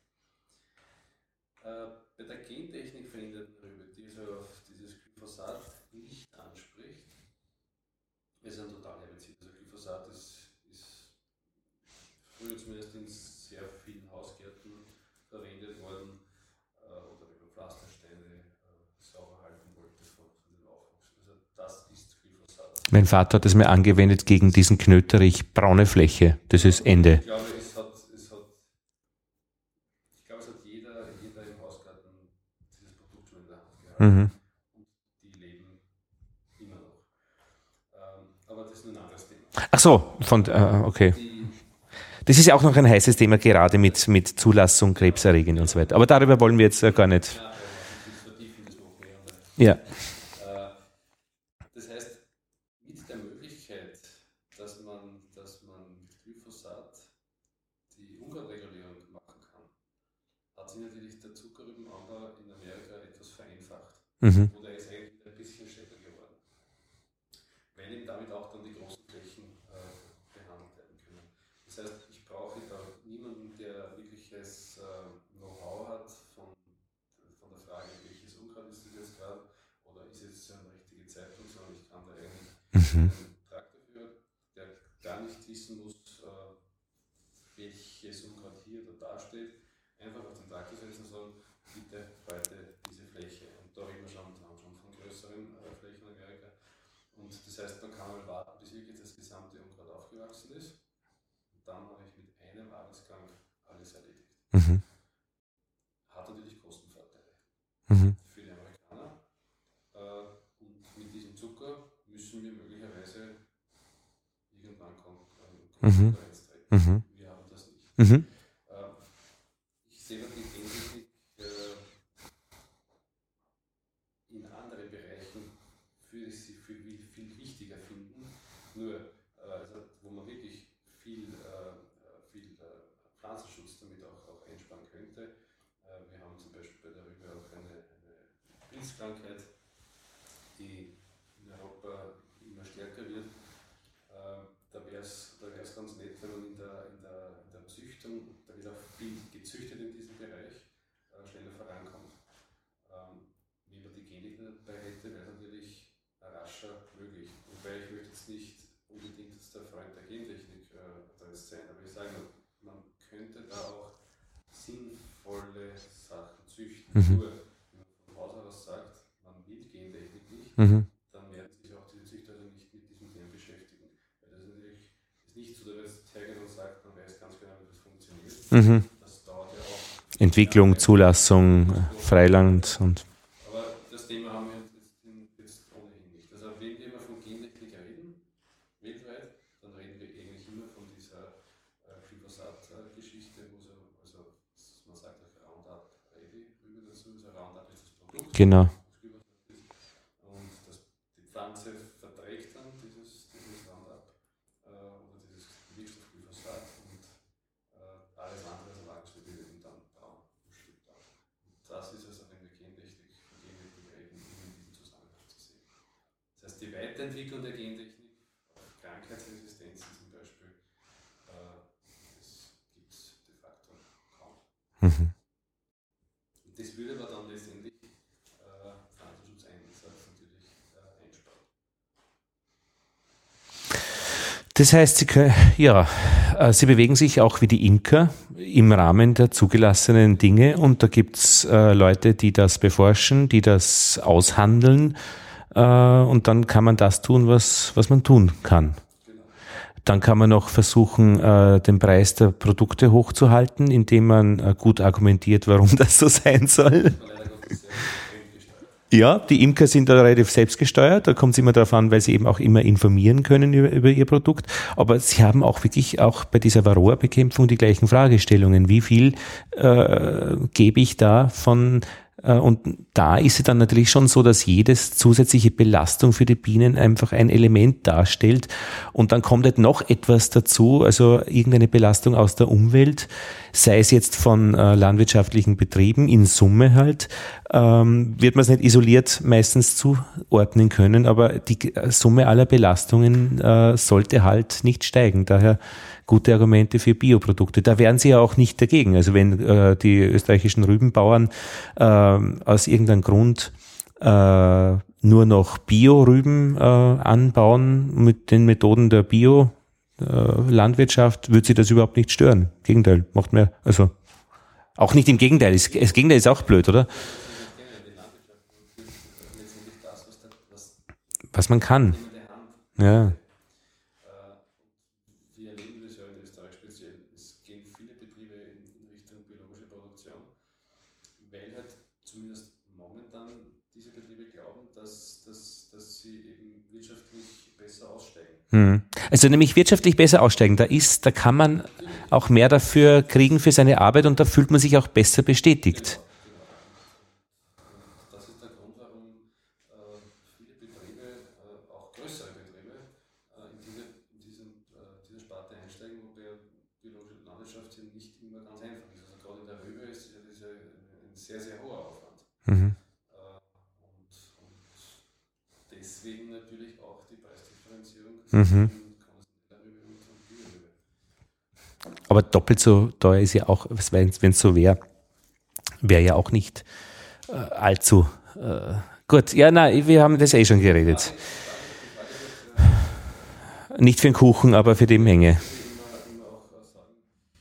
[SPEAKER 3] Bei der Gentechnik veränderten Rübe, die also auf dieses Glyphosat nicht anspricht, ist ein Totalherbizid. Also Glyphosat ist früher zumindest in sehr vielen Hausgärten verwendet worden, oder wenn man Pflastersteine sauber halten wollte von den Aufwuchs. Also das ist Glyphosat.
[SPEAKER 1] Mein Vater hat es mir angewendet gegen diesen Knöterich braune Fläche. Das ist Ende.
[SPEAKER 3] Ich glaube, es hat jeder im Hausgarten dieses Produkt schon in der Hand gehabt.
[SPEAKER 1] Mhm.
[SPEAKER 3] Und die leben immer noch. Aber das ist nur ein anderes Thema.
[SPEAKER 1] Ach so, okay. Das ist ja auch noch ein heißes Thema, gerade mit Zulassung, Krebserregend und so weiter. Aber darüber wollen wir jetzt gar nicht. Ja.
[SPEAKER 3] Das heißt, mit der Möglichkeit, dass man mit Glyphosat die Unkrautregulierung machen kann, hat sich natürlich der Zuckerrübenanbau in Amerika etwas vereinfacht.
[SPEAKER 1] Mhm.
[SPEAKER 3] Oder ist eigentlich ein bisschen schneller geworden. Weil eben damit auch dann die großen Flächen behandelt werden können. Das heißt, ich brauche da niemanden, der wirkliches Know-how hat von der Frage, welches Unkraut ist das jetzt gerade oder ist es so eine richtige Zeitpunkt, sondern ich kann da eigentlich einen Traktorführer, der gar nicht wissen muss, welches Unkraut hier oder da steht, einfach auf den Traktor setzen und sagen, bitte heute diese Fläche. Und da reden wir schon von größeren Flächen in Amerika. Und das heißt, man kann mal warten, bis wirklich das gesamte Unkraut aufgewachsen ist. Und dann habe ich mit einem Arbeitsgang alles erledigt.
[SPEAKER 1] Mhm.
[SPEAKER 3] Hat natürlich Kostenvorteile
[SPEAKER 1] Mhm.
[SPEAKER 3] für die Amerikaner. Und mit diesem Zucker müssen wir möglicherweise irgendwann Konkurrenz treten.
[SPEAKER 1] Mhm.
[SPEAKER 3] Wir haben das nicht.
[SPEAKER 1] Mhm.
[SPEAKER 3] Ich sehe die Gentechnik in anderen Bereichen würde ich sie viel wichtiger finden. Nur, wo man wirklich viel Pflanzenschutz damit auch einsparen könnte. Wir haben zum Beispiel bei der Rübe auch eine Pilzkrankheit, die in Europa immer stärker wird. Da wäre es ganz nett, wenn man in der Züchtung, da wird auch viel gezüchtet in diesem Bereich, schneller vorankommt. Wenn man die Genetik dabei hätte, wäre es natürlich rascher möglich. Wobei ich möchte jetzt nicht unbedingt der Freund der Gentechnik da jetzt sein, aber ich sage, man könnte da auch sinnvolle Sachen Nur, wenn man von Haus aus sagt, man will Gentechnik nicht, dann werden sich auch diese Züchter nicht mit diesem Thema beschäftigen. Weil das natürlich ist nicht so, dass jetzt hergeht und sagt, man weiß ganz genau, wie das funktioniert. Das dauert ja auch.
[SPEAKER 1] Entwicklung, Zulassung, Freiland und.
[SPEAKER 3] Aber das Thema haben wir jetzt ohnehin nicht. Also wenn wir immer von Gentechnik reden, weltweit, dann reden wir eigentlich immer von dieser Glyphosat-Geschichte, wo man sagt auch Roundup Ready Rübe dazu, also Roundup ist das Produkt.
[SPEAKER 1] Genau.
[SPEAKER 3] Und die Pflanze verträgt dann dieses Roundup oder dieses Wirkstoff Glyphosat und alles andere als Wachstum wird eben dann braun und stirbt ab. Und das ist also, wenn wir Gentechnik reden, in diesem Zusammenhang zu sehen. Das heißt, die Weiterentwicklung der Gentechnik auf Krankheitsresistenzen zum Beispiel, das gibt es de facto kaum. Und das würde aber dann letztendlich Pflanzenschutzeinsatz natürlich einsparen.
[SPEAKER 1] Das heißt, Sie bewegen sich auch wie die Imker im Rahmen der zugelassenen Dinge und da gibt es Leute, die das beforschen, die das aushandeln und dann kann man das tun, was man tun kann.
[SPEAKER 3] Genau.
[SPEAKER 1] Dann kann man noch versuchen, den Preis der Produkte hochzuhalten, indem man gut argumentiert, warum das so sein soll. Ja, die Imker sind da relativ selbstgesteuert, da kommt es immer darauf an, weil sie eben auch immer informieren können über ihr Produkt, aber sie haben auch wirklich auch bei dieser Varroa-Bekämpfung die gleichen Fragestellungen. Wie viel gebe ich da von und da ist es dann natürlich schon so, dass jedes zusätzliche Belastung für die Bienen einfach ein Element darstellt und dann kommt halt noch etwas dazu, also irgendeine Belastung aus der Umwelt, sei es jetzt von landwirtschaftlichen Betrieben, in Summe halt, wird man es nicht isoliert meistens zuordnen können, aber die Summe aller Belastungen sollte halt nicht steigen, daher gute Argumente für Bioprodukte. Da wären sie ja auch nicht dagegen. Also wenn die österreichischen Rübenbauern aus irgendeinem Grund nur noch Bio-Rüben anbauen mit den Methoden der Bio-Landwirtschaft, würde sie das überhaupt nicht stören. Im Gegenteil, macht mehr, also auch nicht im Gegenteil. Das Gegenteil ist auch blöd, oder? Was man kann. Ja. Also nämlich wirtschaftlich besser aussteigen. Da kann man auch mehr dafür kriegen für seine Arbeit und da fühlt man sich auch besser bestätigt.
[SPEAKER 3] Das ist der Grund, warum viele Betriebe, auch größere Betriebe, in diese Sparte einsteigen, wobei biologische Landwirtschaft nicht immer ganz einfach ist. Also gerade in der Rübe ist das ein sehr, sehr hoher Aufwand. Und deswegen natürlich auch die Preisdifferenzierung.
[SPEAKER 1] Aber doppelt so teuer ist ja auch, wenn es so wäre ja auch nicht allzu gut. Ja, nein, wir haben das schon geredet. Nicht für den Kuchen, aber für die Menge.
[SPEAKER 3] Immer auch sagen,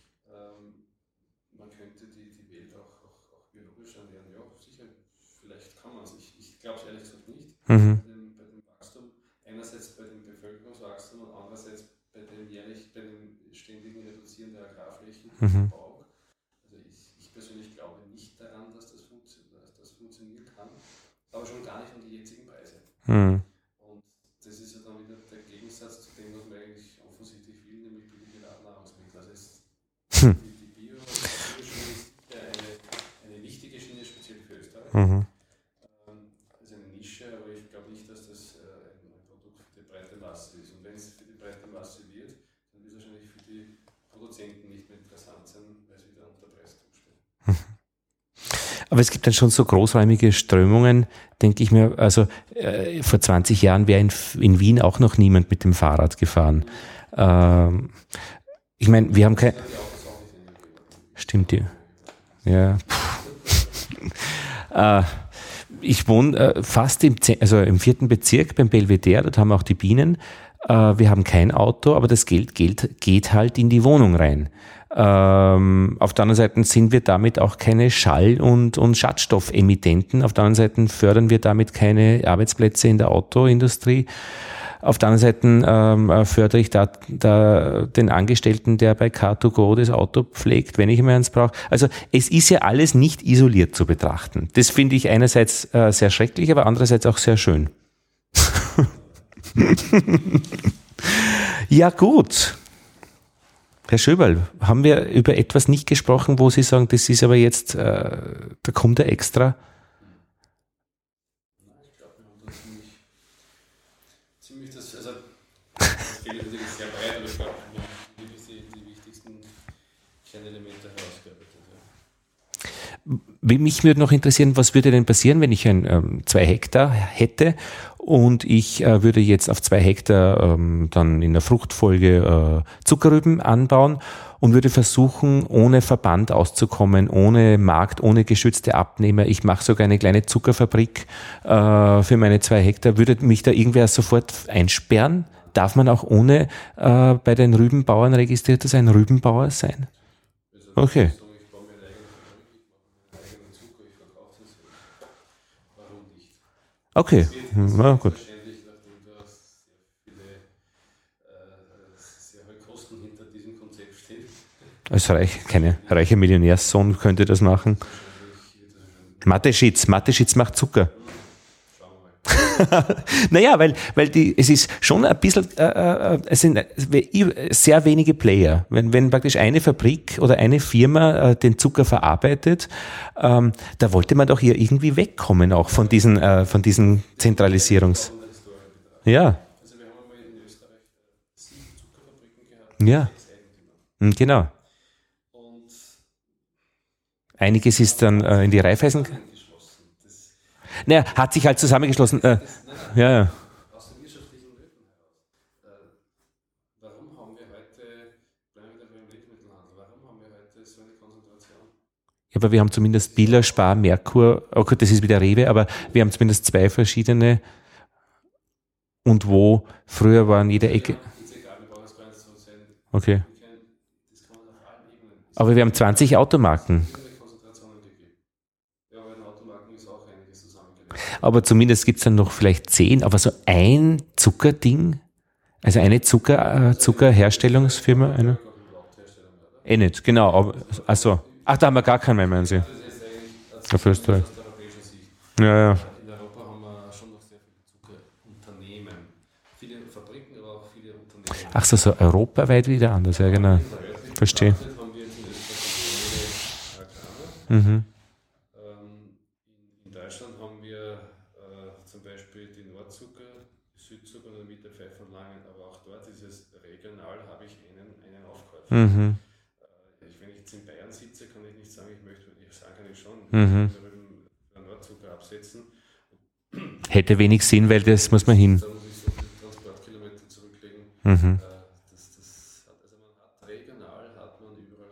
[SPEAKER 3] man könnte die Welt auch biologisch ernähren. Ja, sicher, vielleicht kann man es. Ich glaube es ehrlich gesagt nicht. Bei dem Wachstum, einerseits bei dem Bevölkerungswachstum und andererseits bei dem ständigen Reduzieren der Agrarflächen. Also ich persönlich glaube nicht daran, dass das funktionieren kann, aber schon gar nicht um die jetzigen Preise. Und das ist ja dann wieder der Gegensatz zu dem, was man eigentlich offensichtlich will, nämlich billige Nahrungsmittel. Also die Bio-Schiene ist ja eine wichtige Schiene, speziell für Österreich. Also eine Nische, aber ich glaube nicht, dass das ein Produkt für die breite Masse ist. Und wenn es für die breite Masse wird, dann wird es wahrscheinlich für die Produzenten nicht mehr interessant sein, weil sie wieder unter Preisdruck stehen.
[SPEAKER 1] Aber es gibt dann schon so großräumige Strömungen, denke ich mir, also vor 20 Jahren wäre in Wien auch noch niemand mit dem Fahrrad gefahren. Ich meine, wir haben kein... Stimmt dir. Ja. Ich wohne fast im 4. Bezirk beim Belvedere, dort haben wir auch die Bienen. Wir haben kein Auto, aber das Geld geht halt in die Wohnung rein. Auf der anderen Seite sind wir damit auch keine Schall- und Schadstoffemittenten. Auf der anderen Seite fördern wir damit keine Arbeitsplätze in der Autoindustrie. Auf der anderen Seite fördere ich da den Angestellten, der bei Car2Go das Auto pflegt, wenn ich mir eins brauche. Also es ist ja alles nicht isoliert zu betrachten. Das finde ich einerseits sehr schrecklich, aber andererseits auch sehr schön. Ja gut. Herr Schöberl, haben wir über etwas nicht gesprochen, wo Sie sagen, das ist aber jetzt, da kommt er extra?
[SPEAKER 3] Ich glaube, wir haben da ziemlich das, also das geht natürlich sehr breit, aber ich glaube, wir haben die wichtigsten Kernelemente herausgearbeitet. Ja.
[SPEAKER 1] Mich würde noch interessieren, was würde denn passieren, wenn ich 2 Hektar hätte und ich würde jetzt auf 2 Hektar dann in der Fruchtfolge Zuckerrüben anbauen und würde versuchen, ohne Verband auszukommen, ohne Markt, ohne geschützte Abnehmer. Ich mache sogar eine kleine Zuckerfabrik für meine 2 Hektar. Würde mich da irgendwer sofort einsperren? Darf man auch ohne bei den Rübenbauern registriert sein, Rübenbauer sein? Okay. Okay, na gut.
[SPEAKER 3] Wahrscheinlich, nachdem da sehr viele sehr hohe Kosten hinter diesem Konzept stehen.
[SPEAKER 1] Als keine reiche Millionärssohn könnte das machen. Mateschitz macht Zucker. Naja, weil es ist schon ein bisschen, es sind sehr wenige Player. Wenn praktisch eine Fabrik oder eine Firma den Zucker verarbeitet, da wollte man doch hier irgendwie wegkommen auch von diesen Zentralisierungs. Ja.
[SPEAKER 3] Also wir haben einmal in Österreich 7 Zuckerfabriken gehabt,
[SPEAKER 1] Ja.
[SPEAKER 3] 6 Eigentümer.
[SPEAKER 1] Genau.
[SPEAKER 3] Und
[SPEAKER 1] Einiges ist dann in die Raiffeisen.
[SPEAKER 3] geschlossen. Das
[SPEAKER 1] Naja, hat sich halt zusammengeschlossen. Ja.
[SPEAKER 3] aus den wirtschaftlichen Nöten heraus. Warum haben wir heute, bleiben wir beim Lebensmittelhandel, warum haben wir heute so eine Konzentration?
[SPEAKER 1] Ja, aber wir haben zumindest Billa, Spar, Merkur, okay, das ist wieder Rewe, aber wir haben zumindest 2 verschiedene und wo früher waren jede Ecke.
[SPEAKER 3] Ist egal, wir brauchen es gar nicht so sein.
[SPEAKER 1] Okay.
[SPEAKER 3] Das kann man auf allen Ebenen.
[SPEAKER 1] Aber wir haben 20 Automarken.
[SPEAKER 3] Konzentrationen gegeben. Ja, bei den Automarken ist auch einiges zusammengelegt.
[SPEAKER 1] Aber zumindest gibt es dann noch vielleicht 10, aber so ein Zuckerding, also eine Zuckerherstellungsfirma, eine? Nicht, genau. Aber, achso. Ach, da haben wir gar keinen mehr, meinen Sie? Auf Österreich.
[SPEAKER 3] Aus der europäischen Sicht.
[SPEAKER 1] Ja.
[SPEAKER 3] In Europa haben wir schon noch sehr viele Zuckerunternehmen. Viele Fabriken, aber auch viele Unternehmen.
[SPEAKER 1] Ach so europaweit wieder anders, ja genau. Verstehe.
[SPEAKER 3] Haben wir jetzt in Österreich eine Agrane. In Deutschland haben wir zum Beispiel die Nordzucker, Südzucker oder mit der Pfeiffer von Langen, aber auch dort ist es regional, habe ich einen Aufkäufer. Wenn ich jetzt in Bayern sitze, kann ich nicht sagen, ich sagen kann ich schon, Nordzucker absetzen.
[SPEAKER 1] Hätte wenig Sinn, weil das muss man hin.
[SPEAKER 3] Da muss ich so viele Transportkilometer zurücklegen.
[SPEAKER 1] Mhm.
[SPEAKER 3] Regional hat man überall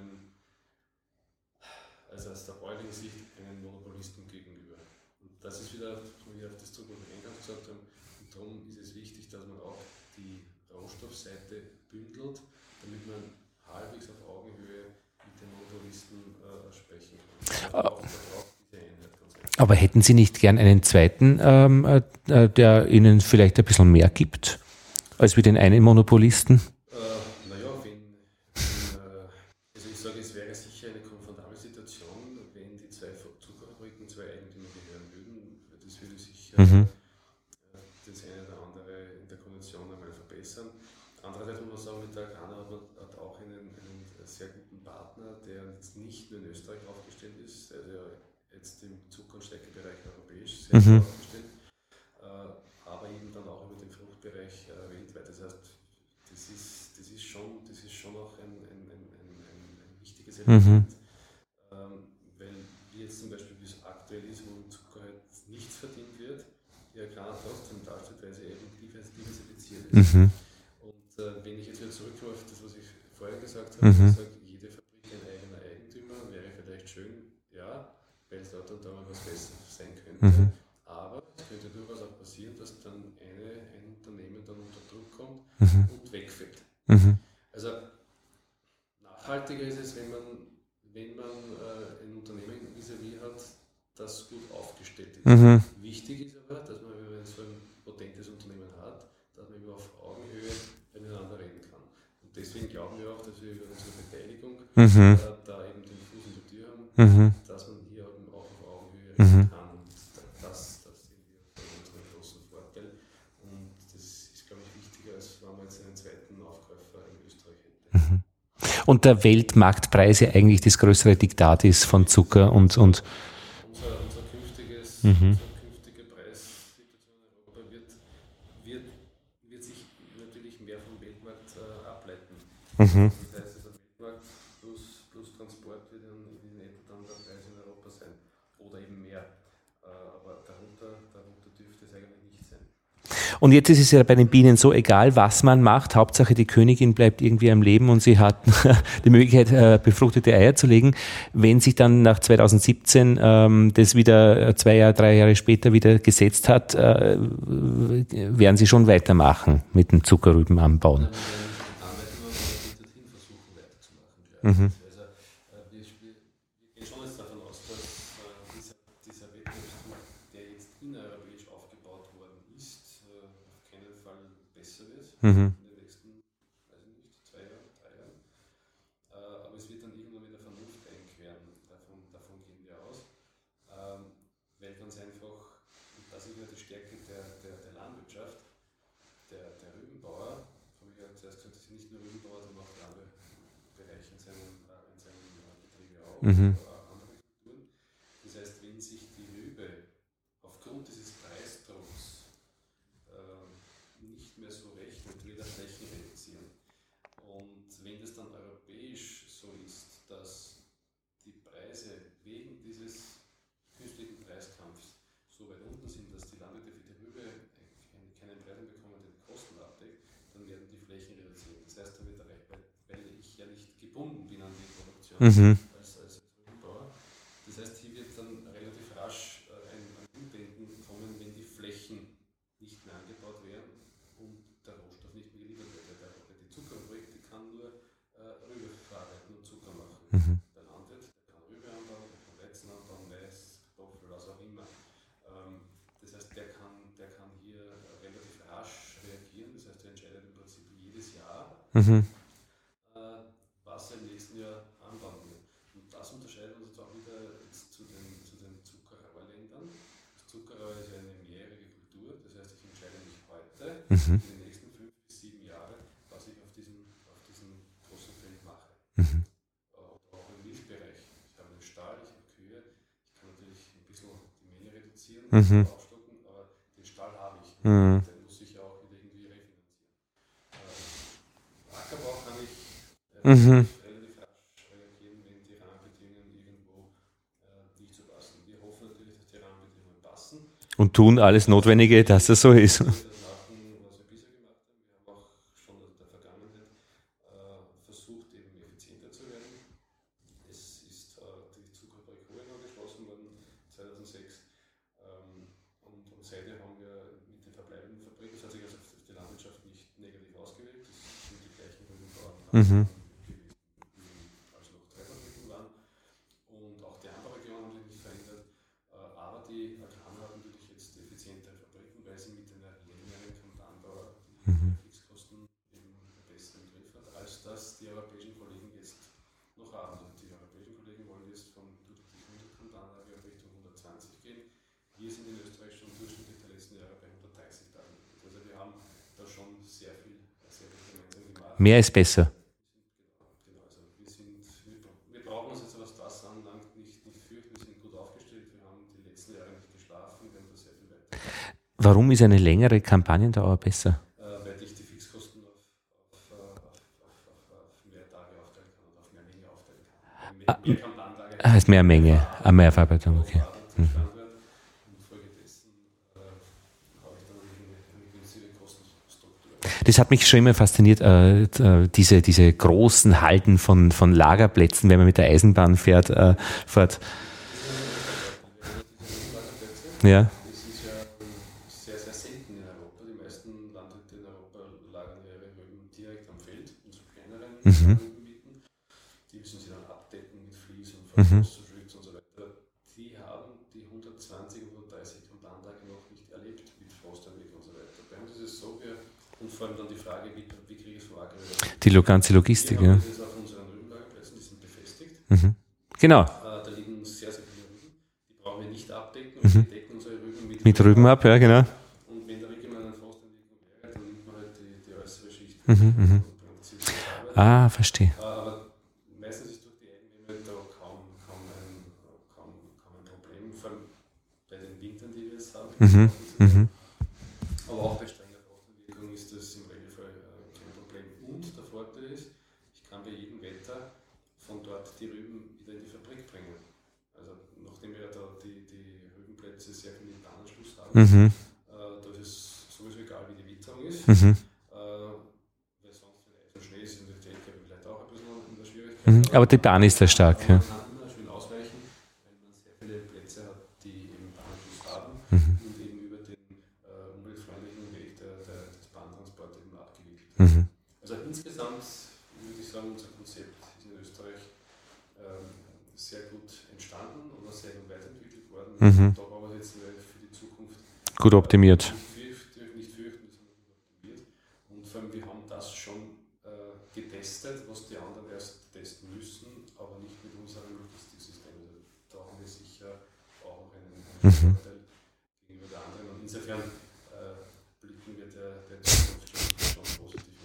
[SPEAKER 3] also aus der heutigen Sicht, einen Monopolisten gegenüber. Und das ist wieder, wie wir auf das zurück, was wir eingangs gesagt haben, und darum ist es wichtig, dass man auch die Rohstoffseite bündelt, damit man halbwegs auf Augenhöhe mit den Monopolisten sprechen kann.
[SPEAKER 1] Aber hätten Sie nicht gern einen zweiten, der Ihnen vielleicht ein bisschen mehr gibt, als wie den einen Monopolisten?
[SPEAKER 3] Also ich sage, es wäre sicher eine komfortable Situation, wenn die 2 Zuckerfabriken 2 Eigentümer gehören würden. Das würde sicher das eine oder andere in der Konvention einmal verbessern. Andererseits muss man sagen, mit der Agrana hat auch einen sehr guten Partner, der jetzt nicht nur in Österreich aufgestellt ist, also jetzt im Zucker- und Steckerbereich europäisch sehr gut aufgestellt, aber eben dann auch über den Fruchtbereich weltweit. Das heißt, das ist schon auch ein wichtiges Element, weil wie jetzt zum Beispiel wie es aktuell ist, wo im Zucker halt nichts verdient wird, die Agrana trotzdem darstellt, weil sie eben diversifiziert ist. Und wenn ich jetzt wieder zurückkomme auf das, was ich vorher gesagt habe, ich sage, jede Fabrik ein eigener Eigentümer wäre vielleicht schön, ja, weil es dort und da mal was besser sein könnte. Aber es könnte durchaus auch passieren, dass dann ein Unternehmen dann unter Druck kommt und wegfällt. Also nach Nachhaltiger ist es, wenn man ein Unternehmen vis-à-vis hat, das gut aufgestellt ist. Wichtig ist aber, dass man, wenn man so ein potentes Unternehmen hat, dass man auf Augenhöhe miteinander reden kann. Und deswegen glauben wir auch, dass wir über unsere Beteiligung da eben den Fuß in der Tür haben, dass man hier eben auch auf Augenhöhe reden kann. Und das sehen wir unseren großen Vorteil. Und das ist, glaube ich, wichtiger, als wenn man jetzt einen zweiten Aufkäufer in Österreich hätte.
[SPEAKER 1] Und der Weltmarktpreis ja eigentlich das größere Diktat ist von Zucker und
[SPEAKER 3] Unsere künftige Preissituation in Europa wird sich natürlich mehr vom Weltmarkt ableiten. Das heißt, der Weltmarkt plus Transport wird in etwa dann der Preis in Europa sein. Oder eben mehr. Aber darunter dürfte es eigentlich nicht sein.
[SPEAKER 1] Und jetzt ist es ja bei den Bienen so, egal was man macht, Hauptsache die Königin bleibt irgendwie am Leben und sie hat die Möglichkeit, befruchtete Eier zu legen. Wenn sich dann nach 2017 das wieder 3 Jahre später wieder gesetzt hat, werden sie schon weitermachen mit dem Zuckerrübenanbauen.
[SPEAKER 3] Dann werden wir dorthin versuchen weiterzumachen. Wir gehen schon jetzt davon aus, dass dieser Wettbewerbsdruck, der jetzt innereuropäisch aufgebaut worden ist, auf keinen Fall besser wird in den nächsten, weiß ich nicht, 2 Jahren, 3 Jahren. Aber es wird dann irgendwann wieder Vernunft einkehren. Davon gehen wir aus. Weil ganz einfach, das ist ja die Stärke der Landwirtschaft, der Rübenbauer, habe ich ja zuerst gesagt, das sind nicht nur Rübenbauer, sondern auch andere Bereiche in seinem Betrieb auch. Andere Kulturen. Das heißt, wenn sich die Rübe aufgrund dieses Preisdrucks nicht mehr so rechnet, wird er Flächen reduzieren. Und wenn das dann europäisch so ist, dass die Preise wegen dieses künstlichen Preiskampfs so weit unten sind, dass die Landwirte für die Rübe keinen Preis mehr bekommen, der die Kosten abdeckt, dann werden die Flächen reduziert. Das heißt, da wird weil ich ja nicht gebunden bin an die Produktion als Rübenbauer. Das heißt, hier wird dann relativ rasch ein Umdenken kommen, wenn die Flächen nicht mehr angebaut werden und der Rohstoff nicht mehr geliefert wird. Die Zuckerfabrik, die kann nur Rübe verarbeiten und Zucker machen. Der Landwirt, der kann Rübe anbauen, der kann Weizen anbauen, Mais, Kartoffel, was auch immer. Das heißt, der kann hier relativ rasch reagieren. Das heißt, er entscheidet im Prinzip jedes Jahr, was er im nächsten Jahr anbauen wird. Und das unterscheidet uns jetzt auch wieder zu den Zuckerrohrländern. Das Zuckerrohr ist ja eine mehrjährige Kultur. Das heißt, ich entscheide mich heute in den nächsten 5 bis 7 Jahre, was ich auf diesem großen Feld mache. Auch im Milchbereich. Ich habe einen Stall, ich habe Kühe. Ich kann natürlich ein bisschen die Menge reduzieren, aufstocken, aber den Stall habe ich. Den muss ich ja auch wieder irgendwie refinanzieren. Ackerbau kann ich relativ rasch reagieren, wenn die Rahmenbedingungen irgendwo nicht so passen. Wir hoffen natürlich, dass die Rahmenbedingungen passen.
[SPEAKER 1] Und tun alles Notwendige, dass es so ist.
[SPEAKER 3] Das machen, was wir bisher gemacht haben. Wir haben auch schon in der Vergangenheit versucht, eben effizienter zu werden. Es ist die Zuckerfabrik Hohenau geschlossen worden 2006. Und seitdem haben wir mit den verbleibenden Fabriken, das hat sich also auf die Landwirtschaft nicht negativ ausgewirkt. Das sind die gleichen Rübenbauern gewesen, als noch 3 Fabriken waren. Und auch die Anbauregionen haben sich nicht verändert. Aber die Agrana haben natürlich jetzt effizientere Fabriken, weil sie mit einer längeren Kampanbauer die Fixkosten eben besser im Griff hat, als das die europäischen Kollegen jetzt noch haben. Also die europäischen Kollegen wollen jetzt von durchschnittlich 100 Kampanlage auf Richtung 120 gehen. Wir sind in Österreich schon durchschnittlich der letzten Jahre bei 130 Tagen. Also wir haben da schon sehr viel gemeinsam gemacht.
[SPEAKER 1] Mehr ist besser.
[SPEAKER 3] Genau, also wir brauchen uns jetzt, was das anlangt, nicht fürchten. Wir sind gut aufgestellt. Wir haben die letzten Jahre nicht geschlafen. Wir haben da sehr viel weiter.
[SPEAKER 1] Warum ist eine längere Kampagnendauer besser?
[SPEAKER 3] Weil ich die Fixkosten auf mehr Tage aufteilen kann und auf mehr Menge aufteilen kann. Mehr Kampagnentage.
[SPEAKER 1] Ist mehr Menge, mehr Verarbeitung, okay.
[SPEAKER 3] Und folgedessen habe ich dann eine günstige Kostenstruktur.
[SPEAKER 1] Das hat mich schon immer fasziniert, diese großen Halden von Lagerplätzen, wenn man mit der Eisenbahn fährt. Ja.
[SPEAKER 3] Das ist ja sehr, sehr selten in Europa. Die meisten Landwirte in Europa lagern ihre Rüben direkt am Feld, in so kleineren Rübengebieten. und so weiter, die haben die 120 und 130 Gramm-Anlage noch nicht erlebt mit Frosteinwirkung und so weiter. Bei uns ist es so, und vor allem dann die Frage, wie kriege ich es von Acker wieder?
[SPEAKER 1] Die ganze Logistik, ja.
[SPEAKER 3] Das ist auf unseren Rübenlagerplätzen, die sind befestigt.
[SPEAKER 1] Genau.
[SPEAKER 3] Da liegen sehr, sehr viele Rüben. Die brauchen wir nicht abdecken. Wir decken unsere Rüben
[SPEAKER 1] mit Rüben ab, ja, genau.
[SPEAKER 3] Und wenn da wirklich mal eine Frosteinwirkung wäre, dann nimmt man halt die äußere Schicht.
[SPEAKER 1] Verstehe.
[SPEAKER 3] Aber meistens ist durch die Eigenwärme da kaum ein Problem, vor allem bei den Wintern, die wir jetzt haben. Aber auch bei strenger Frosteinwirkung ist das im Regelfall kein Problem. Und der Vorteil ist, ich kann bei jedem Wetter von dort die Rüben wieder in die Fabrik bringen. Also nachdem wir da die Rübenplätze sehr viel mit Bahnanschluss haben, da ist es sowieso egal, wie die Witterung ist. Weil sonst, wenn Eis und Schnee ist, sind die LKW vielleicht auch ein bisschen in der Schwierigkeit.
[SPEAKER 1] Aber die Bahn ist sehr stark. Ja.
[SPEAKER 3] Man kann immer schön ausweichen, weil man sehr viele Plätze hat, die eben Bahnanschluss haben und eben über den umweltfreundlichen Weg des Bahntransports eben abgewickelt. Also insgesamt würde ich sagen, unser Konzept ist in Österreich sehr gut entstanden und auch sehr gut weiterentwickelt worden. Da war es jetzt für die Zukunft
[SPEAKER 1] gut optimiert.
[SPEAKER 3] Nicht fürchten, sondern gut optimiert. Und vor allem, wir haben das schon getestet, was die anderen erst testen müssen, aber nicht mit unserem Logistiksystem. Also da haben wir sicher auch noch einen Vorteil gegenüber der anderen. Und insofern blicken wir der Zukunft schon positiv.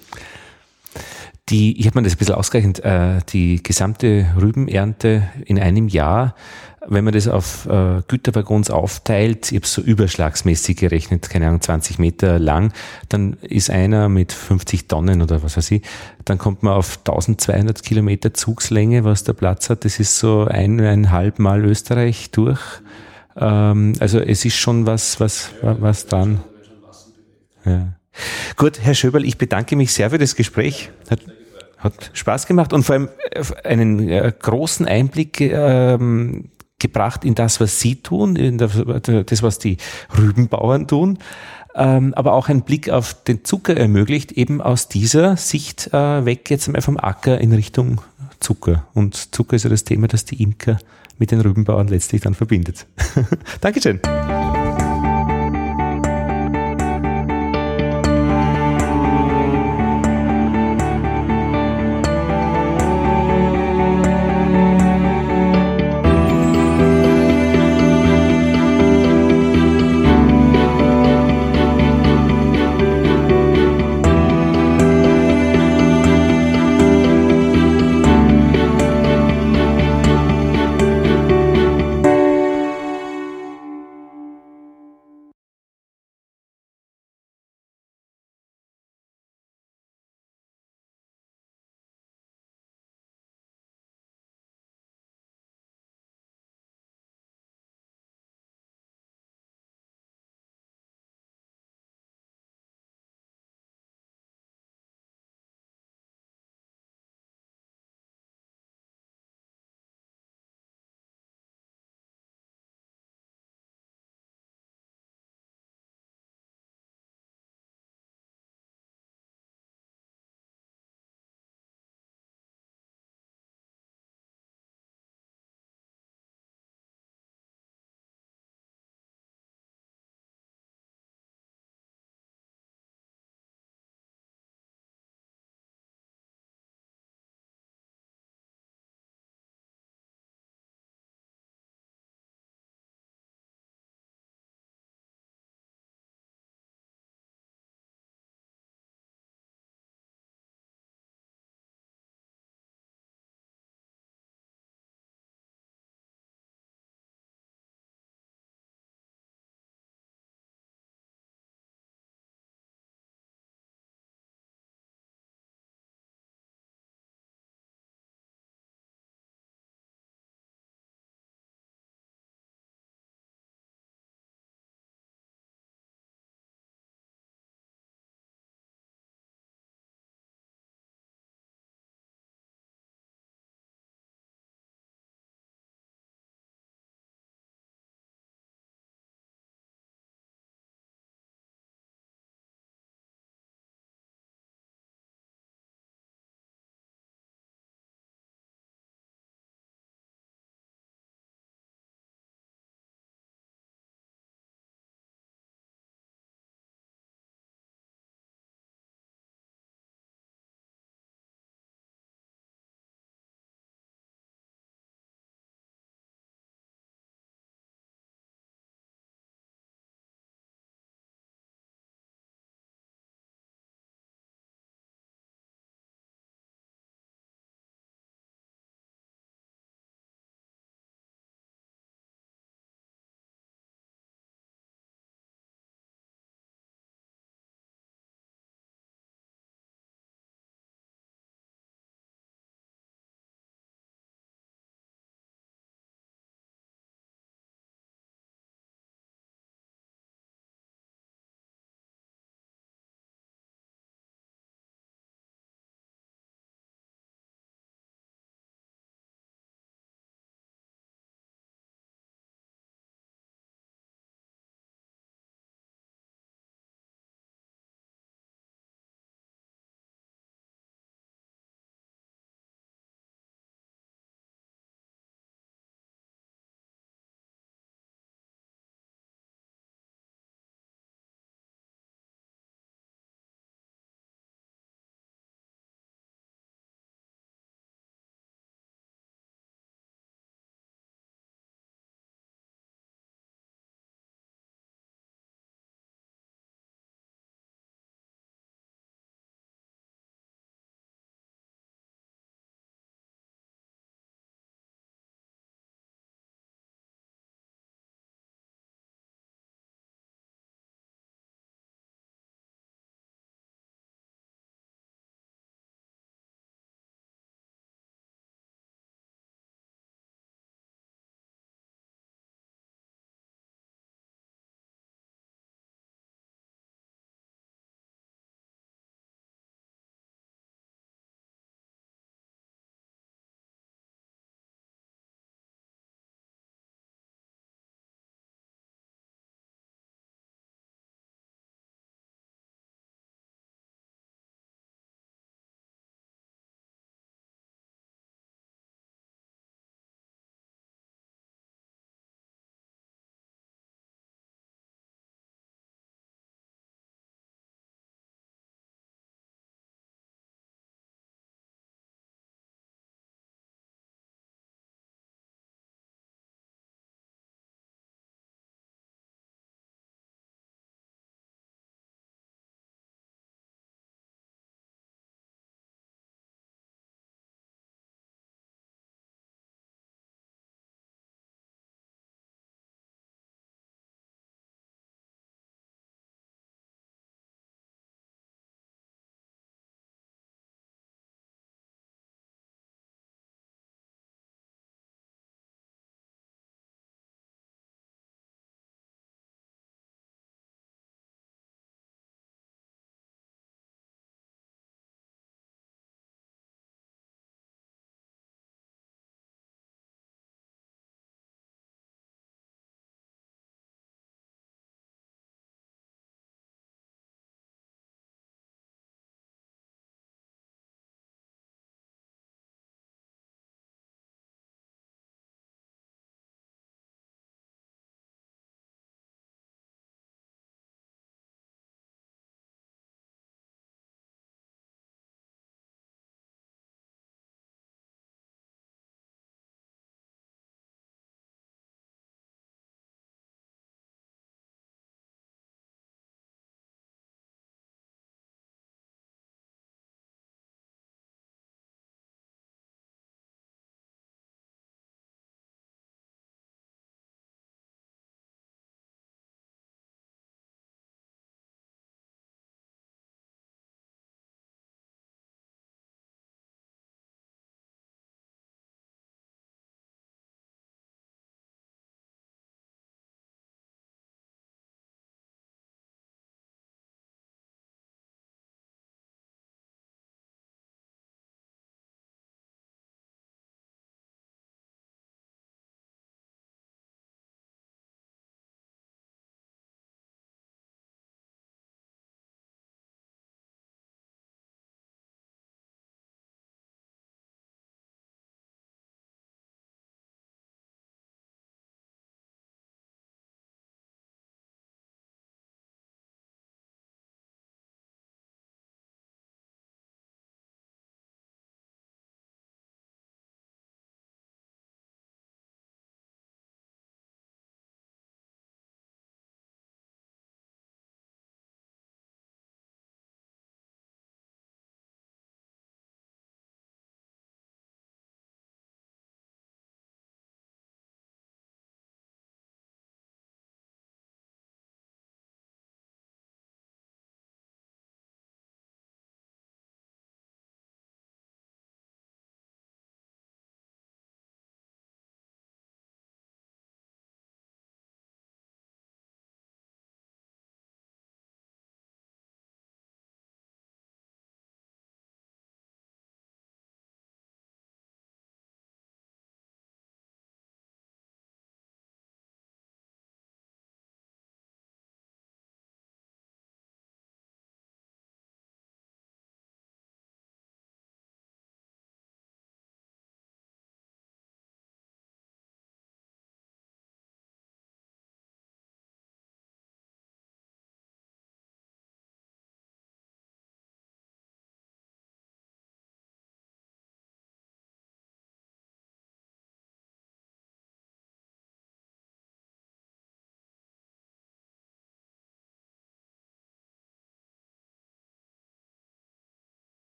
[SPEAKER 1] Ich habe mir das ein bisschen ausgerechnet, die gesamte Rübenernte in einem Jahr, wenn man das auf Güterwaggons aufteilt, ich habe so überschlagsmäßig gerechnet, keine Ahnung, 20 Meter lang, dann ist einer mit 50 Tonnen oder was weiß ich, dann kommt man auf 1200 Kilometer Zugslänge, was der Platz hat, das ist so 1,5 Mal Österreich durch. Also es ist schon was dran. Ja. Gut, Herr Schöberl, ich bedanke mich sehr für das Gespräch. Hat Spaß gemacht und vor allem einen großen Einblick gebracht in das, was Sie tun, das, was die Rübenbauern tun, aber auch einen Blick auf den Zucker ermöglicht, eben aus dieser Sicht weg jetzt einmal vom Acker in Richtung Zucker. Und Zucker ist ja das Thema, das die Imker mit den Rübenbauern letztlich dann verbindet. Dankeschön.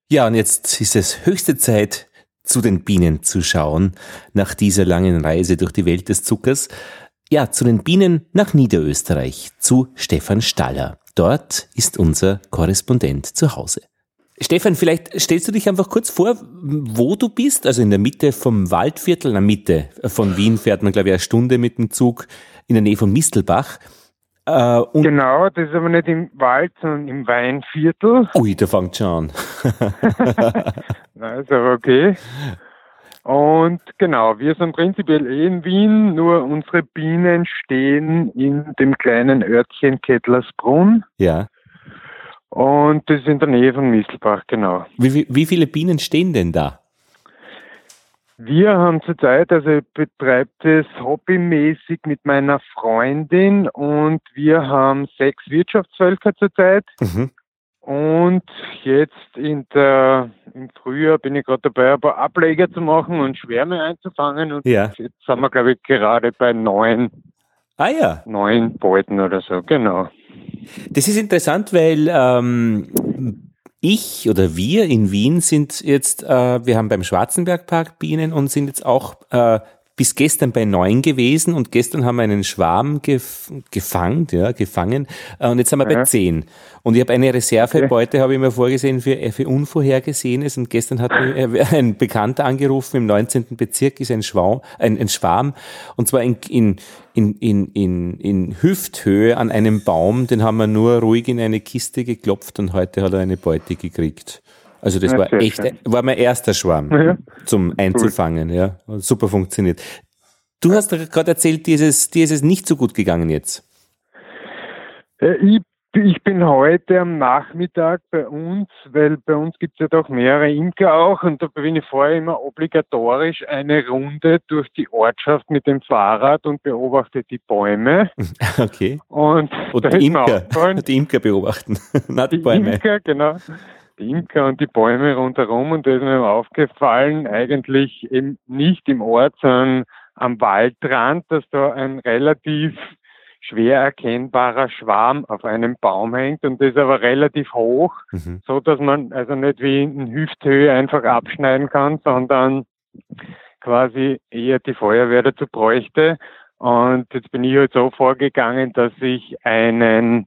[SPEAKER 1] Ja, und jetzt ist es höchste Zeit, zu den Bienen zu schauen, nach dieser langen Reise durch die Welt des Zuckers. Ja, zu den Bienen nach Niederösterreich, zu Stefan Staller. Dort ist unser Korrespondent zu Hause. Stefan, vielleicht stellst du dich einfach kurz vor, wo du bist, also in der Mitte vom Waldviertel, in der Mitte von Wien fährt man, glaube ich, eine Stunde mit dem Zug, in der Nähe von Mistelbach.
[SPEAKER 2] Genau, das ist aber nicht im Wald, sondern im Weinviertel.
[SPEAKER 1] Ui, da fängt schon an.
[SPEAKER 2] Nein, ist aber okay. Und genau, wir sind prinzipiell in Wien, nur unsere Bienen stehen in dem kleinen Örtchen Kettlersbrunn.
[SPEAKER 1] Ja.
[SPEAKER 2] Und das ist in der Nähe von Mistelbach, genau.
[SPEAKER 1] Wie viele Bienen stehen denn da?
[SPEAKER 2] Wir haben zurzeit, also ich betreibe das hobbymäßig mit meiner Freundin und wir haben 6 Wirtschaftsvölker zurzeit.
[SPEAKER 1] Mhm.
[SPEAKER 2] Und jetzt im Frühjahr bin ich gerade dabei, ein paar Ableger zu machen und Schwärme einzufangen. Und
[SPEAKER 1] Ja.
[SPEAKER 2] jetzt sind wir, glaube ich, gerade bei 9 Beuten oder so, genau.
[SPEAKER 1] Das ist interessant, weil ich oder wir in Wien sind jetzt, wir haben beim Schwarzenbergpark Bienen und sind jetzt auch bis gestern bei 9 gewesen und gestern haben wir einen Schwarm gefangen und jetzt sind wir bei 10. Und ich habe eine Reservebeute, habe ich mir vorgesehen für Unvorhergesehenes und gestern hat mir ein Bekannter angerufen, im 19. Bezirk ist ein Schwarm und zwar in Hüfthöhe an einem Baum, den haben wir nur ruhig in eine Kiste geklopft und heute hat er eine Beute gekriegt. Also das war echt, war mein erster Schwarm zum Einzufangen, ja. Super funktioniert. Du hast gerade erzählt, dir ist es nicht so gut gegangen jetzt.
[SPEAKER 2] Ich bin heute am Nachmittag bei uns, weil bei uns gibt es ja doch mehrere Imker auch und da bin ich vorher immer obligatorisch eine Runde durch die Ortschaft mit dem Fahrrad und beobachte die Bäume.
[SPEAKER 1] Okay.
[SPEAKER 2] Und
[SPEAKER 1] die Imker beobachten, not die Bäume.
[SPEAKER 2] Imker, genau. Die Imker und die Bäume rundherum und da ist mir aufgefallen, eigentlich eben nicht im Ort, sondern am Waldrand, dass da ein relativ schwer erkennbarer Schwarm auf einem Baum hängt und das ist aber relativ hoch, so dass man also nicht wie in Hüfthöhe einfach abschneiden kann, sondern quasi eher die Feuerwehr dazu bräuchte. Und jetzt bin ich halt so vorgegangen, dass ich eine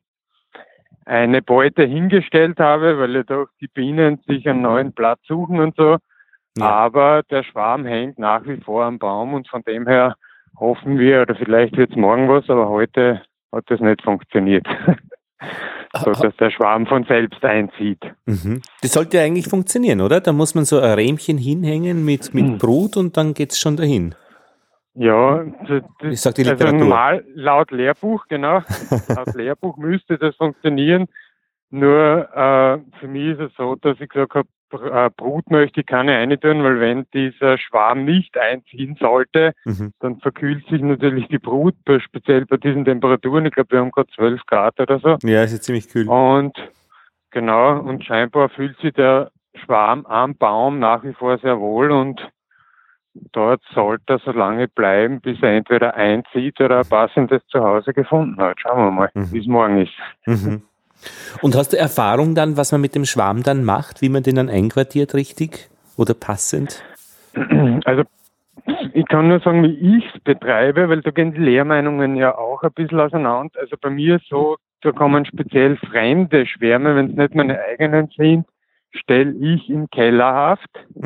[SPEAKER 2] Beute hingestellt habe, weil ja doch die Bienen sich einen neuen Platz suchen und so. Ja. Aber der Schwarm hängt nach wie vor am Baum und von dem her hoffen wir, oder vielleicht wird es morgen was, aber heute hat das nicht funktioniert. So, dass der Schwarm von selbst einzieht.
[SPEAKER 1] Das sollte ja eigentlich funktionieren, oder? Da muss man so ein Rähmchen hinhängen mit Brut und dann geht's schon dahin.
[SPEAKER 2] Ja,
[SPEAKER 1] ich sag die Literatur.
[SPEAKER 2] Also normal, laut Lehrbuch, genau. Laut Lehrbuch müsste das funktionieren. Nur für mich ist es so, dass ich gesagt habe, Brut möchte ich keine reintun, weil wenn dieser Schwarm nicht einziehen sollte, dann verkühlt sich natürlich die Brut, speziell bei diesen Temperaturen. Ich glaube, wir haben gerade 12 Grad oder so.
[SPEAKER 1] Ja, ist jetzt ziemlich kühl.
[SPEAKER 2] Und genau, und scheinbar fühlt sich der Schwarm am Baum nach wie vor sehr wohl und dort sollte er so lange bleiben, bis er entweder einzieht oder ein passendes Zuhause gefunden hat. Schauen wir mal, wie es morgen ist.
[SPEAKER 1] Und hast du Erfahrung dann, was man mit dem Schwarm dann macht, wie man den dann einquartiert richtig oder passend?
[SPEAKER 2] Also ich kann nur sagen, wie ich es betreibe, weil da gehen die Lehrmeinungen ja auch ein bisschen auseinander. Also bei mir ist so, da kommen speziell fremde Schwärme, wenn es nicht meine eigenen sind, stelle ich in Kellerhaft.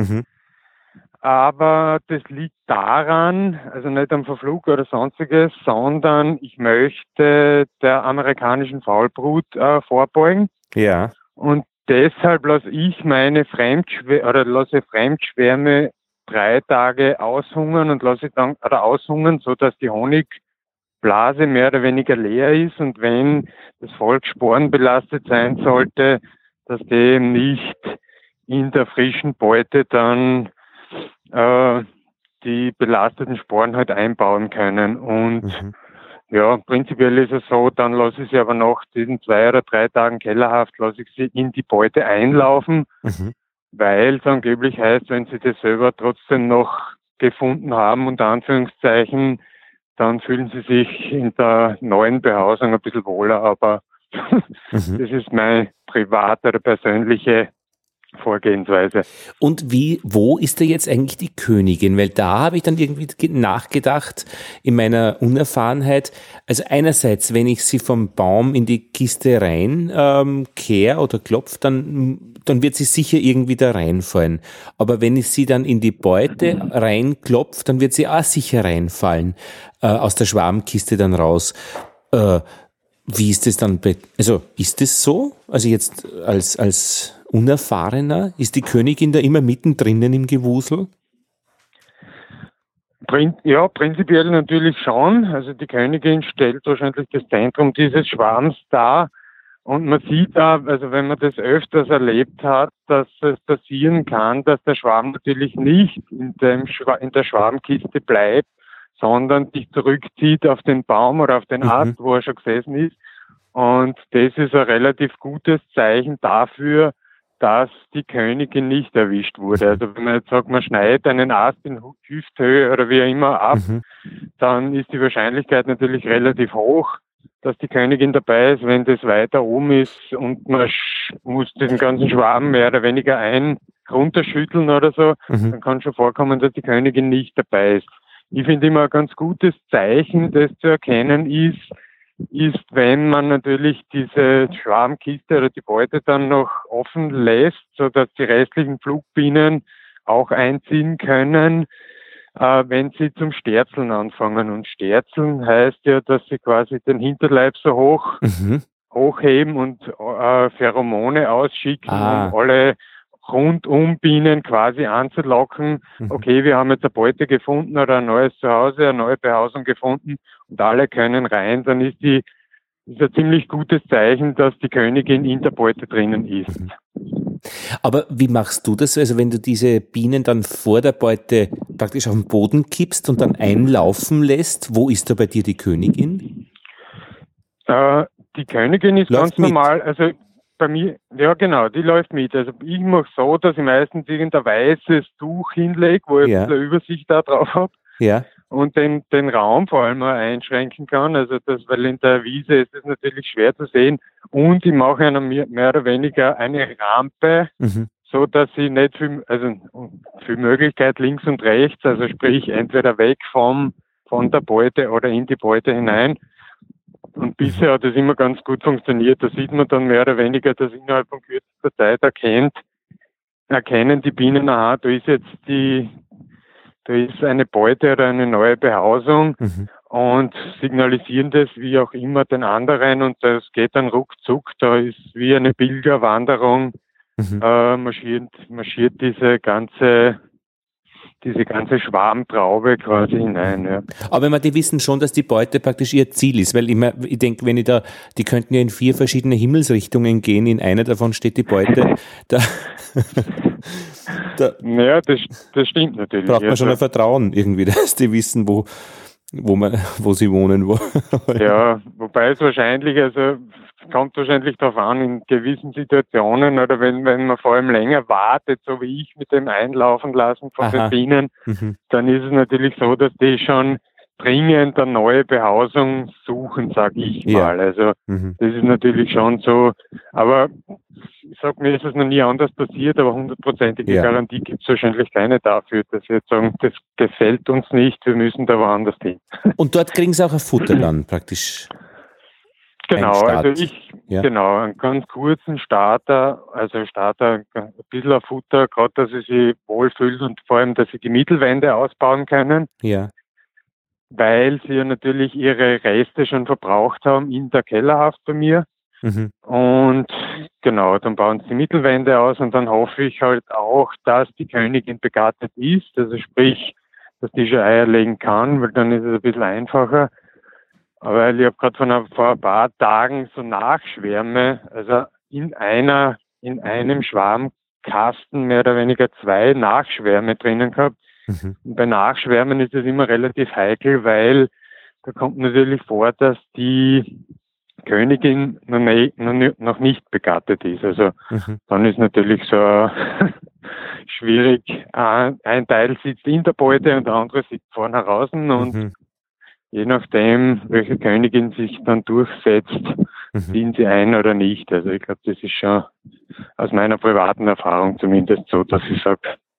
[SPEAKER 2] Aber das liegt daran, also nicht am Verflug oder sonstiges, sondern ich möchte der amerikanischen Faulbrut vorbeugen.
[SPEAKER 1] Ja.
[SPEAKER 2] Und deshalb lasse ich meine Fremdschwärme 3 Tage aushungern und lasse dann aushungern, so dass die Honigblase mehr oder weniger leer ist und wenn das Volk sporenbelastet sein sollte, dass die eben nicht in der frischen Beute dann die belasteten Sporen halt einbauen können. Und ja, prinzipiell ist es so, dann lasse ich sie aber nach diesen 2 oder 3 Tagen Kellerhaft, lasse ich sie in die Beute einlaufen, weil es angeblich heißt, wenn sie das selber trotzdem noch gefunden haben, unter Anführungszeichen, dann fühlen sie sich in der neuen Behausung ein bisschen wohler, aber das ist meine private oder persönliche Vorgehensweise.
[SPEAKER 1] Und wo ist da jetzt eigentlich die Königin? Weil da habe ich dann irgendwie nachgedacht in meiner Unerfahrenheit. Also einerseits, wenn ich sie vom Baum in die Kiste rein kehre oder klopfe, dann wird sie sicher irgendwie da reinfallen. Aber wenn ich sie dann in die Beute reinklopfe, dann wird sie auch sicher reinfallen, aus der Schwarmkiste dann raus. Wie ist das dann? Also ist das so? Also jetzt als Unerfahrener, ist die Königin da immer mittendrin im Gewusel?
[SPEAKER 2] Ja, prinzipiell natürlich schon. Also die Königin stellt wahrscheinlich das Zentrum dieses Schwarms dar. Und man sieht da, also wenn man das öfters erlebt hat, dass es passieren kann, dass der Schwarm natürlich nicht in der Schwarmkiste bleibt, sondern sich zurückzieht auf den Baum oder auf den Ast, wo er schon gesessen ist. Und das ist ein relativ gutes Zeichen dafür, dass die Königin nicht erwischt wurde. Also wenn man jetzt sagt, man schneidet einen Ast in Hüfthöhe oder wie auch immer ab, dann ist die Wahrscheinlichkeit natürlich relativ hoch, dass die Königin dabei ist. Wenn das weiter oben ist und man muss den ganzen Schwarm mehr oder weniger runterschütteln oder so, dann kann schon vorkommen, dass die Königin nicht dabei ist. Ich finde immer ein ganz gutes Zeichen, das zu erkennen ist, wenn man natürlich diese Schwarmkiste oder die Beute dann noch offen lässt, sodass die restlichen Flugbienen auch einziehen können, wenn sie zum Sterzeln anfangen. Und Sterzeln heißt ja, dass sie quasi den Hinterleib so hochheben und Pheromone ausschicken, um alle rundum Bienen quasi anzulocken. Okay, wir haben jetzt eine Beute gefunden oder ein neues Zuhause, eine neue Behausung gefunden und alle können rein, dann ist ein ziemlich gutes Zeichen, dass die Königin in der Beute drinnen ist.
[SPEAKER 1] Aber wie machst du das? Also wenn du diese Bienen dann vor der Beute praktisch auf den Boden kippst und dann einlaufen lässt, wo ist da bei dir die Königin?
[SPEAKER 2] Die Königin ist läuft ganz normal, also bei mir, ja genau, die läuft mit. Also ich mache so, dass ich meistens irgendein weißes Tuch hinlege, wo ich ein bisschen Übersicht da drauf habe. Ja. Und den Raum vor allem mal einschränken kann. Also weil in der Wiese ist es natürlich schwer zu sehen. Und ich mache mehr oder weniger eine Rampe, so dass ich nicht viel Möglichkeit links und rechts, also sprich entweder weg von der Beute oder in die Beute hinein. Und bisher hat das immer ganz gut funktioniert. Da sieht man dann mehr oder weniger, dass innerhalb von kürzester Zeit erkennen die Bienen, aha, da ist eine Beute oder eine neue Behausung und signalisieren das wie auch immer den anderen und das geht dann ruckzuck. Da ist wie eine Pilgerwanderung, marschiert diese ganze Schwarmtraube quasi hinein. Ja.
[SPEAKER 1] Aber die wissen schon, dass die Beute praktisch ihr Ziel ist, weil ich denke, die könnten ja in 4 verschiedene Himmelsrichtungen gehen, in einer davon steht die Beute.
[SPEAKER 2] Ja, das stimmt natürlich.
[SPEAKER 1] Braucht man schon ein Vertrauen irgendwie, dass die wissen, wo sie wohnen.
[SPEAKER 2] Ja, wobei es wahrscheinlich, kommt wahrscheinlich darauf an, in gewissen Situationen oder wenn man vor allem länger wartet, so wie ich mit dem Einlaufen lassen von den Bienen, dann ist es natürlich so, dass die schon dringend eine neue Behausung suchen, sage ich mal. Also das ist natürlich schon so, aber ich sag mir, ist es noch nie anders passiert, aber 100%ige Garantie gibt es wahrscheinlich keine dafür, dass wir jetzt sagen, das gefällt uns nicht, wir müssen da woanders hin.
[SPEAKER 1] Und dort kriegen sie auch ein Futter dann praktisch?
[SPEAKER 2] Genau, also einen ganz kurzen Starter, ein bisschen ein Futter, gerade dass sie sich wohlfühlen und vor allem, dass sie die Mittelwände ausbauen können. Ja. Weil sie ja natürlich ihre Reste schon verbraucht haben in der Kellerhaft bei mir. Und genau, dann bauen sie die Mittelwände aus und dann hoffe ich halt auch, dass die Königin begattet ist, also sprich, dass die schon Eier legen kann, weil dann ist es ein bisschen einfacher. Aber ich habe gerade vor ein paar Tagen so Nachschwärme, also in einem Schwarmkasten mehr oder weniger 2 Nachschwärme drinnen gehabt. Und bei Nachschwärmen ist es immer relativ heikel, weil da kommt natürlich vor, dass die Königin noch nicht begattet ist. Also dann ist natürlich so schwierig. Ein Teil sitzt in der Beute und der andere sitzt vorne draußen und je nachdem, welche Königin sich dann durchsetzt, ziehen sie ein oder nicht. Also ich glaube, das ist schon aus meiner privaten Erfahrung zumindest so, dass ich sage,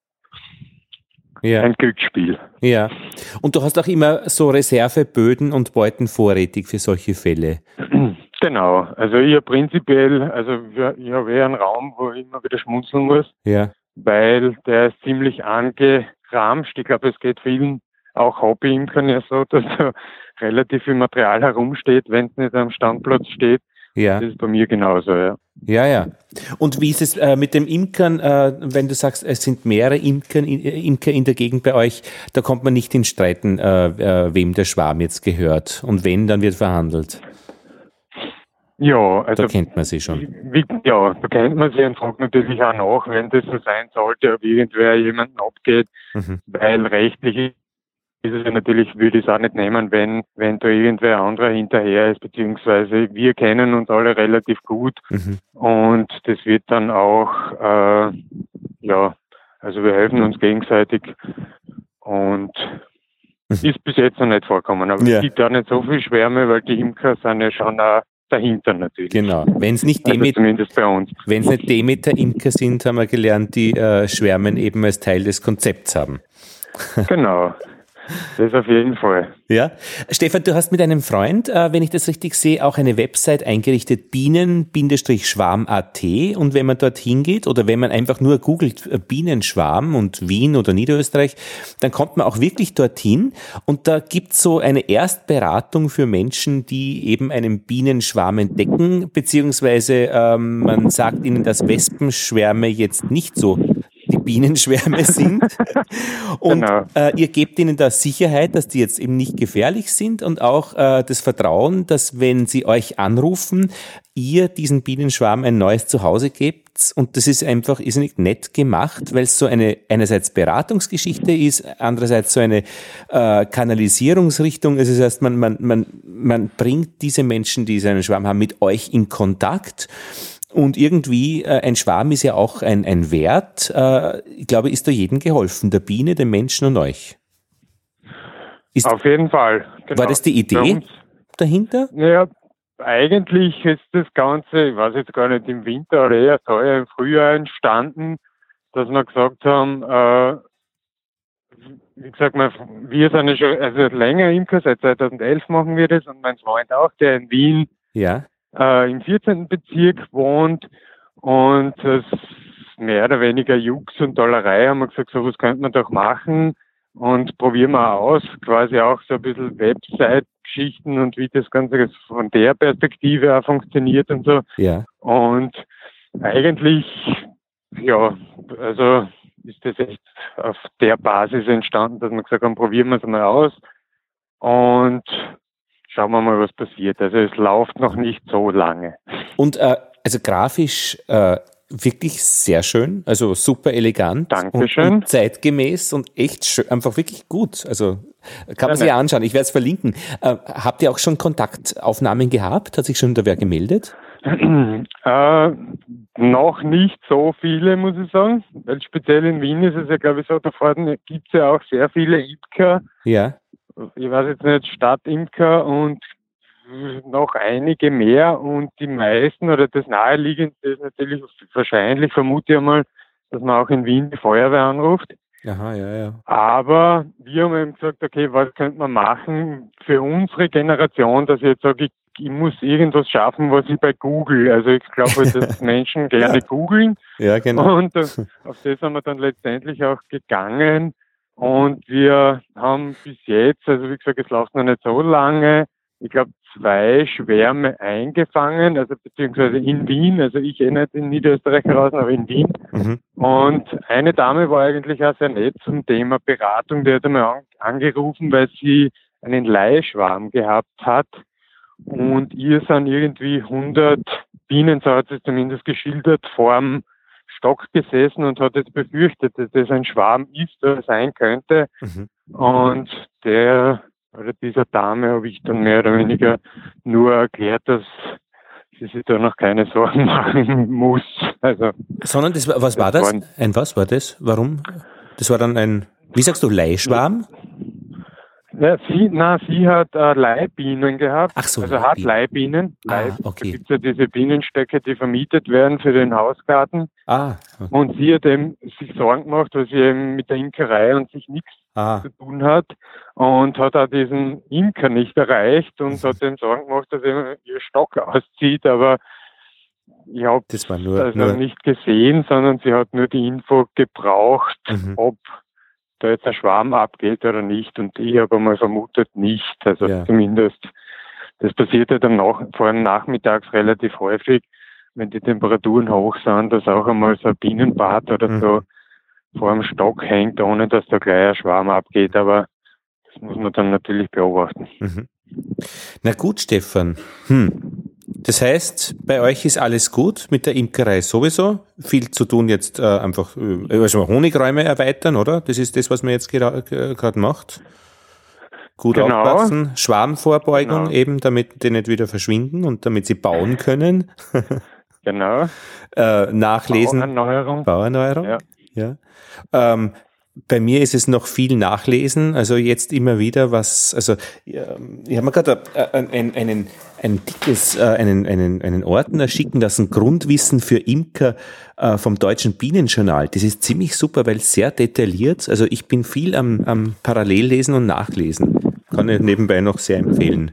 [SPEAKER 2] ein Glücksspiel.
[SPEAKER 1] Ja. Und du hast auch immer so Reserveböden und Beuten vorrätig für solche Fälle.
[SPEAKER 2] Genau. Also ich habe prinzipiell, ich habe einen Raum, wo ich immer wieder schmunzeln muss, weil der ist ziemlich angeramscht. Ich glaube, es geht vielen auch Hobbyimkern ja so, dass da relativ viel Material herumsteht, wenn es nicht am Standplatz steht.
[SPEAKER 1] Ja.
[SPEAKER 2] Das ist bei mir genauso, ja.
[SPEAKER 1] Ja. Und wie ist es mit dem Imkern, wenn du sagst, es sind mehrere Imker in der Gegend bei euch, da kommt man nicht in Streiten, wem der Schwarm jetzt gehört. Und wenn, dann wird verhandelt.
[SPEAKER 2] Ja, also.
[SPEAKER 1] Da kennt man sie schon.
[SPEAKER 2] Da kennt man sie und fragt natürlich auch nach, wenn das so sein sollte, ob irgendwer jemanden abgeht, weil rechtlich ist es ja natürlich, würde ich es auch nicht nehmen, wenn da irgendwer anderer hinterher ist, beziehungsweise wir kennen uns alle relativ gut und das wird dann auch, also wir helfen uns gegenseitig und ist bis jetzt noch nicht vorgekommen, aber es gibt auch nicht so viel Schwärme, weil die Imker sind ja schon auch dahinter natürlich.
[SPEAKER 1] Genau. Wenn es nicht
[SPEAKER 2] zumindest bei uns.
[SPEAKER 1] Wenn es nicht Demeter-Imker sind, haben wir gelernt, die Schwärmen eben als Teil des Konzepts haben.
[SPEAKER 2] Genau. Das auf jeden Fall.
[SPEAKER 1] Ja. Stefan, du hast mit einem Freund, wenn ich das richtig sehe, auch eine Website eingerichtet, bienen-schwarm.at, und wenn man dort hingeht oder wenn man einfach nur googelt Bienenschwarm und Wien oder Niederösterreich, dann kommt man auch wirklich dorthin und da gibt's so eine Erstberatung für Menschen, die eben einen Bienenschwarm entdecken, beziehungsweise man sagt ihnen, dass Wespenschwärme jetzt nicht so die Bienenschwärme sind. Und ihr gebt ihnen da Sicherheit, dass die jetzt eben nicht gefährlich sind und auch das Vertrauen, dass wenn sie euch anrufen, ihr diesen Bienenschwarm ein neues Zuhause gebt. Und das ist einfach irrsinnig nett gemacht, weil es so eine einerseits Beratungsgeschichte ist, andererseits so eine Kanalisierungsrichtung. Also das heißt, man bringt diese Menschen, die so einen Schwarm haben, mit euch in Kontakt. Und irgendwie, ein Schwarm ist ja auch ein Wert. Ich glaube, ist da jedem geholfen, der Biene, den Menschen und euch.
[SPEAKER 2] Auf jeden Fall. Genau.
[SPEAKER 1] War das die Idee dahinter?
[SPEAKER 2] Naja, eigentlich ist das Ganze, ich weiß jetzt gar nicht, im Winter oder eher heuer im Frühjahr entstanden, dass wir gesagt haben, wie gesagt, wir sind ja schon, also länger Imker, seit 2011 machen wir das und mein Freund auch, der in Wien im 14. Bezirk wohnt und das mehr oder weniger Jux und Dollerei, haben wir gesagt, so was könnte man doch machen und probieren wir aus, quasi auch so ein bisschen Website-Geschichten und wie das Ganze von der Perspektive auch funktioniert und so.
[SPEAKER 1] Ja.
[SPEAKER 2] Und eigentlich, also ist das echt auf der Basis entstanden, dass wir gesagt haben, probieren wir es mal aus und schauen wir mal, was passiert. Also es läuft noch nicht so lange.
[SPEAKER 1] Und also grafisch wirklich sehr schön, also super elegant.
[SPEAKER 2] Dankeschön.
[SPEAKER 1] Und zeitgemäß und echt schön, einfach wirklich gut. Also kann man sich anschauen. Ich werde es verlinken. Habt ihr auch schon Kontaktaufnahmen gehabt? Hat sich schon da wer gemeldet?
[SPEAKER 2] Noch nicht so viele, muss ich sagen. Weil speziell in Wien ist es ja, glaube ich, so, da vorne gibt es ja auch sehr viele Imker.
[SPEAKER 1] Ja.
[SPEAKER 2] Ich weiß jetzt nicht, Stadtimker und noch einige mehr und die meisten oder das Naheliegendste ist natürlich wahrscheinlich, vermute ich mal, dass man auch in Wien die Feuerwehr anruft.
[SPEAKER 1] Aha, ja.
[SPEAKER 2] Aber wir haben eben gesagt, okay, was könnte man machen für unsere Generation, dass ich jetzt sage, ich muss irgendwas schaffen, was ich bei Google, also ich glaube, dass Menschen gerne googeln.
[SPEAKER 1] Ja, genau.
[SPEAKER 2] Und auf das sind wir dann letztendlich auch gegangen. Und wir haben bis jetzt, also wie gesagt, es läuft noch nicht so lange, ich glaube 2 Schwärme eingefangen, also beziehungsweise in Wien, also ich nicht in Niederösterreich heraus, aber in Wien. Und eine Dame war eigentlich auch sehr nett zum Thema Beratung, die hat einmal angerufen, weil sie einen Leihschwarm gehabt hat und ihr sind irgendwie 100 Bienen, so hat sie es zumindest geschildert, vorm Stock gesessen und hat jetzt befürchtet, dass das ein Schwarm ist oder sein könnte. Und dieser Dame habe ich dann mehr oder weniger nur erklärt, dass sie sich da noch keine Sorgen machen muss. Also,
[SPEAKER 1] sondern was war das? Was war das? Warum? Das war dann wie sagst du, Leihschwarm?
[SPEAKER 2] Ja, sie hat Leihbienen gehabt.
[SPEAKER 1] Ach so,
[SPEAKER 2] also hat Leihbienen.
[SPEAKER 1] Okay.
[SPEAKER 2] Da gibt es ja diese Bienenstöcke, die vermietet werden für den Hausgarten. Und sie hat eben sich Sorgen gemacht, weil sie eben mit der Imkerei an sich nichts zu tun hat und hat auch diesen Imker nicht erreicht und hat ihm Sorgen gemacht, dass er ihr Stock auszieht, aber ich habe das nur nicht gesehen, sondern sie hat nur die Info gebraucht, ob da jetzt ein Schwarm abgeht oder nicht. Und ich habe einmal vermutet, nicht. Also zumindest, das passiert ja dann vor allem nachmittags relativ häufig, wenn die Temperaturen hoch sind, dass auch einmal so ein Bienenbad oder so vor dem Stock hängt, ohne dass da gleich ein Schwarm abgeht. Aber das muss man dann natürlich beobachten.
[SPEAKER 1] Na gut, Stefan. Das heißt, bei euch ist alles gut mit der Imkerei sowieso. Viel zu tun jetzt einfach, also Honigräume erweitern, oder? Das ist das, was man jetzt gerade macht. Gut aufpassen, Schwarmvorbeugung eben, damit die nicht wieder verschwinden und damit sie bauen können.
[SPEAKER 2] Genau.
[SPEAKER 1] Nachlesen. Bauerneuerung. Ja. Bei mir ist es noch viel Nachlesen, also jetzt immer wieder ich habe mir gerade einen Ordner schicken lassen, Grundwissen für Imker vom Deutschen Bienenjournal. Das ist ziemlich super, weil sehr detailliert, also ich bin viel am Parallellesen und Nachlesen. Kann ich nebenbei noch sehr empfehlen.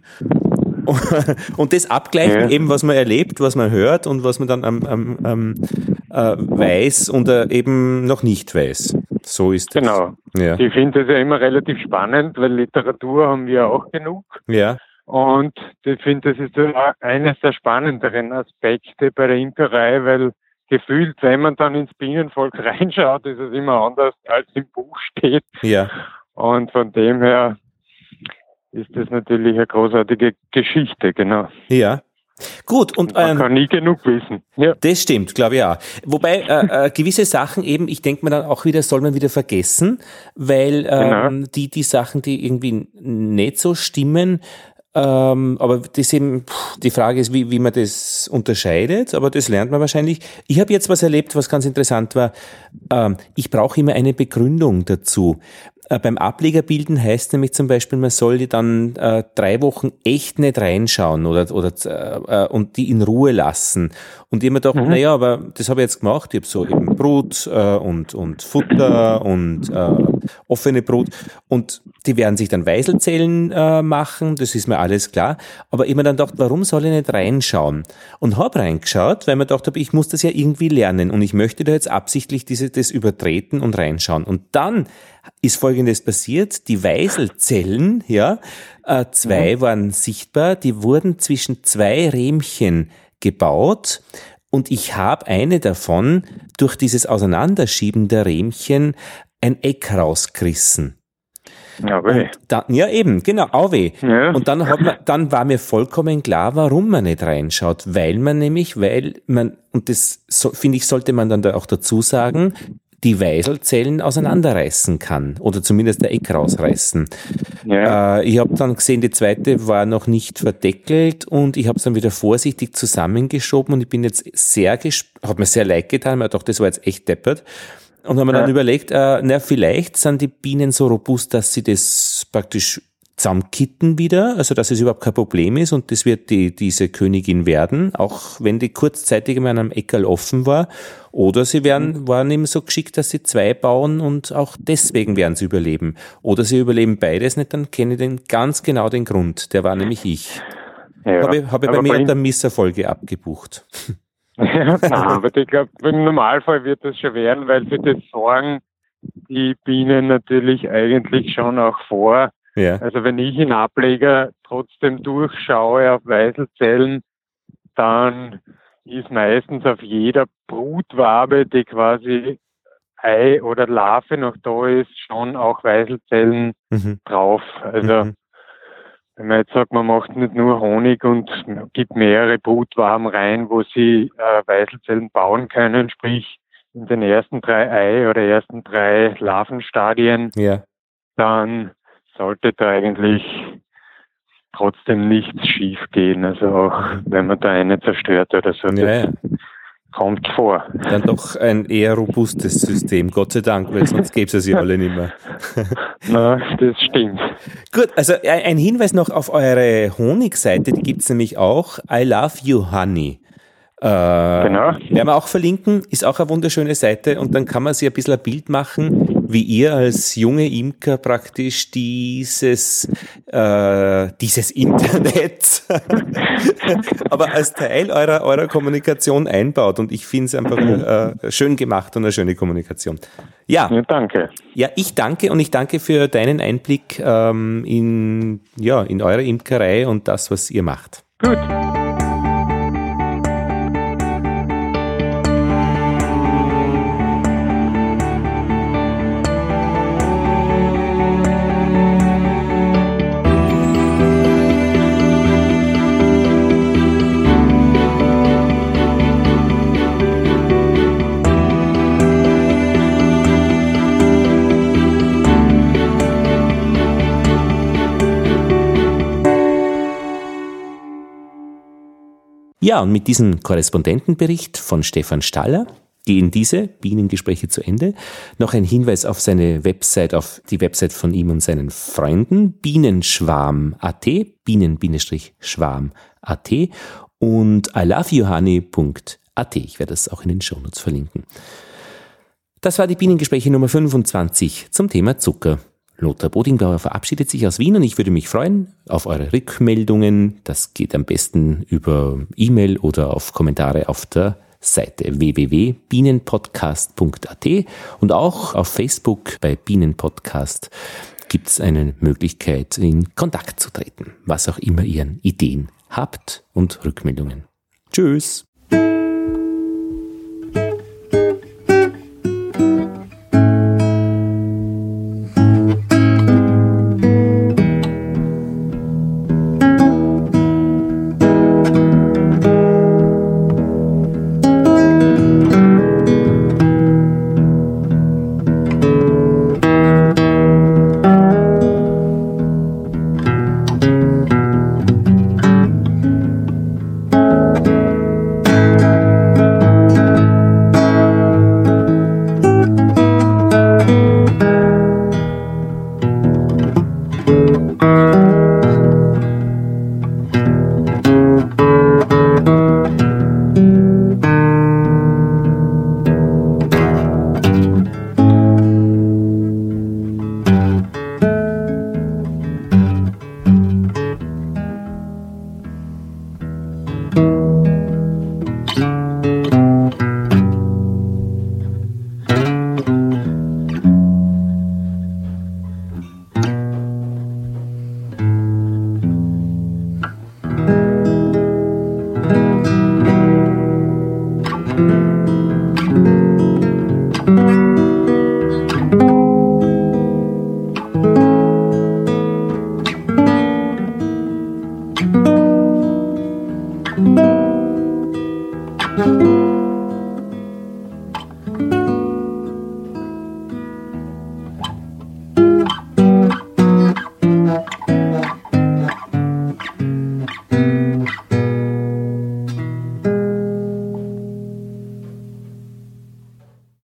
[SPEAKER 1] Und das abgleichen eben, was man erlebt, was man hört und was man dann weiß oder eben noch nicht weiß. So ist es.
[SPEAKER 2] Genau. Ja. Ich finde das ja immer relativ spannend, weil Literatur haben wir auch genug.
[SPEAKER 1] Ja.
[SPEAKER 2] Und ich finde, das ist eines der spannenderen Aspekte bei der Imkerei, weil gefühlt, wenn man dann ins Bienenvolk reinschaut, ist es immer anders, als im Buch steht.
[SPEAKER 1] Ja.
[SPEAKER 2] Und von dem her ist das natürlich eine großartige Geschichte, genau.
[SPEAKER 1] Ja. Gut, und
[SPEAKER 2] man kann nie genug wissen. Ja.
[SPEAKER 1] Das stimmt, glaube ich auch. Wobei gewisse Sachen eben, ich denke mir dann auch wieder, soll man wieder vergessen, weil die Sachen, die irgendwie nicht so stimmen, aber das eben, die Frage ist, wie man das unterscheidet, aber das lernt man wahrscheinlich. Ich habe jetzt was erlebt, was ganz interessant war. Ich brauche immer eine Begründung dazu. Beim Ablegerbilden heißt nämlich zum Beispiel, man soll die dann 3 Wochen echt nicht reinschauen oder und die in Ruhe lassen. Und ich habe mir gedacht, naja, aber das habe ich jetzt gemacht. Ich habe so eben Brut und Futter und offene Brut. Und die werden sich dann Weiselzellen machen, das ist mir alles klar. Aber ich habe mir dann gedacht, warum soll ich nicht reinschauen? Und habe reingeschaut, weil ich mir gedacht habe, ich muss das ja irgendwie lernen. Und ich möchte da jetzt absichtlich das übertreten und reinschauen. Und dann ist Folgendes passiert, die Weiselzellen, 2 waren sichtbar, die wurden zwischen 2 Rähmchen gebaut und ich habe eine davon durch dieses Auseinanderschieben der Rähmchen ein Eck rausgerissen.
[SPEAKER 2] Okay.
[SPEAKER 1] Ja, eben, genau, auweh. Ja. Und dann war mir vollkommen klar, warum man nicht reinschaut, weil man, und das finde ich, sollte man dann da auch dazu sagen, die Weiselzellen auseinanderreißen kann oder zumindest der Eck rausreißen. Ja. Ich habe dann gesehen, die zweite war noch nicht verdeckelt und ich habe es dann wieder vorsichtig zusammengeschoben und ich bin jetzt hat mir sehr leid getan, mir gedacht, das war jetzt echt deppert. Und haben mir dann überlegt, vielleicht sind die Bienen so robust, dass sie das praktisch zusammenkitten wieder, also dass es überhaupt kein Problem ist und das wird diese Königin werden, auch wenn die kurzzeitig mal an einem Eckerl offen war. Oder sie waren eben so geschickt, dass sie 2 bauen und auch deswegen werden sie überleben. Oder sie überleben beides nicht, dann kenne ich ganz genau den Grund. Der war nämlich ich. Ja, habe ich bei mir an der Misserfolge abgebucht.
[SPEAKER 2] Ja, aber ich glaube, im Normalfall wird das schon werden, weil für das sorgen die Bienen natürlich eigentlich schon auch vor. Ja. Also wenn ich in Ableger trotzdem durchschaue auf Weiselzellen, dann ist meistens auf jeder Brutwabe, die quasi Ei oder Larve noch da ist, schon auch Weiselzellen drauf. Also wenn man jetzt sagt, man macht nicht nur Honig und gibt mehrere Brutwaben rein, wo sie Weiselzellen bauen können, sprich in den ersten 3 Ei oder ersten 3 Larvenstadien, dann sollte da eigentlich trotzdem nichts schief gehen. Also auch wenn man da eine zerstört oder so. Das Kommt vor.
[SPEAKER 1] Dann doch ein eher robustes System, Gott sei Dank, weil sonst gäbe es ja alle nicht mehr.
[SPEAKER 2] Na, das stimmt.
[SPEAKER 1] Gut, also ein Hinweis noch auf eure Honigseite, die gibt es nämlich auch, I Love You Honey.
[SPEAKER 2] Genau.
[SPEAKER 1] Werden wir auch verlinken, ist auch eine wunderschöne Seite und dann kann man sich ein bisschen ein Bild machen, wie ihr als junge Imker praktisch dieses Internet aber als Teil eurer Kommunikation einbaut und ich finde es einfach schön gemacht und eine schöne Kommunikation. Ja,
[SPEAKER 2] danke.
[SPEAKER 1] Ja, ich danke und ich danke für deinen Einblick in eure Imkerei und das, was ihr macht.
[SPEAKER 2] Gut.
[SPEAKER 1] Ja, und mit diesem Korrespondentenbericht von Stefan Staller gehen diese Bienengespräche zu Ende. Noch ein Hinweis auf seine Website, auf die Website von ihm und seinen Freunden, bienenschwarm.at, bienen-schwarm.at und iloveyouhoney.at. Ich werde das auch in den Shownotes verlinken. Das war die Bienengespräche Nummer 25 zum Thema Zucker. Lothar Bodingbauer verabschiedet sich aus Wien und ich würde mich freuen auf eure Rückmeldungen. Das geht am besten über E-Mail oder auf Kommentare auf der Seite www.bienenpodcast.at und auch auf Facebook bei Bienenpodcast gibt es eine Möglichkeit, in Kontakt zu treten, was auch immer ihr an Ideen habt und Rückmeldungen. Tschüss!
[SPEAKER 4] Thank you.